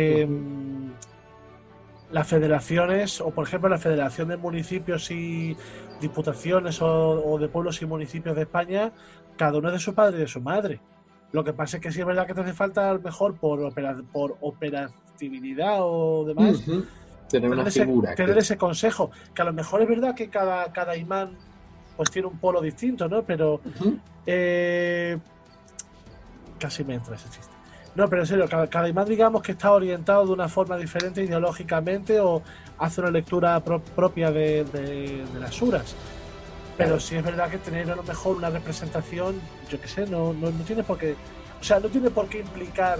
las federaciones, o por ejemplo la Federación de Municipios y Diputaciones o de Pueblos y Municipios de España, cada uno es de su padre y de su madre. Lo que pasa es que sí es verdad que te hace falta, a lo mejor, por operatividad o demás, tener ese consejo, que a lo mejor es verdad que cada imán pues tiene un polo distinto, ¿no? Pero casi me entra ese chiste. No, pero en serio, cada imán, digamos que está orientado de una forma diferente ideológicamente o hace una lectura propia de las suras. Pero sí es verdad que tener a lo mejor una representación, yo qué sé, no tiene por qué, o sea, no tiene por qué implicar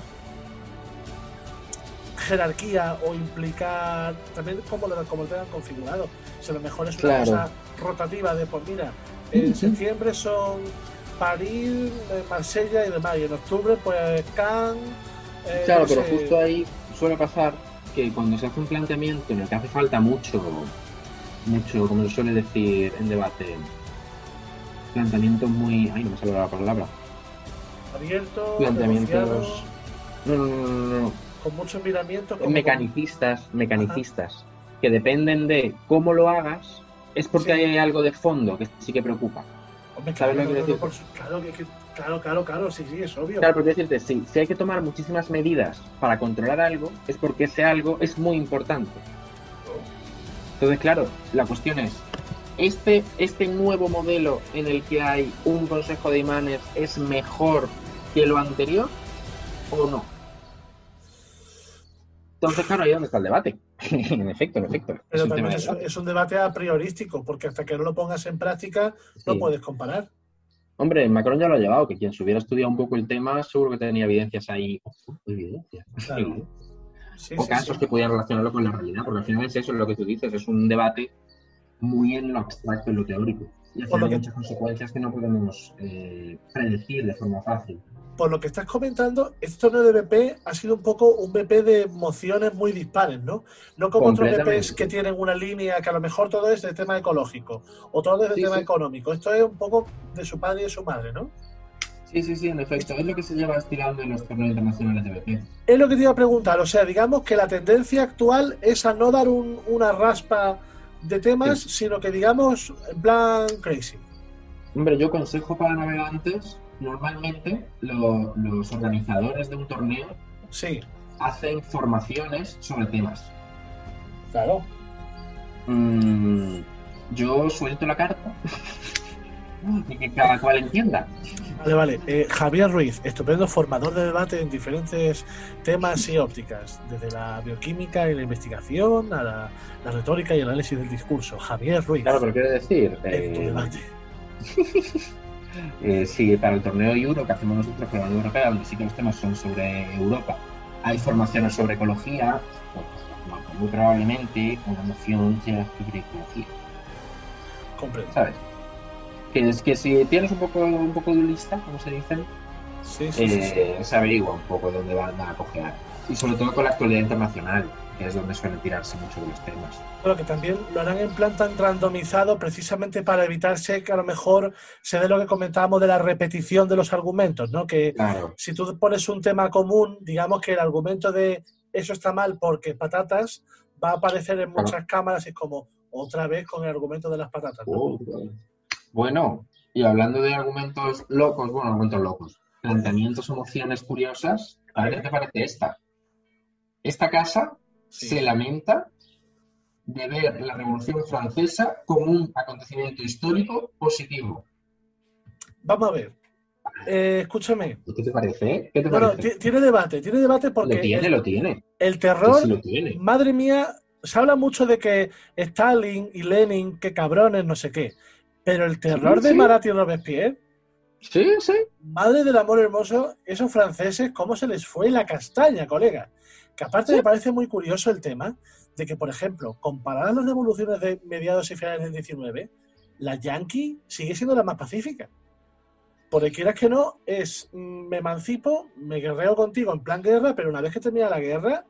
jerarquía o implicar también como lo tengan configurado. O sea, a lo mejor es una cosa rotativa de, pues mira, en septiembre son París, Marsella y demás. Y en octubre, pues Cannes. Claro, no pero sé. justo ahí suele pasar que cuando se hace un planteamiento en el que hace falta mucho, como se suele decir en debate, planteamientos muy... Ay, no me sale la palabra. Abierto, Planteamientos... negociado, No. con muchos miramientos. como Mecanicistas, que dependen de cómo lo hagas, es porque hay algo de fondo que sí que preocupa. Hombre, ¿Sabes claro, lo que no, quiero no, decir? claro, sí, es obvio. Claro, pero quiero decirte, si hay que tomar muchísimas medidas para controlar algo, es porque ese algo es muy importante. Entonces, claro, la cuestión es, ¿este nuevo modelo en el que hay un consejo de imanes es mejor que lo anterior o no? Entonces, claro, ahí es donde está el debate. en efecto. Pero un tema también de debate. es un debate a priorístico, porque hasta que no lo pongas en práctica no Sí. puedes comparar. Hombre, Macron ya lo ha llevado, que quien se hubiera estudiado un poco el tema seguro que tenía evidencias ahí. Evidencias. Claro. Sí, O casos que pudieran relacionarlo con la realidad, porque al final es eso lo que tú dices, es un debate muy en lo abstracto, en lo teórico. Y al Por final lo hay que- muchas consecuencias que no podemos predecir de forma fácil. Por lo que estás comentando, este torneo de BP ha sido un poco un BP de emociones muy dispares, ¿no? No como otros Completamente. BPs que tienen una línea que a lo mejor todo es de tema ecológico o todo es de Sí, tema sí. económico. Esto es un poco de su padre y de su madre, ¿no? Sí, en efecto. Es lo que se lleva estirando en los torneos internacionales de BP. Es lo que te iba a preguntar, o sea, digamos que la tendencia actual es a no dar una raspa de temas, sino que digamos en plan crazy. Hombre, yo consejo para navegantes, normalmente los organizadores de un torneo Sí, hacen formaciones sobre temas. claro. Yo suelto la carta y que cada cual entienda. Vale. Javier Ruiz, estupendo formador de debate en diferentes temas y ópticas, desde la bioquímica y la investigación a la retórica y el análisis del discurso. Javier Ruiz. Claro, pero quiero decir, en tu debate. sí, para el torneo Euro que hacemos nosotros con la Unión Europea, donde sí que los temas son sobre Europa, hay formaciones sobre ecología, pues, muy probablemente una noción sea sobre ecología. Comprendo. ¿Sabes? Que es que si tienes un poco de lista, como se dice, Sí. se averigua un poco dónde van a coger. Y sobre todo con la actualidad internacional, que es donde suelen tirarse mucho de los temas. Pero que también lo harán en plan tan randomizado precisamente para evitarse que a lo mejor se dé lo que comentábamos de la repetición de los argumentos, ¿no? Que Claro. si tú pones un tema común, digamos que el argumento de eso está mal porque patatas va a aparecer en muchas cámaras y es como otra vez con el argumento de las patatas, ¿no? Bueno, y hablando de argumentos locos, planteamientos o mociones curiosas, a ver qué te parece esta. Esta casa se lamenta de ver la Revolución Francesa como un acontecimiento histórico positivo. Vamos a ver. Escúchame. ¿Qué te parece? ¿Qué te No, parece? tiene debate porque Lo tiene. el terror, Sí, lo tiene. madre mía, se habla mucho de que Stalin y Lenin, que cabrones, no sé qué, pero el terror de Marat y Robespierre, sí, madre del amor hermoso, esos franceses, cómo se les fue la castaña, colega. Que aparte me parece muy curioso el tema de que, por ejemplo, comparadas las revoluciones de mediados y finales del 19, la Yankee sigue siendo la más pacífica. Porque quieras que no, es me emancipo, me guerreo contigo en plan guerra, pero una vez que termina la guerra,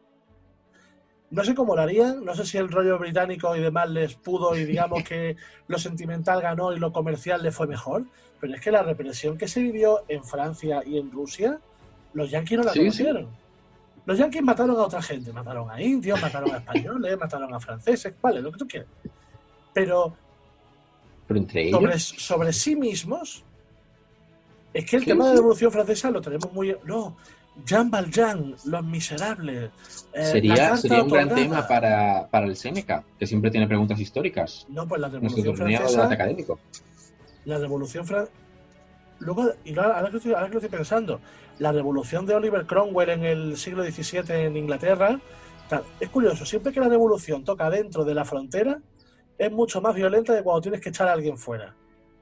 no sé cómo lo harían, no sé si el rollo británico y demás les pudo y digamos que lo sentimental ganó y lo comercial le fue mejor, pero es que la represión que se vivió en Francia y en Rusia, los yanquis no la conocieron. Los yanquis mataron a otra gente, mataron a indios, mataron a españoles, mataron a franceses, vale, lo que tú quieras. Pero entre ellos... sobre sí mismos, es que el tema de la Revolución Francesa lo tenemos muy... No, Jean Valjean, Los Miserables... Sería un gran tema para el Séneca, que siempre tiene preguntas históricas. No, pues la Nuestro Revolución torneo de Francesa... debate académico. La Revolución Francesa... Luego, y ahora que lo estoy pensando, la revolución de Oliver Cromwell en el siglo XVII en Inglaterra, es curioso, siempre que la revolución toca dentro de la frontera, es mucho más violenta de cuando tienes que echar a alguien fuera.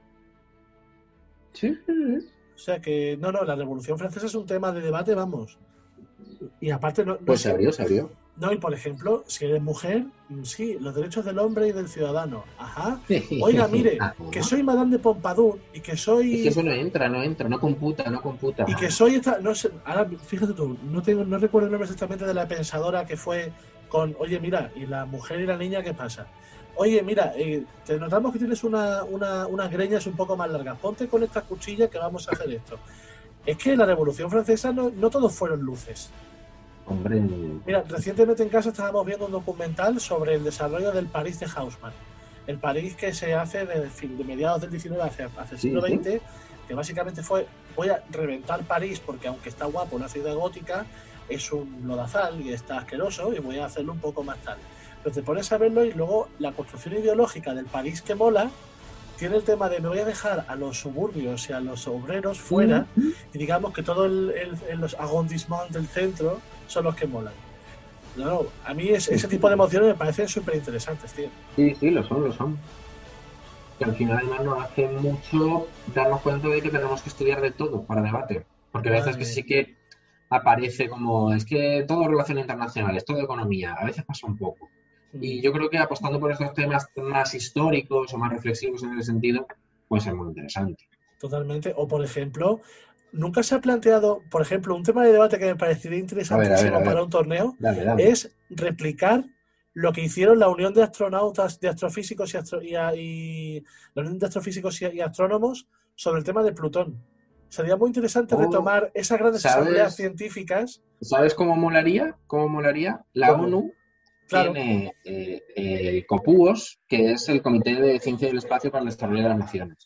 Sí. O sea que, no, la Revolución Francesa es un tema de debate, vamos. Y aparte, Pues se abrió. No, y por ejemplo, si eres mujer, sí, los derechos del hombre y del ciudadano. Ajá. Oiga, mire, que soy Madame de Pompadour y que soy... Es que eso no entra, no computa. Y que soy esta... No sé, ahora, fíjate tú, no recuerdo el nombre exactamente de la pensadora que fue con... Oye, mira, y la mujer y la niña, ¿qué pasa? Oye, mira, te notamos que tienes unas greñas un poco más largas. Ponte con estas cuchillas que vamos a hacer esto. Es que en la Revolución Francesa no todos fueron luces. Hombre. Mira, recientemente en casa estábamos viendo un documental sobre el desarrollo del París de Haussmann. El París que se hace de mediados del 19 hacia el siglo XX, que básicamente fue, voy a reventar París porque aunque está guapo, una ciudad gótica, es un lodazal y está asqueroso y voy a hacerlo un poco más tal. Pero te pones a verlo y luego la construcción ideológica del París que mola tiene el tema de me voy a dejar a los suburbios y a los obreros fuera y digamos que todos los arrondissements del centro son los que molan. No, a mí ese tipo de emociones me parecen súper interesantes, tío. Sí, lo son. Que al final además nos hace mucho darnos cuenta de que tenemos que estudiar de todo para debate. Porque a veces que sí que aparece como, es que todo relaciones internacionales, todo economía, a veces pasa un poco. Y yo creo que apostando por estos temas más históricos o más reflexivos en ese sentido, puede ser muy interesante. Totalmente. O por ejemplo, nunca se ha planteado, por ejemplo, un tema de debate que me parecería interesantísimo para un torneo, es replicar lo que hicieron la Unión de Astronautas, de Astrofísicos y la Unión de Astrofísicos y Astrónomos sobre el tema de Plutón. Sería muy interesante retomar esas grandes asambleas científicas. ¿Sabes cómo molaría? La ONU tiene el COPUOS, que es el Comité de Ciencia del Espacio para el Desarrollo de las Naciones.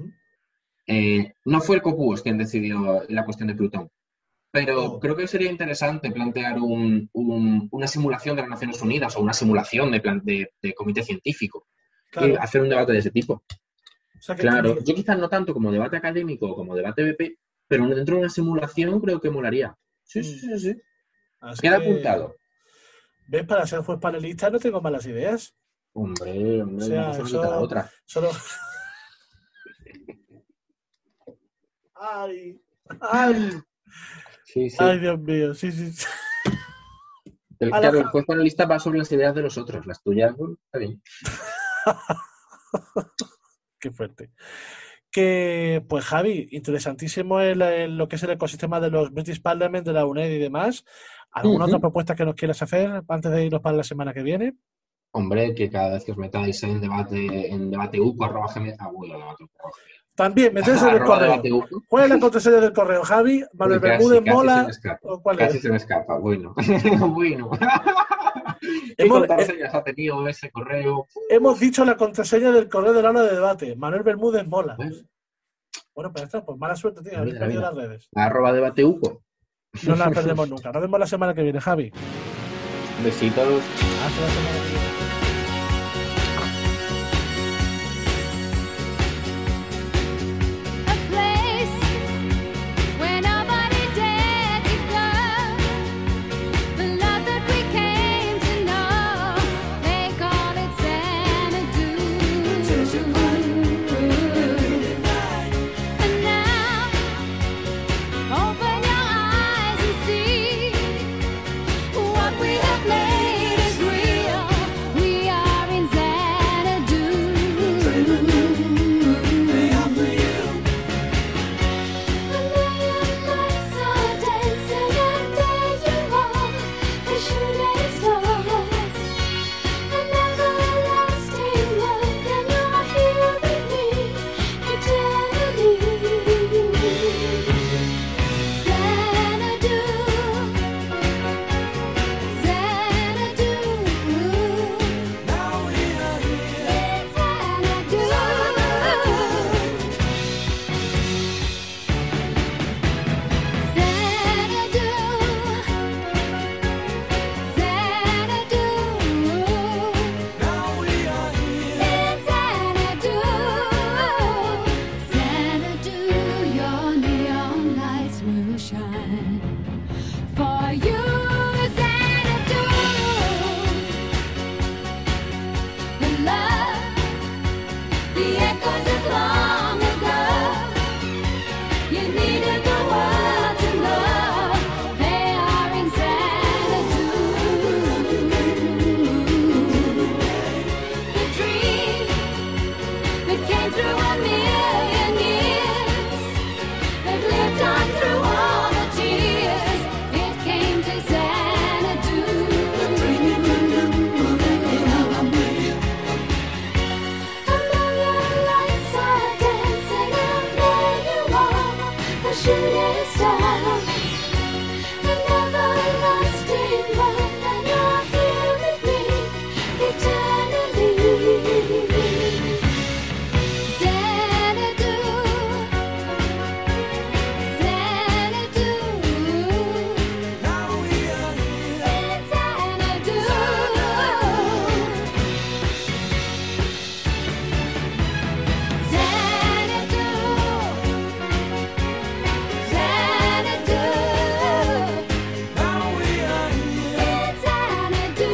No fue el COPUOS quien decidió la cuestión de Plutón, pero creo que sería interesante plantear una simulación de las Naciones Unidas o una simulación de comité científico y hacer un debate de ese tipo. O sea, claro, yo quizás no tanto como debate académico o como debate BP, pero dentro de una simulación creo que molaría. Sí. Queda apuntado. ¿Ves? Para ser juez panelista no tengo malas ideas. Hombre, o sea, no eso la otra. Solo... Ay. Sí. Ay, Dios mío, sí. Claro, el juez panelista va sobre las ideas de los otros, las tuyas, bueno, está bien. Qué fuerte. Que, pues Javi, interesantísimo lo que es el ecosistema de los British Parliament, de la UNED y demás. ¿Alguna otra propuesta que nos quieras hacer antes de irnos para la semana que viene? Hombre, que cada vez que os metáis en debate UCO@gmail. También, meterse en el correo. ¿Cuál es la contraseña del correo, Javi? Manuel Bermúdez mola. Casi se me escapa. Bueno. ¿Qué contraseñas ha tenido ese correo? Hemos dicho la contraseña del correo del aula de debate. Manuel Bermúdez mola. Bueno, pues está, pues mala suerte, tío. Habéis perdido las redes. @debateuco. No las perdemos nunca. Nos vemos la semana que viene, Javi. Besitos. Hasta la semana que viene. shooting star, an everlasting love, and you're here with me eternally. Xanadu, Xanadu, now we are here in Xanadu. Xanadu, Xanadu, now we are here in Xanadu.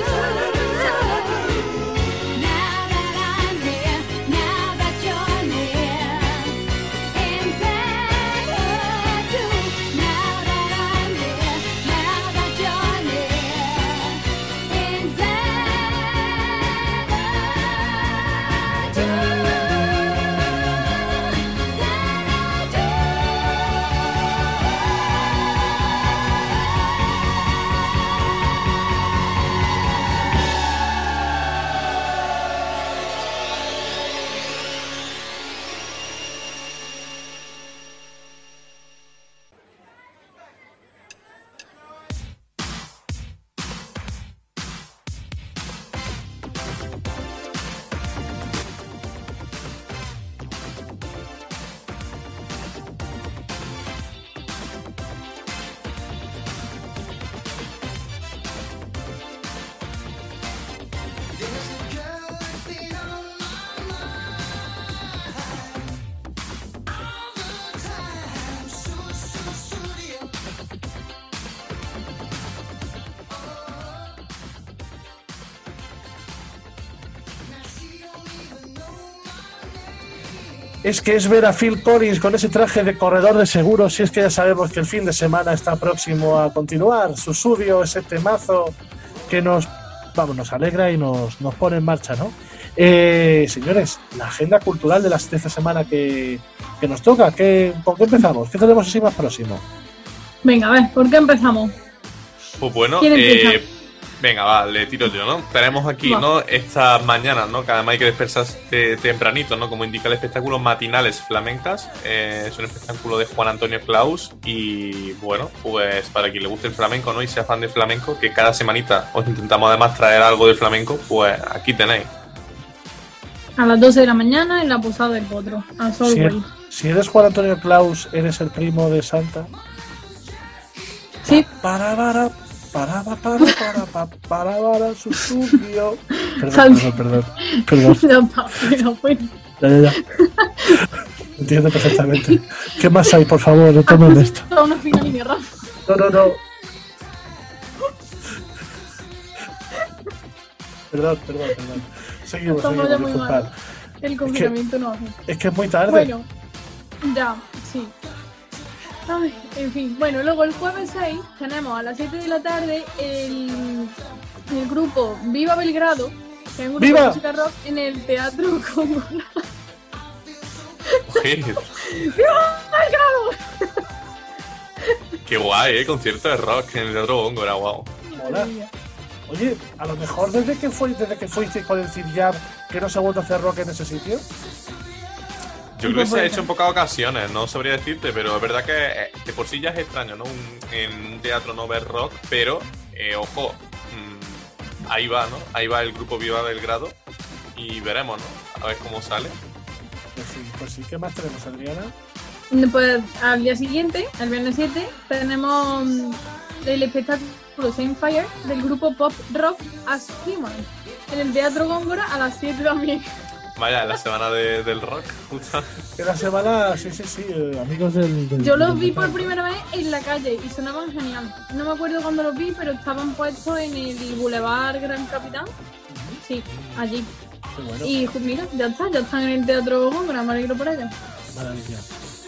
Now that I'm here, now that you're near, in Xanadu. Now that I'm here, now that you're near, in Es que es ver a Phil Collins con ese traje de corredor de seguros, si es que ya sabemos que el fin de semana está próximo a continuar. Susudio, ese temazo que nos alegra y nos pone en marcha, ¿no? Señores, la agenda cultural de esta semana que nos toca, ¿con qué empezamos? ¿Qué tenemos así más próximo? Venga, a ver, ¿por qué empezamos? Pues bueno, ¿Quién empieza? venga, va, le tiro yo, ¿no? Tenemos aquí, Va. ¿no? Estas mañanas, ¿no? Que además hay que despertarse tempranito, ¿no? Como indica el espectáculo, Matinales Flamencas. Es un espectáculo de Juan Antonio Claus. Y bueno, pues para quien le guste el flamenco, ¿no? Y sea fan de flamenco, que cada semanita os intentamos además traer algo de flamenco, pues aquí tenéis. A las 12 de la mañana en la Posada del Potro, a Solway. Si eres Juan Antonio Claus, eres el primo de Santa. Sí. Para, Susudio. Perdón. Ya está, pero bueno. Ya. Entiendo perfectamente. ¿Qué más hay, por favor? No tomen esto. Toda una fina línea, Rafa. No. Perdón. Seguimos, Estamos ya muy disculpad. mal. El confinamiento no hace. Es que es muy tarde. Bueno, ya, sí. Ay, en fin, bueno, luego el jueves 6 tenemos a las 7 de la tarde el grupo Viva Belgrado, que es un grupo ¡Viva! de música rock en el Teatro Góngora. Joder, ¡Viva Belgrado! qué guay, concierto de rock en el Teatro Góngora, wow. Hola. Oye, a lo mejor desde que fuiste con el Cirjab que no se ha vuelto a hacer rock en ese sitio. Yo creo que se ha hecho en pocas ocasiones, no sabría decirte, pero es verdad que de por sí ya es extraño, ¿no? En un teatro no ver rock, pero, ojo, ahí va, ¿no? Ahí va el grupo Viva Belgrado y veremos, ¿no? A ver cómo sale. Pues sí. ¿Qué más tenemos, Adriana? Pues al día siguiente, el viernes 7, tenemos el espectáculo Fire del grupo pop rock As Human en el Teatro Góngora a las 7 también. Vaya, la semana del rock, justo. En la semana, sí, amigos del Yo los vi por primera vez en la calle y sonaban genial. No me acuerdo cuándo los vi, pero estaban puestos en el Boulevard Gran Capitán. Sí, allí. Qué bueno. Y mira, ya están en el Teatro Góngora, me alegro por ellos. Maravilla.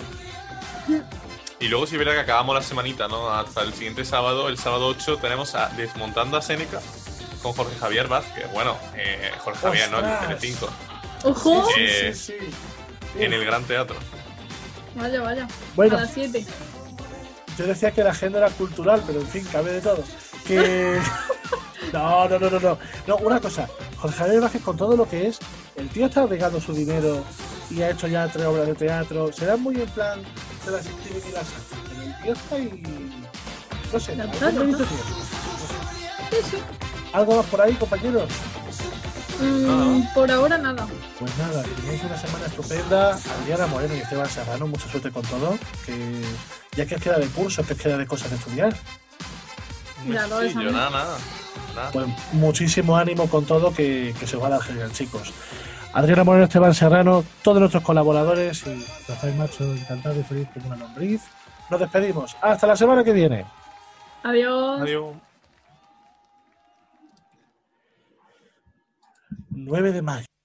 Y luego sí es verdad que acabamos la semanita, ¿no? Hasta el siguiente sábado, el sábado 8, tenemos a Desmontando a Séneca con Jorge Javier Vázquez. Bueno, Jorge Javier, ¿no? El de Telecinco. ¡Ojo! Sí. En el Gran Teatro. Vaya. Bueno. A las 7. Yo decía que la agenda era cultural, pero en fin, cabe de todo. Que... No. No, una cosa. Jorge Javier Vázquez, con todo lo que es, el tío está arriesgando su dinero y ha hecho ya 3 obras de teatro. ¿Será muy en plan de las inscriben y las hacen. En el Bielsa y... no sé, Ya algo está, ya bonito está. tiene. Sí, sí. ¿Algo más por ahí, compañeros? Por ahora nada. Pues nada, que tengáis una semana estupenda. Adriana Moreno y Esteban Serrano, mucha suerte con todo. Que ya que os queda de curso, que os queda de cosas de estudiar. Ya lo Sí, ves, yo amigo. nada. Pues muchísimo ánimo con todo, que se os va a dar genial, chicos. Adriana Moreno, Esteban Serrano, todos nuestros colaboradores y Rafael Macho, encantado y feliz como una lombriz. Nos despedimos. Hasta la semana que viene. Adiós. Adiós. 9 de mayo.